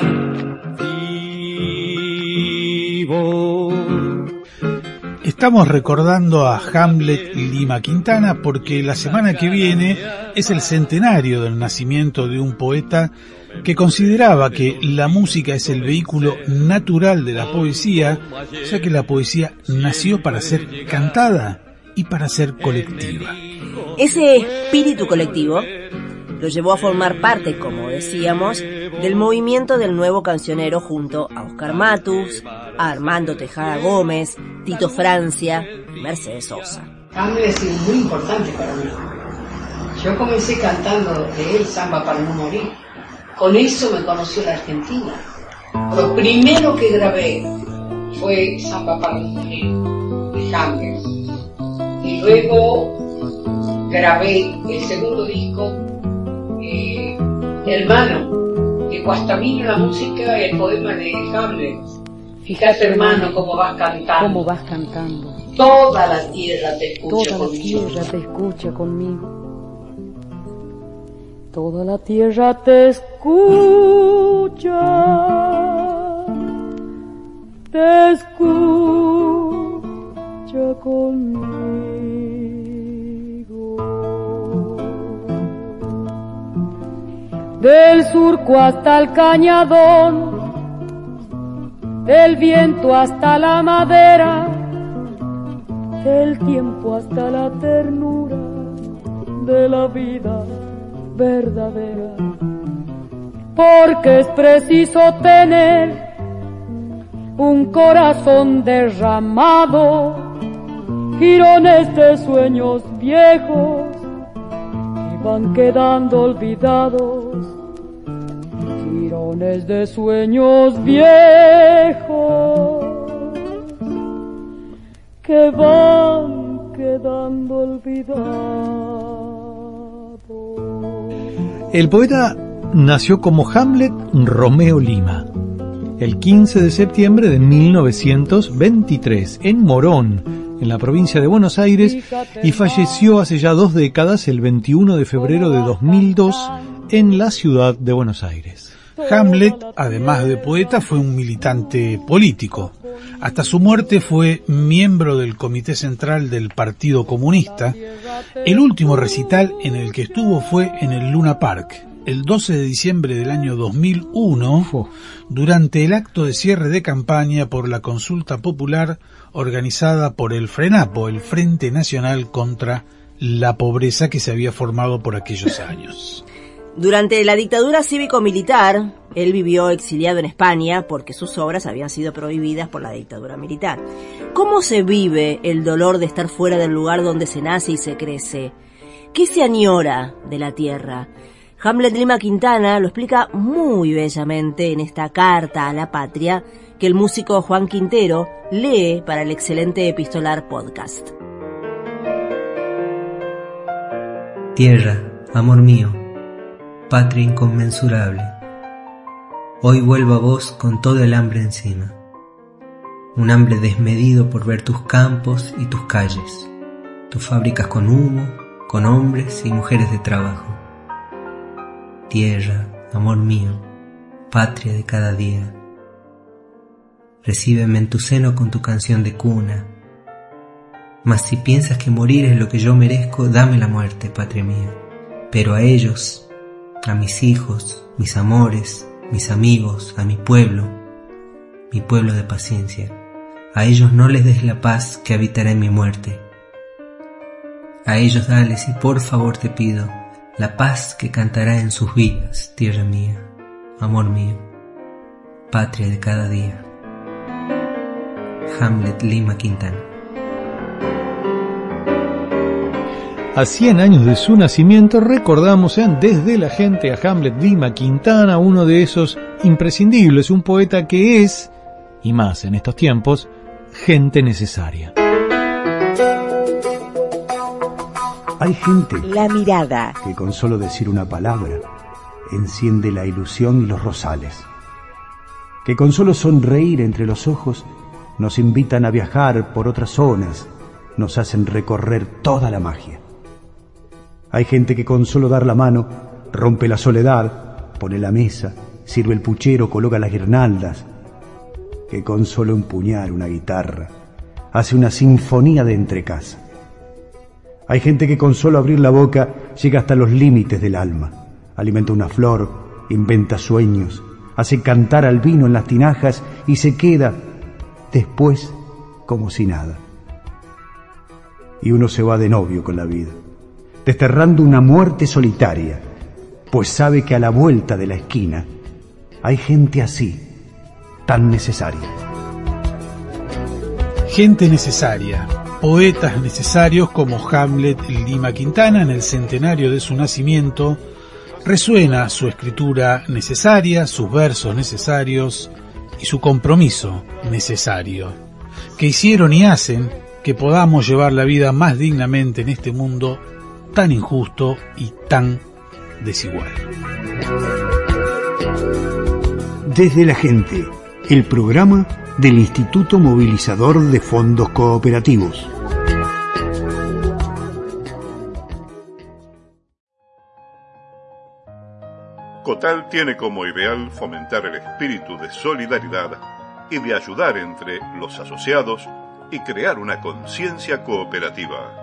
vivo. Estamos recordando a Hamlet Lima Quintana porque la semana que viene es el centenario del nacimiento de un poeta que consideraba que la música es el vehículo natural de la poesía, ya que la poesía nació para ser cantada y para ser colectiva. Ese espíritu colectivo lo llevó a formar parte, como decíamos, del movimiento del nuevo cancionero junto a Oscar Matus, a Armando Tejada Gómez, Tito Francia y Mercedes Sosa. Hamlet es muy importante para mí. Yo comencé cantando de él Samba para no morir. Con eso me conoció la Argentina. Lo primero que grabé fue Samba para no morir, de Hamlet. Y luego grabé el segundo disco, eh, Hermano, que cuastamino la música y el poema de Hamlet. Fíjate, hermano, cómo vas cantando. Cómo vas cantando. Toda la tierra te escucha Toda conmigo. la tierra te escucha conmigo. Toda la tierra te escucha. Te escucha conmigo. Del surco hasta el cañadón, del viento hasta la madera, del tiempo hasta la ternura de la vida verdadera. Porque es preciso tener un corazón derramado, jirones de sueños viejos que van quedando olvidados. Jirones de sueños viejos que van quedando olvidados. El poeta nació como Hamlet Romeo Lima, el quince de septiembre de mil novecientos veintitrés, en Morón, en la provincia de Buenos Aires, y falleció hace ya dos décadas, el veintiuno de febrero de dos mil dos, en la ciudad de Buenos Aires. Hamlet, además de poeta, fue un militante político. Hasta su muerte fue miembro del Comité Central del Partido Comunista. El último recital en el que estuvo fue en el Luna Park, el doce de diciembre del año dos mil uno, durante el acto de cierre de campaña por la consulta popular organizada por el FRENAPO, el Frente Nacional contra la Pobreza, que se había formado por aquellos años. Durante la dictadura cívico-militar, él vivió exiliado en España porque sus obras habían sido prohibidas por la dictadura militar. ¿Cómo se vive el dolor de estar fuera del lugar donde se nace y se crece? ¿Qué se añora de la tierra? Hamlet Lima Quintana lo explica muy bellamente en esta carta a la patria que el músico Juan Quintero lee para el excelente Epistolar Podcast. Tierra, amor mío, patria inconmensurable, hoy vuelvo a vos con todo el hambre encima, un hambre desmedido por ver tus campos y tus calles, tus fábricas con humo, con hombres y mujeres de trabajo. Tierra, amor mío, patria de cada día, recíbeme en tu seno con tu canción de cuna, mas si piensas que morir es lo que yo merezco, dame la muerte, patria mía, pero a ellos, a mis hijos, mis amores, mis amigos, a mi pueblo, mi pueblo de paciencia, a ellos no les des la paz que habitará en mi muerte. A ellos dales y por favor te pido la paz que cantará en sus vidas, tierra mía, amor mío, patria de cada día. Hamlet Lima Quintana. A cien años de su nacimiento recordamos en Desde la Gente a Hamlet Lima Quintana, uno de esos imprescindibles, un poeta que es, y más en estos tiempos, gente necesaria. Hay gente La mirada que con solo decir una palabra enciende la ilusión y los rosales, que con solo sonreír entre los ojos nos invitan a viajar por otras zonas, nos hacen recorrer toda la magia. Hay gente que con solo dar la mano rompe la soledad, pone la mesa, sirve el puchero, coloca las guirnaldas, que con solo empuñar una guitarra hace una sinfonía de entrecasa. Hay gente que con solo abrir la boca llega hasta los límites del alma, alimenta una flor, inventa sueños, hace cantar al vino en las tinajas y se queda después como si nada. Y uno se va de novio con la vida, desterrando una muerte solitaria, pues sabe que a la vuelta de la esquina hay gente así, tan necesaria. Gente necesaria, poetas necesarios como Hamlet Lima Quintana en el centenario de su nacimiento. Resuena su escritura necesaria, sus versos necesarios y su compromiso necesario, que hicieron y hacen que podamos llevar la vida más dignamente en este mundo tan injusto y tan desigual. Desde la Gente, el programa del Instituto Movilizador de Fondos Cooperativos. COTAL tiene como ideal fomentar el espíritu de solidaridad y de ayudar entre los asociados y crear una conciencia cooperativa.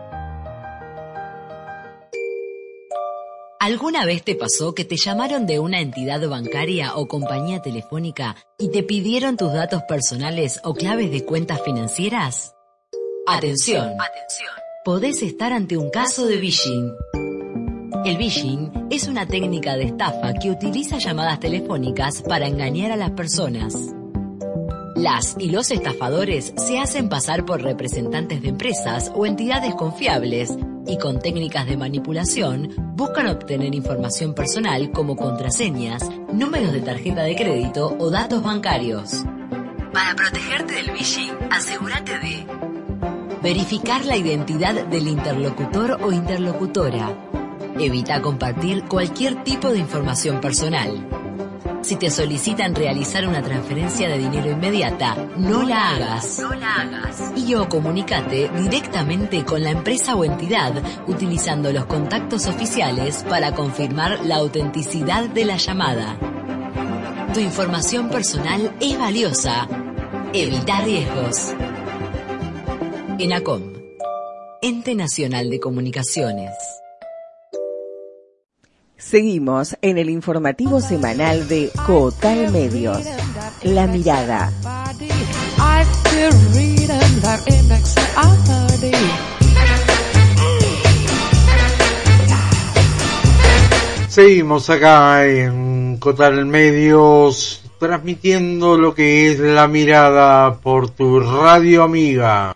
¿Alguna vez te pasó que te llamaron de una entidad bancaria o compañía telefónica y te pidieron tus datos personales o claves de cuentas financieras? Atención, atención. Podés estar ante un caso de phishing. El phishing es una técnica de estafa que utiliza llamadas telefónicas para engañar a las personas. Las y los estafadores se hacen pasar por representantes de empresas o entidades confiables y con técnicas de manipulación buscan obtener información personal como contraseñas, números de tarjeta de crédito o datos bancarios. Para protegerte del phishing, asegúrate de verificar la identidad del interlocutor o interlocutora. Evita compartir cualquier tipo de información personal. Si te solicitan realizar una transferencia de dinero inmediata, no la hagas. No la hagas. Y o comunícate directamente con la empresa o entidad utilizando los contactos oficiales para confirmar la autenticidad de la llamada. Tu información personal es valiosa. Evita riesgos. ENACOM, Ente Nacional de Comunicaciones. Seguimos en el informativo semanal de COTAL Medios. La mirada. Seguimos acá en COTAL Medios, transmitiendo lo que es La Mirada por tu radio amiga.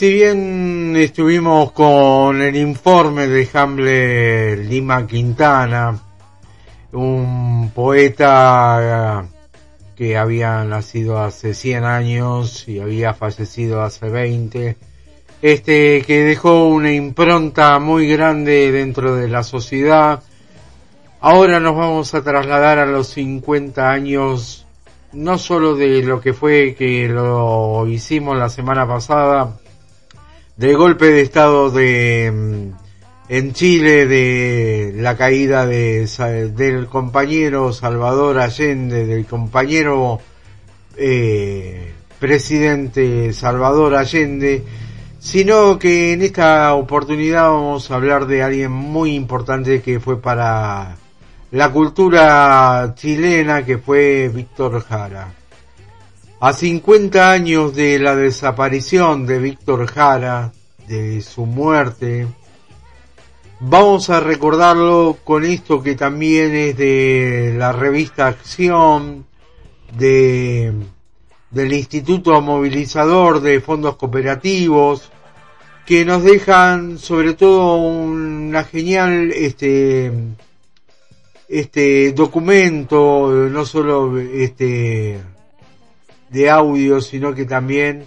Si bien estuvimos con el informe de Hamlet Lima Quintana, un poeta que había nacido hace cien años y había fallecido hace veinte, este que dejó una impronta muy grande dentro de la sociedad. Ahora nos vamos a trasladar a los cincuenta años, no solo de lo que fue, que lo hicimos la semana pasada, del golpe de estado de en Chile, de la caída de del compañero Salvador Allende, del compañero eh, presidente Salvador Allende, sino que en esta oportunidad vamos a hablar de alguien muy importante que fue para la cultura chilena, que fue Víctor Jara. A cincuenta años de la desaparición de Víctor Jara, de su muerte, vamos a recordarlo con esto que también es de la revista Acción, de del Instituto Movilizador de Fondos Cooperativos, que nos dejan sobre todo una genial este este documento, no solo este de audio, sino que también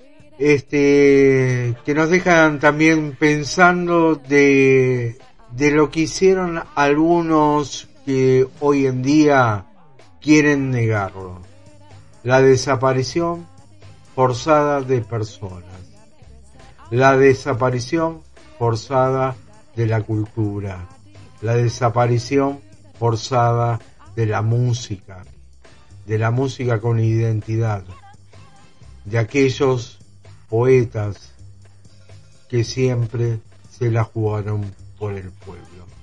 este que nos dejan también pensando de de lo que hicieron algunos que hoy en día quieren negarlo. La desaparición forzada de personas, la desaparición forzada de la cultura, la desaparición forzada de la música, de la música con identidad, de aquellos poetas que siempre se la jugaron por el pueblo.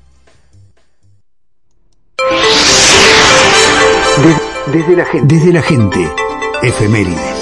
Desde la gente, desde la gente, efemérides.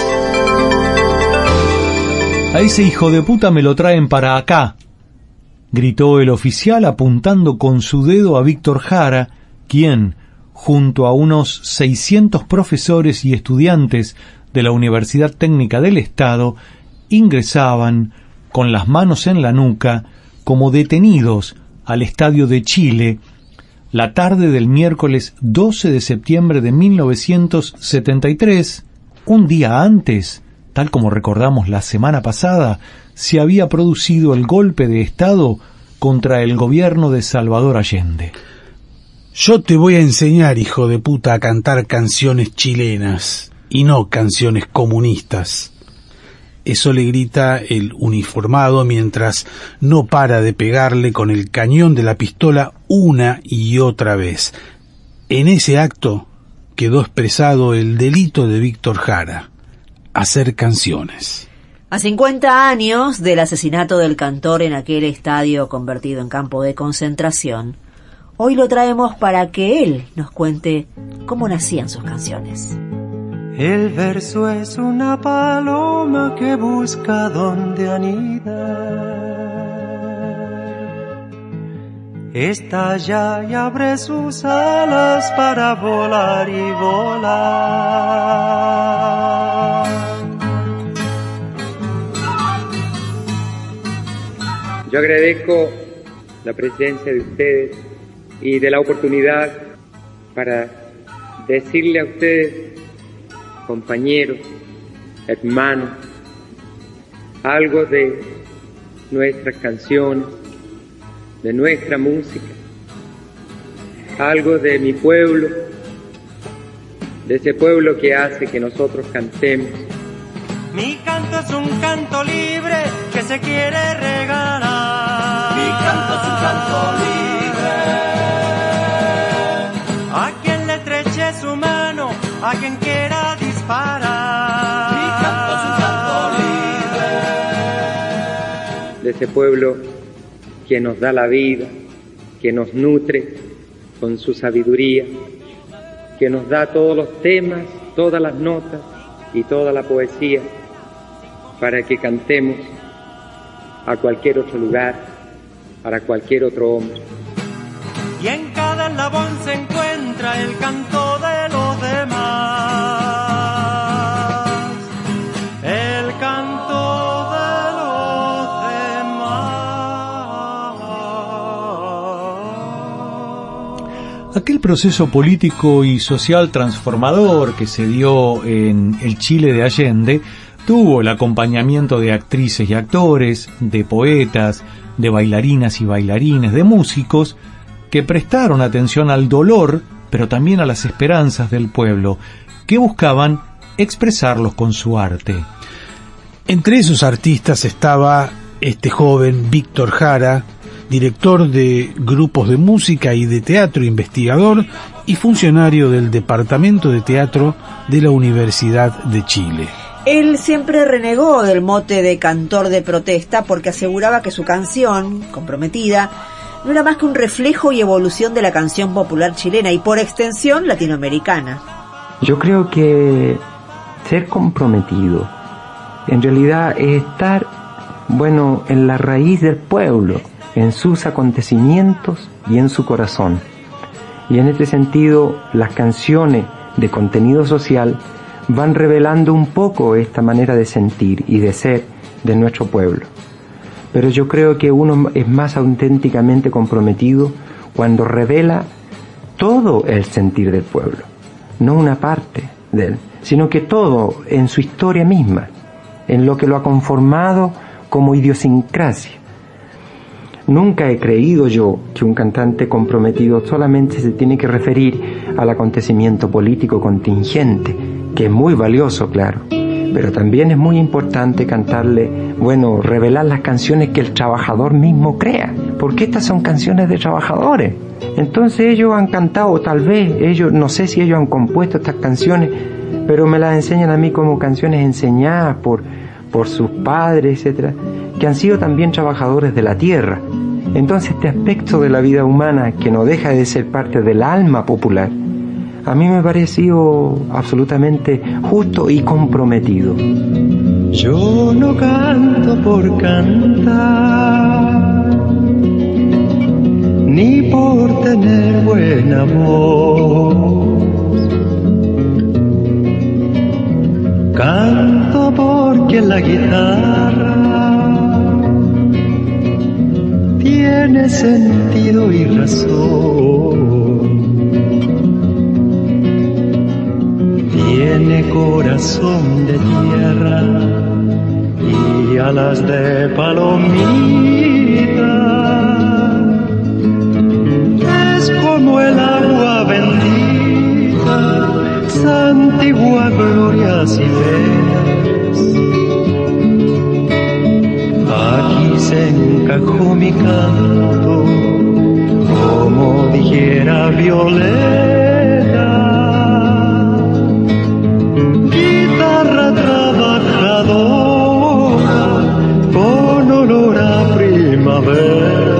A ese hijo de puta me lo traen para acá, gritó el oficial apuntando con su dedo a Víctor Jara, quien, junto a unos seiscientos profesores y estudiantes de la Universidad Técnica del Estado, ingresaban, con las manos en la nuca, como detenidos al Estadio de Chile, la tarde del miércoles doce de septiembre de mil novecientos setenta y tres, un día antes, tal como recordamos la semana pasada, se había producido el golpe de Estado contra el gobierno de Salvador Allende. Yo te voy a enseñar, hijo de puta, a cantar canciones chilenas y no canciones comunistas. Eso le grita el uniformado mientras no para de pegarle con el cañón de la pistola una y otra vez. En ese acto quedó expresado el delito de Víctor Jara: hacer canciones. A cincuenta años del asesinato del cantor en aquel estadio convertido en campo de concentración, hoy lo traemos para que él nos cuente cómo nacían sus canciones. El verso es una paloma que busca donde anidar. Estalla y abre sus alas para volar y volar. Yo agradezco la presencia de ustedes y de la oportunidad para decirle a ustedes, compañeros, hermanos, algo de nuestras canciones, de nuestra música, algo de mi pueblo, de ese pueblo que hace que nosotros cantemos. Mi canto es un canto libre que se quiere regalar. Mi canto es un canto libre. A quien le estreche su mano, a quien quiera disparar. Mi canto es un canto libre. De ese pueblo que nos da la vida, que nos nutre con su sabiduría, que nos da todos los temas, todas las notas y toda la poesía para que cantemos a cualquier otro lugar, para cualquier otro hombre. Y en cada eslabón se encuentra el canto de los demás, el canto de los Aquel proceso político y social transformador que se dio en el Chile de Allende tuvo el acompañamiento de actrices y actores, de poetas, de bailarinas y bailarines, de músicos que prestaron atención al dolor, pero también a las esperanzas del pueblo, que buscaban expresarlos con su arte. Entre esos artistas estaba este joven Víctor Jara, director de grupos de música y de teatro, investigador y funcionario del Departamento de Teatro de la Universidad de Chile. Él siempre renegó del mote de cantor de protesta porque aseguraba que su canción, Comprometida, no era más que un reflejo y evolución de la canción popular chilena y por extensión latinoamericana. Yo creo que ser comprometido en realidad es estar, bueno, en la raíz del pueblo, en sus acontecimientos y en su corazón. Y en este sentido, las canciones de contenido social van revelando un poco esta manera de sentir y de ser de nuestro pueblo. Pero yo creo que uno es más auténticamente comprometido cuando revela todo el sentir del pueblo, no una parte de él, sino que todo en su historia misma, en lo que lo ha conformado como idiosincrasia. Nunca he creído yo que un cantante comprometido solamente se tiene que referir al acontecimiento político contingente, que es muy valioso, claro, pero también es muy importante cantarle, bueno, revelar las canciones que el trabajador mismo crea, porque estas son canciones de trabajadores. Entonces ellos han cantado, tal vez, ellos, no sé si ellos han compuesto estas canciones, pero me las enseñan a mí como canciones enseñadas por, por sus padres, etcétera, que han sido también trabajadores de la tierra. Entonces este aspecto de la vida humana, que no deja de ser parte del alma popular, a mí me pareció absolutamente justo y comprometido. Yo no canto por cantar, ni por tener buena voz. Canto porque la guitarra tiene sentido y razón. Tiene corazón de tierra y alas de palomita. Es como el agua bendita, santigua glorias y venas. Aquí se encajó mi canto, como dijera Violeta. Con olor a primavera.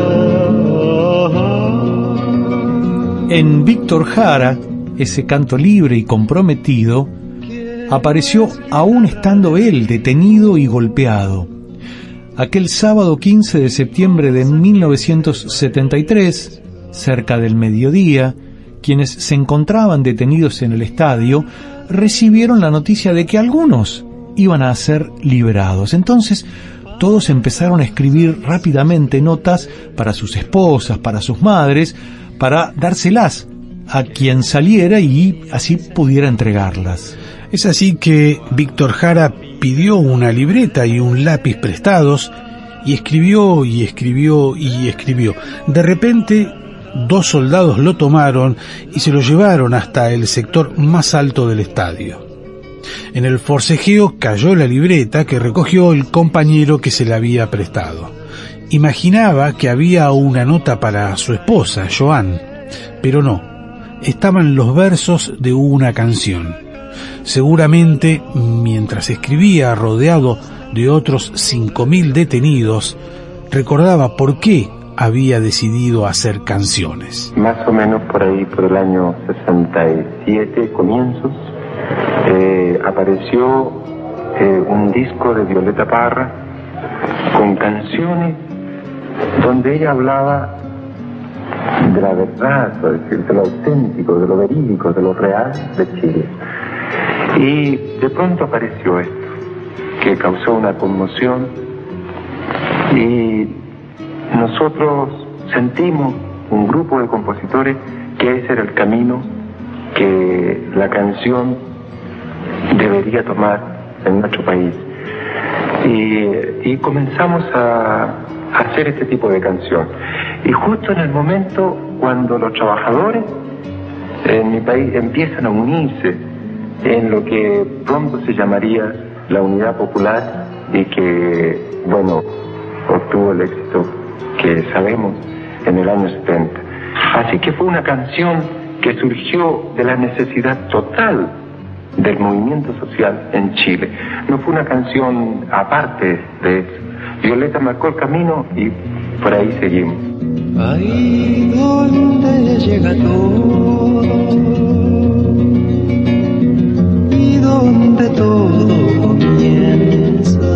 En Víctor Jara, ese canto libre y comprometido, apareció aún estando él detenido y golpeado. Aquel sábado quince de septiembre de mil novecientos setenta y tres, cerca del mediodía, quienes se encontraban detenidos en el estadio recibieron la noticia de que algunos iban a ser liberados. Entonces todos empezaron a escribir rápidamente notas para sus esposas, para sus madres, para dárselas a quien saliera y así pudiera entregarlas. Es así que Víctor Jara pidió una libreta y un lápiz prestados y escribió y escribió y escribió. De repente dos soldados lo tomaron y se lo llevaron hasta el sector más alto del estadio. En el forcejeo cayó la libreta que recogió el compañero que se la había prestado. Imaginaba que había una nota para su esposa, Joan, pero no, estaban los versos de una canción. Seguramente, mientras escribía rodeado de otros cinco mil detenidos, recordaba por qué había decidido hacer canciones. Más o menos por ahí, por el año sesenta y siete, comienzos, eh, apareció eh, un disco de Violeta Parra con canciones donde ella hablaba de la verdad, es decir, de lo auténtico, de lo verídico, de lo real de Chile. Y de pronto apareció esto, que causó una conmoción, y nosotros sentimos, un grupo de compositores, que ese era el camino que la canción debería tomar en nuestro país. Y, y comenzamos a, a hacer este tipo de canción. Y justo en el momento cuando los trabajadores en mi país empiezan a unirse en lo que pronto se llamaría la Unidad Popular y que, bueno, obtuvo el éxito que sabemos en el año setenta. Así que fue una canción que surgió de la necesidad total del movimiento social en Chile. No fue una canción aparte de eso. Violeta marcó el camino y por ahí seguimos. Ahí donde llega todo y donde todo comienza,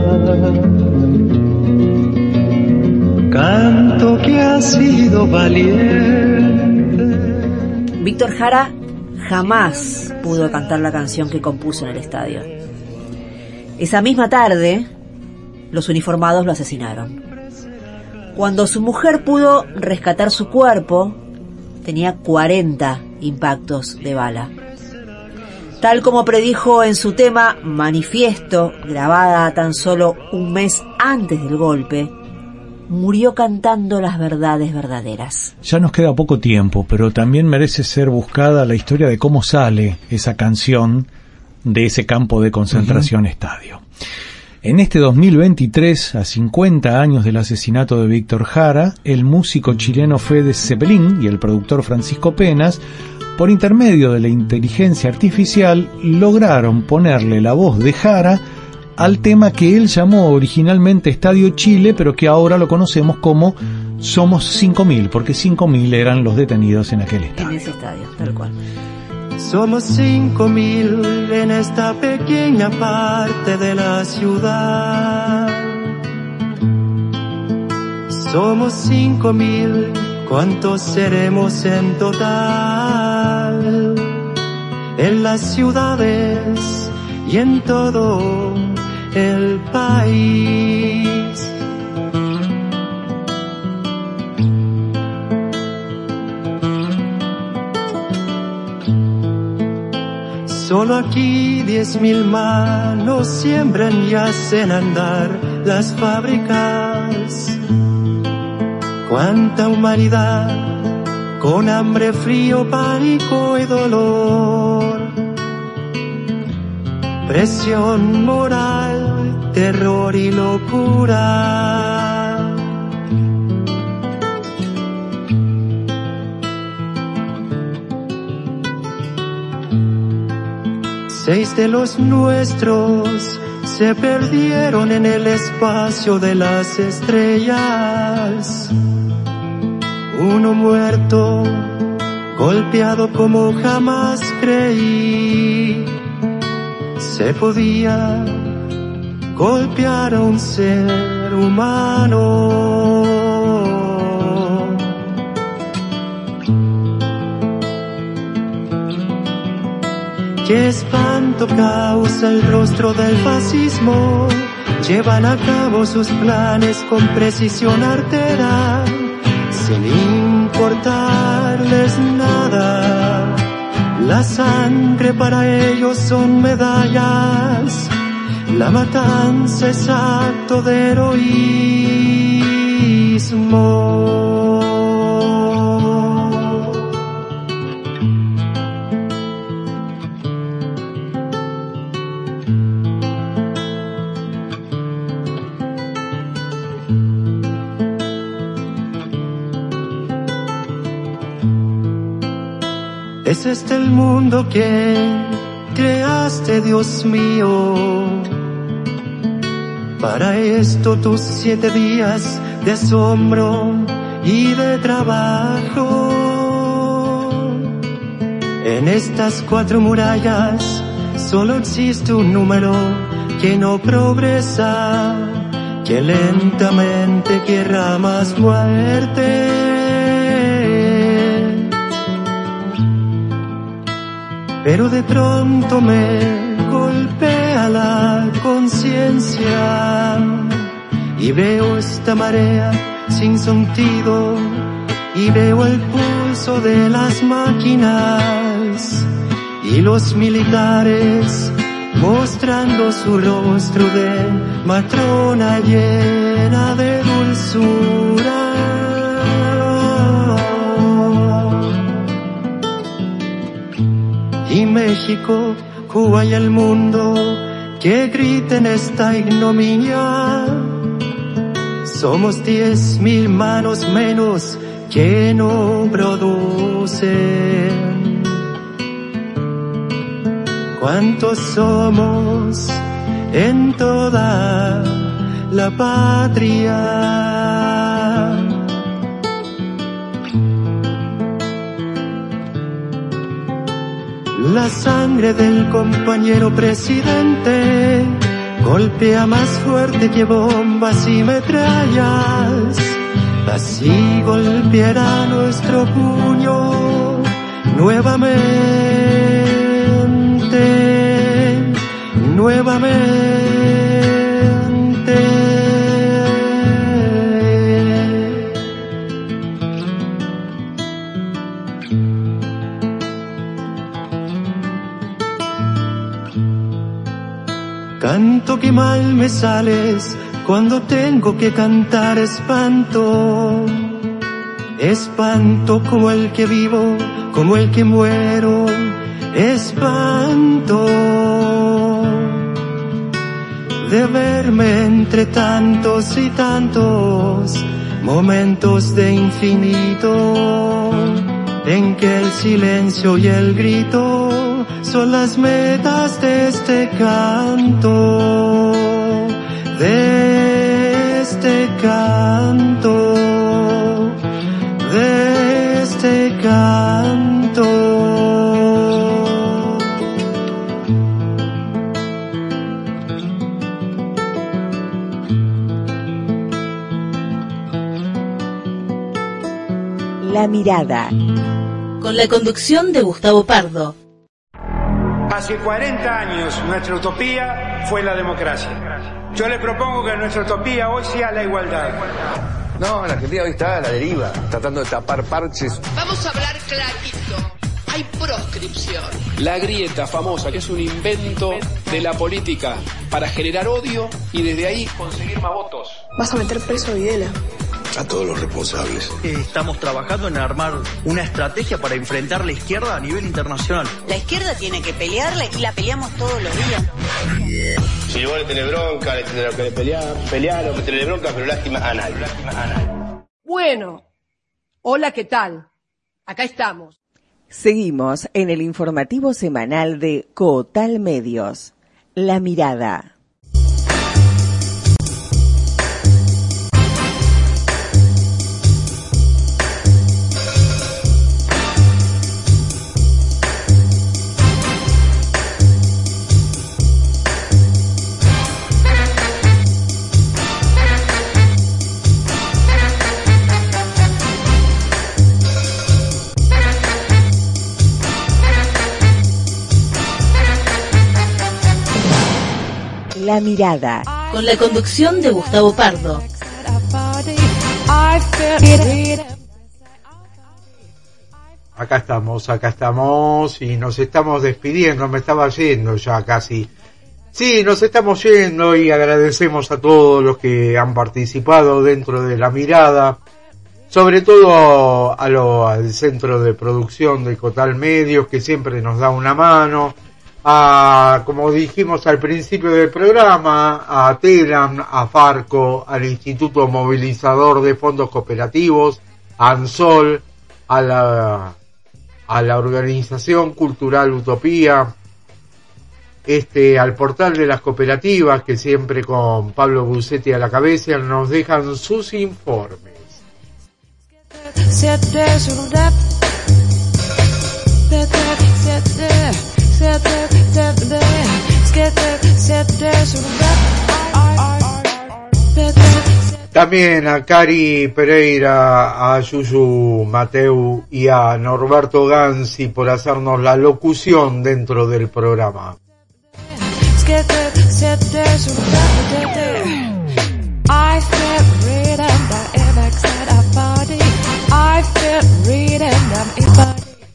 canto que ha sido valiente. Víctor Jara jamás pudo cantar la canción que compuso en el estadio. Esa misma tarde, los uniformados lo asesinaron. Cuando su mujer pudo rescatar su cuerpo, tenía cuarenta impactos de bala. Tal como predijo en su tema Manifiesto, grabada tan solo un mes antes del golpe, murió cantando las verdades verdaderas. Ya nos queda poco tiempo, pero también merece ser buscada la historia de cómo sale esa canción de ese campo de concentración uh-huh. estadio. En este dos mil veintitrés, a cincuenta años del asesinato de Víctor Jara, el músico chileno Fede Zeppelin y el productor Francisco Penas, por intermedio de la inteligencia artificial, lograron ponerle la voz de Jara al tema que él llamó originalmente Estadio Chile, pero que ahora lo conocemos como Somos cinco mil, porque cinco mil eran los detenidos en aquel estadio. En ese estadio, tal cual. Somos cinco mil en esta pequeña parte de la ciudad. Somos cinco mil, ¿cuántos seremos en total? En las ciudades y en todo el país. Solo aquí diez mil manos siembran y hacen andar las fábricas. Cuánta humanidad con hambre, frío, pánico y dolor. Presión moral, terror y locura. Seis de los nuestros se perdieron en el espacio de las estrellas. Uno muerto, golpeado como jamás creí. Se podía golpear a un ser humano. Qué espanto causa el rostro del fascismo. Llevan a cabo sus planes con precisión artera, sin importarles nada. La sangre para ellos son medallas. La matanza es acto de heroísmo. ¿Es este el mundo que creaste, Dios mío? Para esto tus siete días de asombro y de trabajo. En estas cuatro murallas solo existe un número que no progresa, que lentamente quiera más muerte. Pero de pronto me golpea la conciencia y veo esta marea sin sentido y veo el pulso pulso de las máquinas y los militares mostrando su rostro de matrona llena de dulzura. Y México, Cuba y el mundo que griten esta ignominia. Somos diez mil manos menos que no producen. ¿Cuántos somos en toda la patria? La sangre del compañero presidente golpea más fuerte que bombas y metrallas. Así golpeará nuestro puño nuevamente, nuevamente. Canto que mal me sales cuando tengo que cantar espanto. Espanto como el que vivo, como el que muero. Espanto de verme entre tantos y tantos momentos de infinito, en que el silencio y el grito son las metas de este canto, de este canto, de este canto. La mirada. Con la conducción de Gustavo Pardo. Hace cuarenta años nuestra utopía fue la democracia. Yo le propongo que nuestra utopía hoy sea la igualdad. No, la Argentina hoy está a la deriva, tratando de tapar parches. Vamos a hablar clarito. Hay proscripción. La grieta famosa, que es un invento de la política para generar odio y desde ahí conseguir más votos. Vas a meter preso a Videla. A todos los responsables. Estamos trabajando en armar una estrategia para enfrentar la izquierda a nivel internacional. La izquierda tiene que pelearla y la peleamos todos los días. Si vos le tenés bronca, le tenés que pelear, pelear o que tenés bronca, pero lástima a nadie. Lástima a nadie. Bueno, hola, ¿qué tal? Acá estamos. Seguimos en el informativo semanal de Cotal Medios. La mirada. La mirada. Con la conducción de Gustavo Pardo. Acá estamos, acá estamos y nos estamos despidiendo, me estaba yendo ya casi. Sí, nos estamos yendo y agradecemos a todos los que han participado dentro de La Mirada, sobre todo a lo, al centro de producción de Cotal Medios, que siempre nos da una mano. A, como dijimos al principio del programa, a TELAM, a Farco, al Instituto Movilizador de Fondos Cooperativos, a ANSOL, a la, a la Organización Cultural Utopía, este, al portal de las cooperativas, que siempre con Pablo Bucetti a la cabeza nos dejan sus informes. También a Cari Pereira, a Yuyu Mateu y a Norberto Gansi por hacernos la locución dentro del programa. I feel red and I'm excited party. I feel red and I'm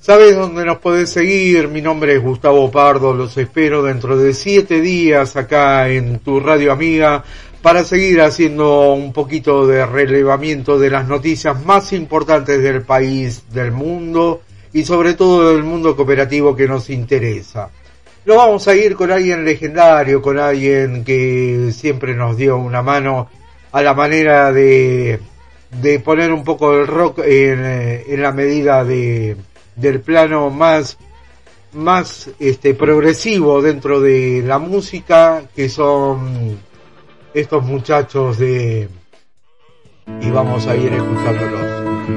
Sabes dónde nos podés seguir. Mi nombre es Gustavo Pardo. Los espero dentro de siete días acá en tu radio amiga para seguir haciendo un poquito de relevamiento de las noticias más importantes del país, del mundo y sobre todo del mundo cooperativo que nos interesa. Nos vamos a ir con alguien legendario, con alguien que siempre nos dio una mano a la manera de, de poner un poco el rock en, en la medida de del plano más más este progresivo dentro de la música, que son estos muchachos de, y vamos a ir escuchándolos.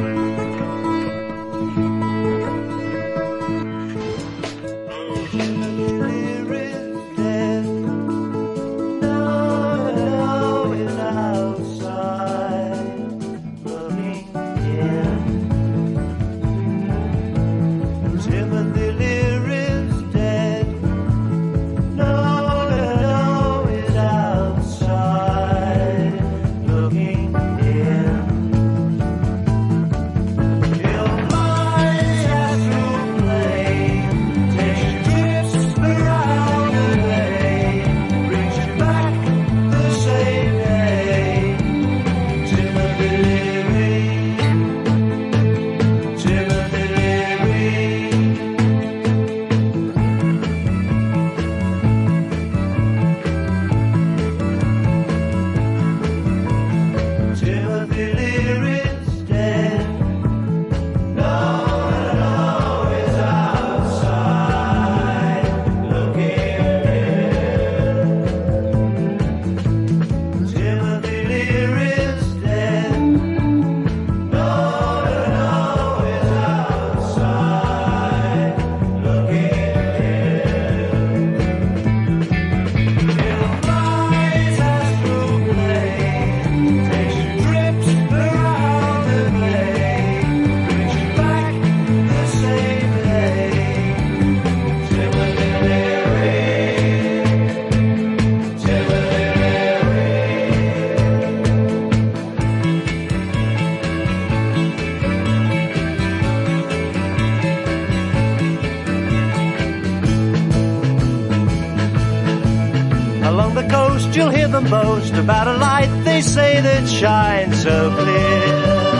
You'll hear them boast about a light they say that shines so clear.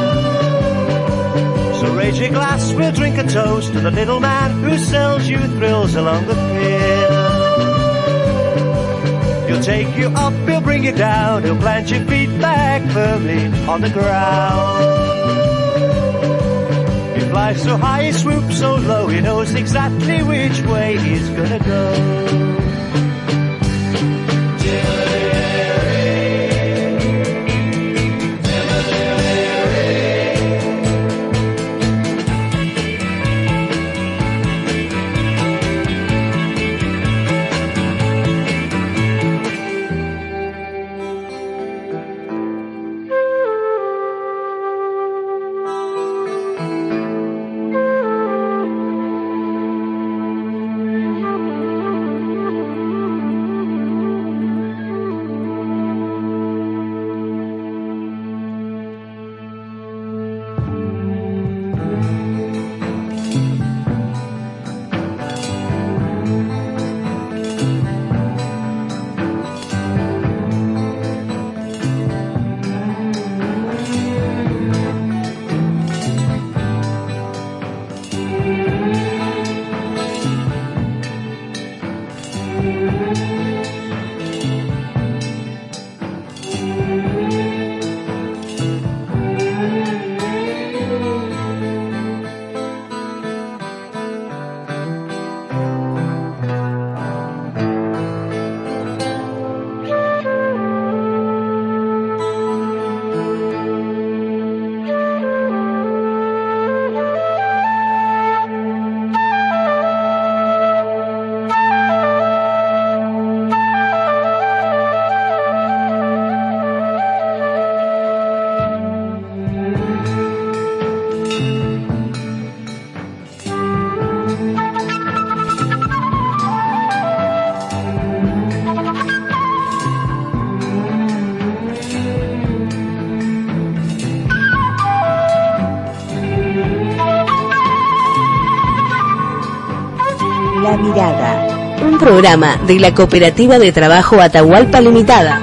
So raise your glass, we'll drink a toast to the little man who sells you thrills along the pier. He'll take you up, he'll bring you down, he'll plant your feet back firmly on the ground. He flies so high, he swoops so low, he knows exactly which way he's gonna go. La Mirada. Un programa de la Cooperativa de Trabajo Atahualpa Limitada.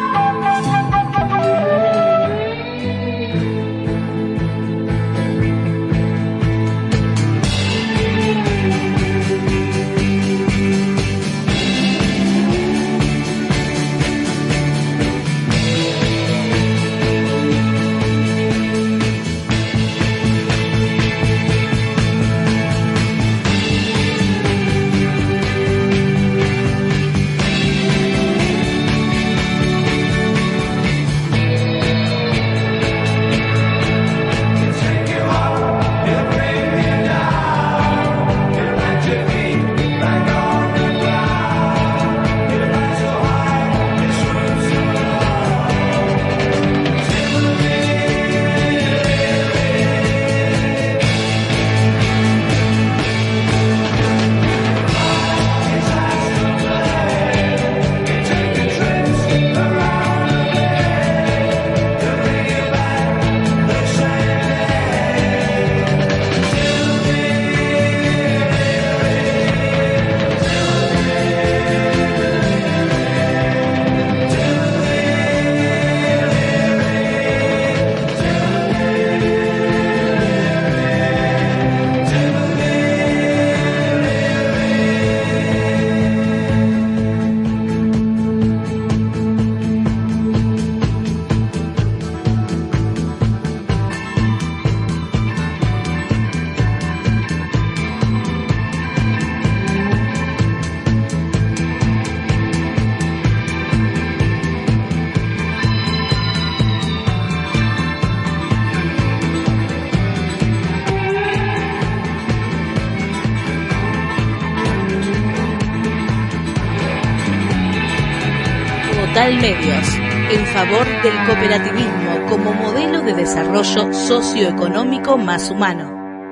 Medios, en favor del cooperativismo como modelo de desarrollo socioeconómico más humano.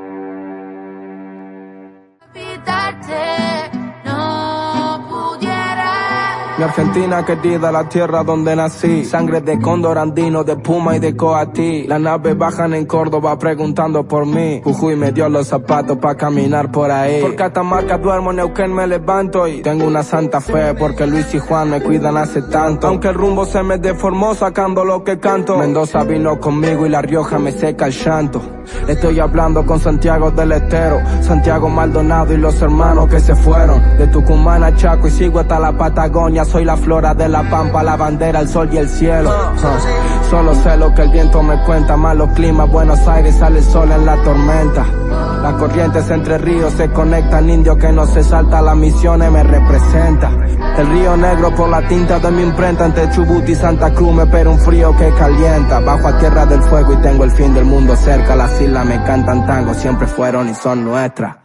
Mi Argentina querida, la tierra donde nací. Sangre de cóndor andino, de puma y de coatí. Las naves bajan en Córdoba preguntando por mí. Jujuy me dio los zapatos pa' caminar por ahí. Por Catamarca duermo, Neuquén me levanto. Y tengo una santa fe porque Luis y Juan me cuidan hace tanto. Aunque el rumbo se me deformó sacando lo que canto. Mendoza vino conmigo y La Rioja me seca el llanto. Estoy hablando con Santiago del Estero, Santiago Maldonado y los hermanos que se fueron. De Tucumán a Chaco y sigo hasta la Patagonia. Soy la flora de la pampa, la bandera, el sol y el cielo. uh, Solo sé lo que el viento me cuenta. Malos climas, Buenos Aires sale el sol en la tormenta. Las corrientes entre ríos se conectan. Indio que no se salta las misiones me representa. El río Negro por la tinta de mi imprenta. Entre Chubut y Santa Cruz me espera un frío que calienta. Bajo a tierra del fuego y tengo el fin del mundo cerca. Las islas me cantan tango, siempre fueron y son nuestras.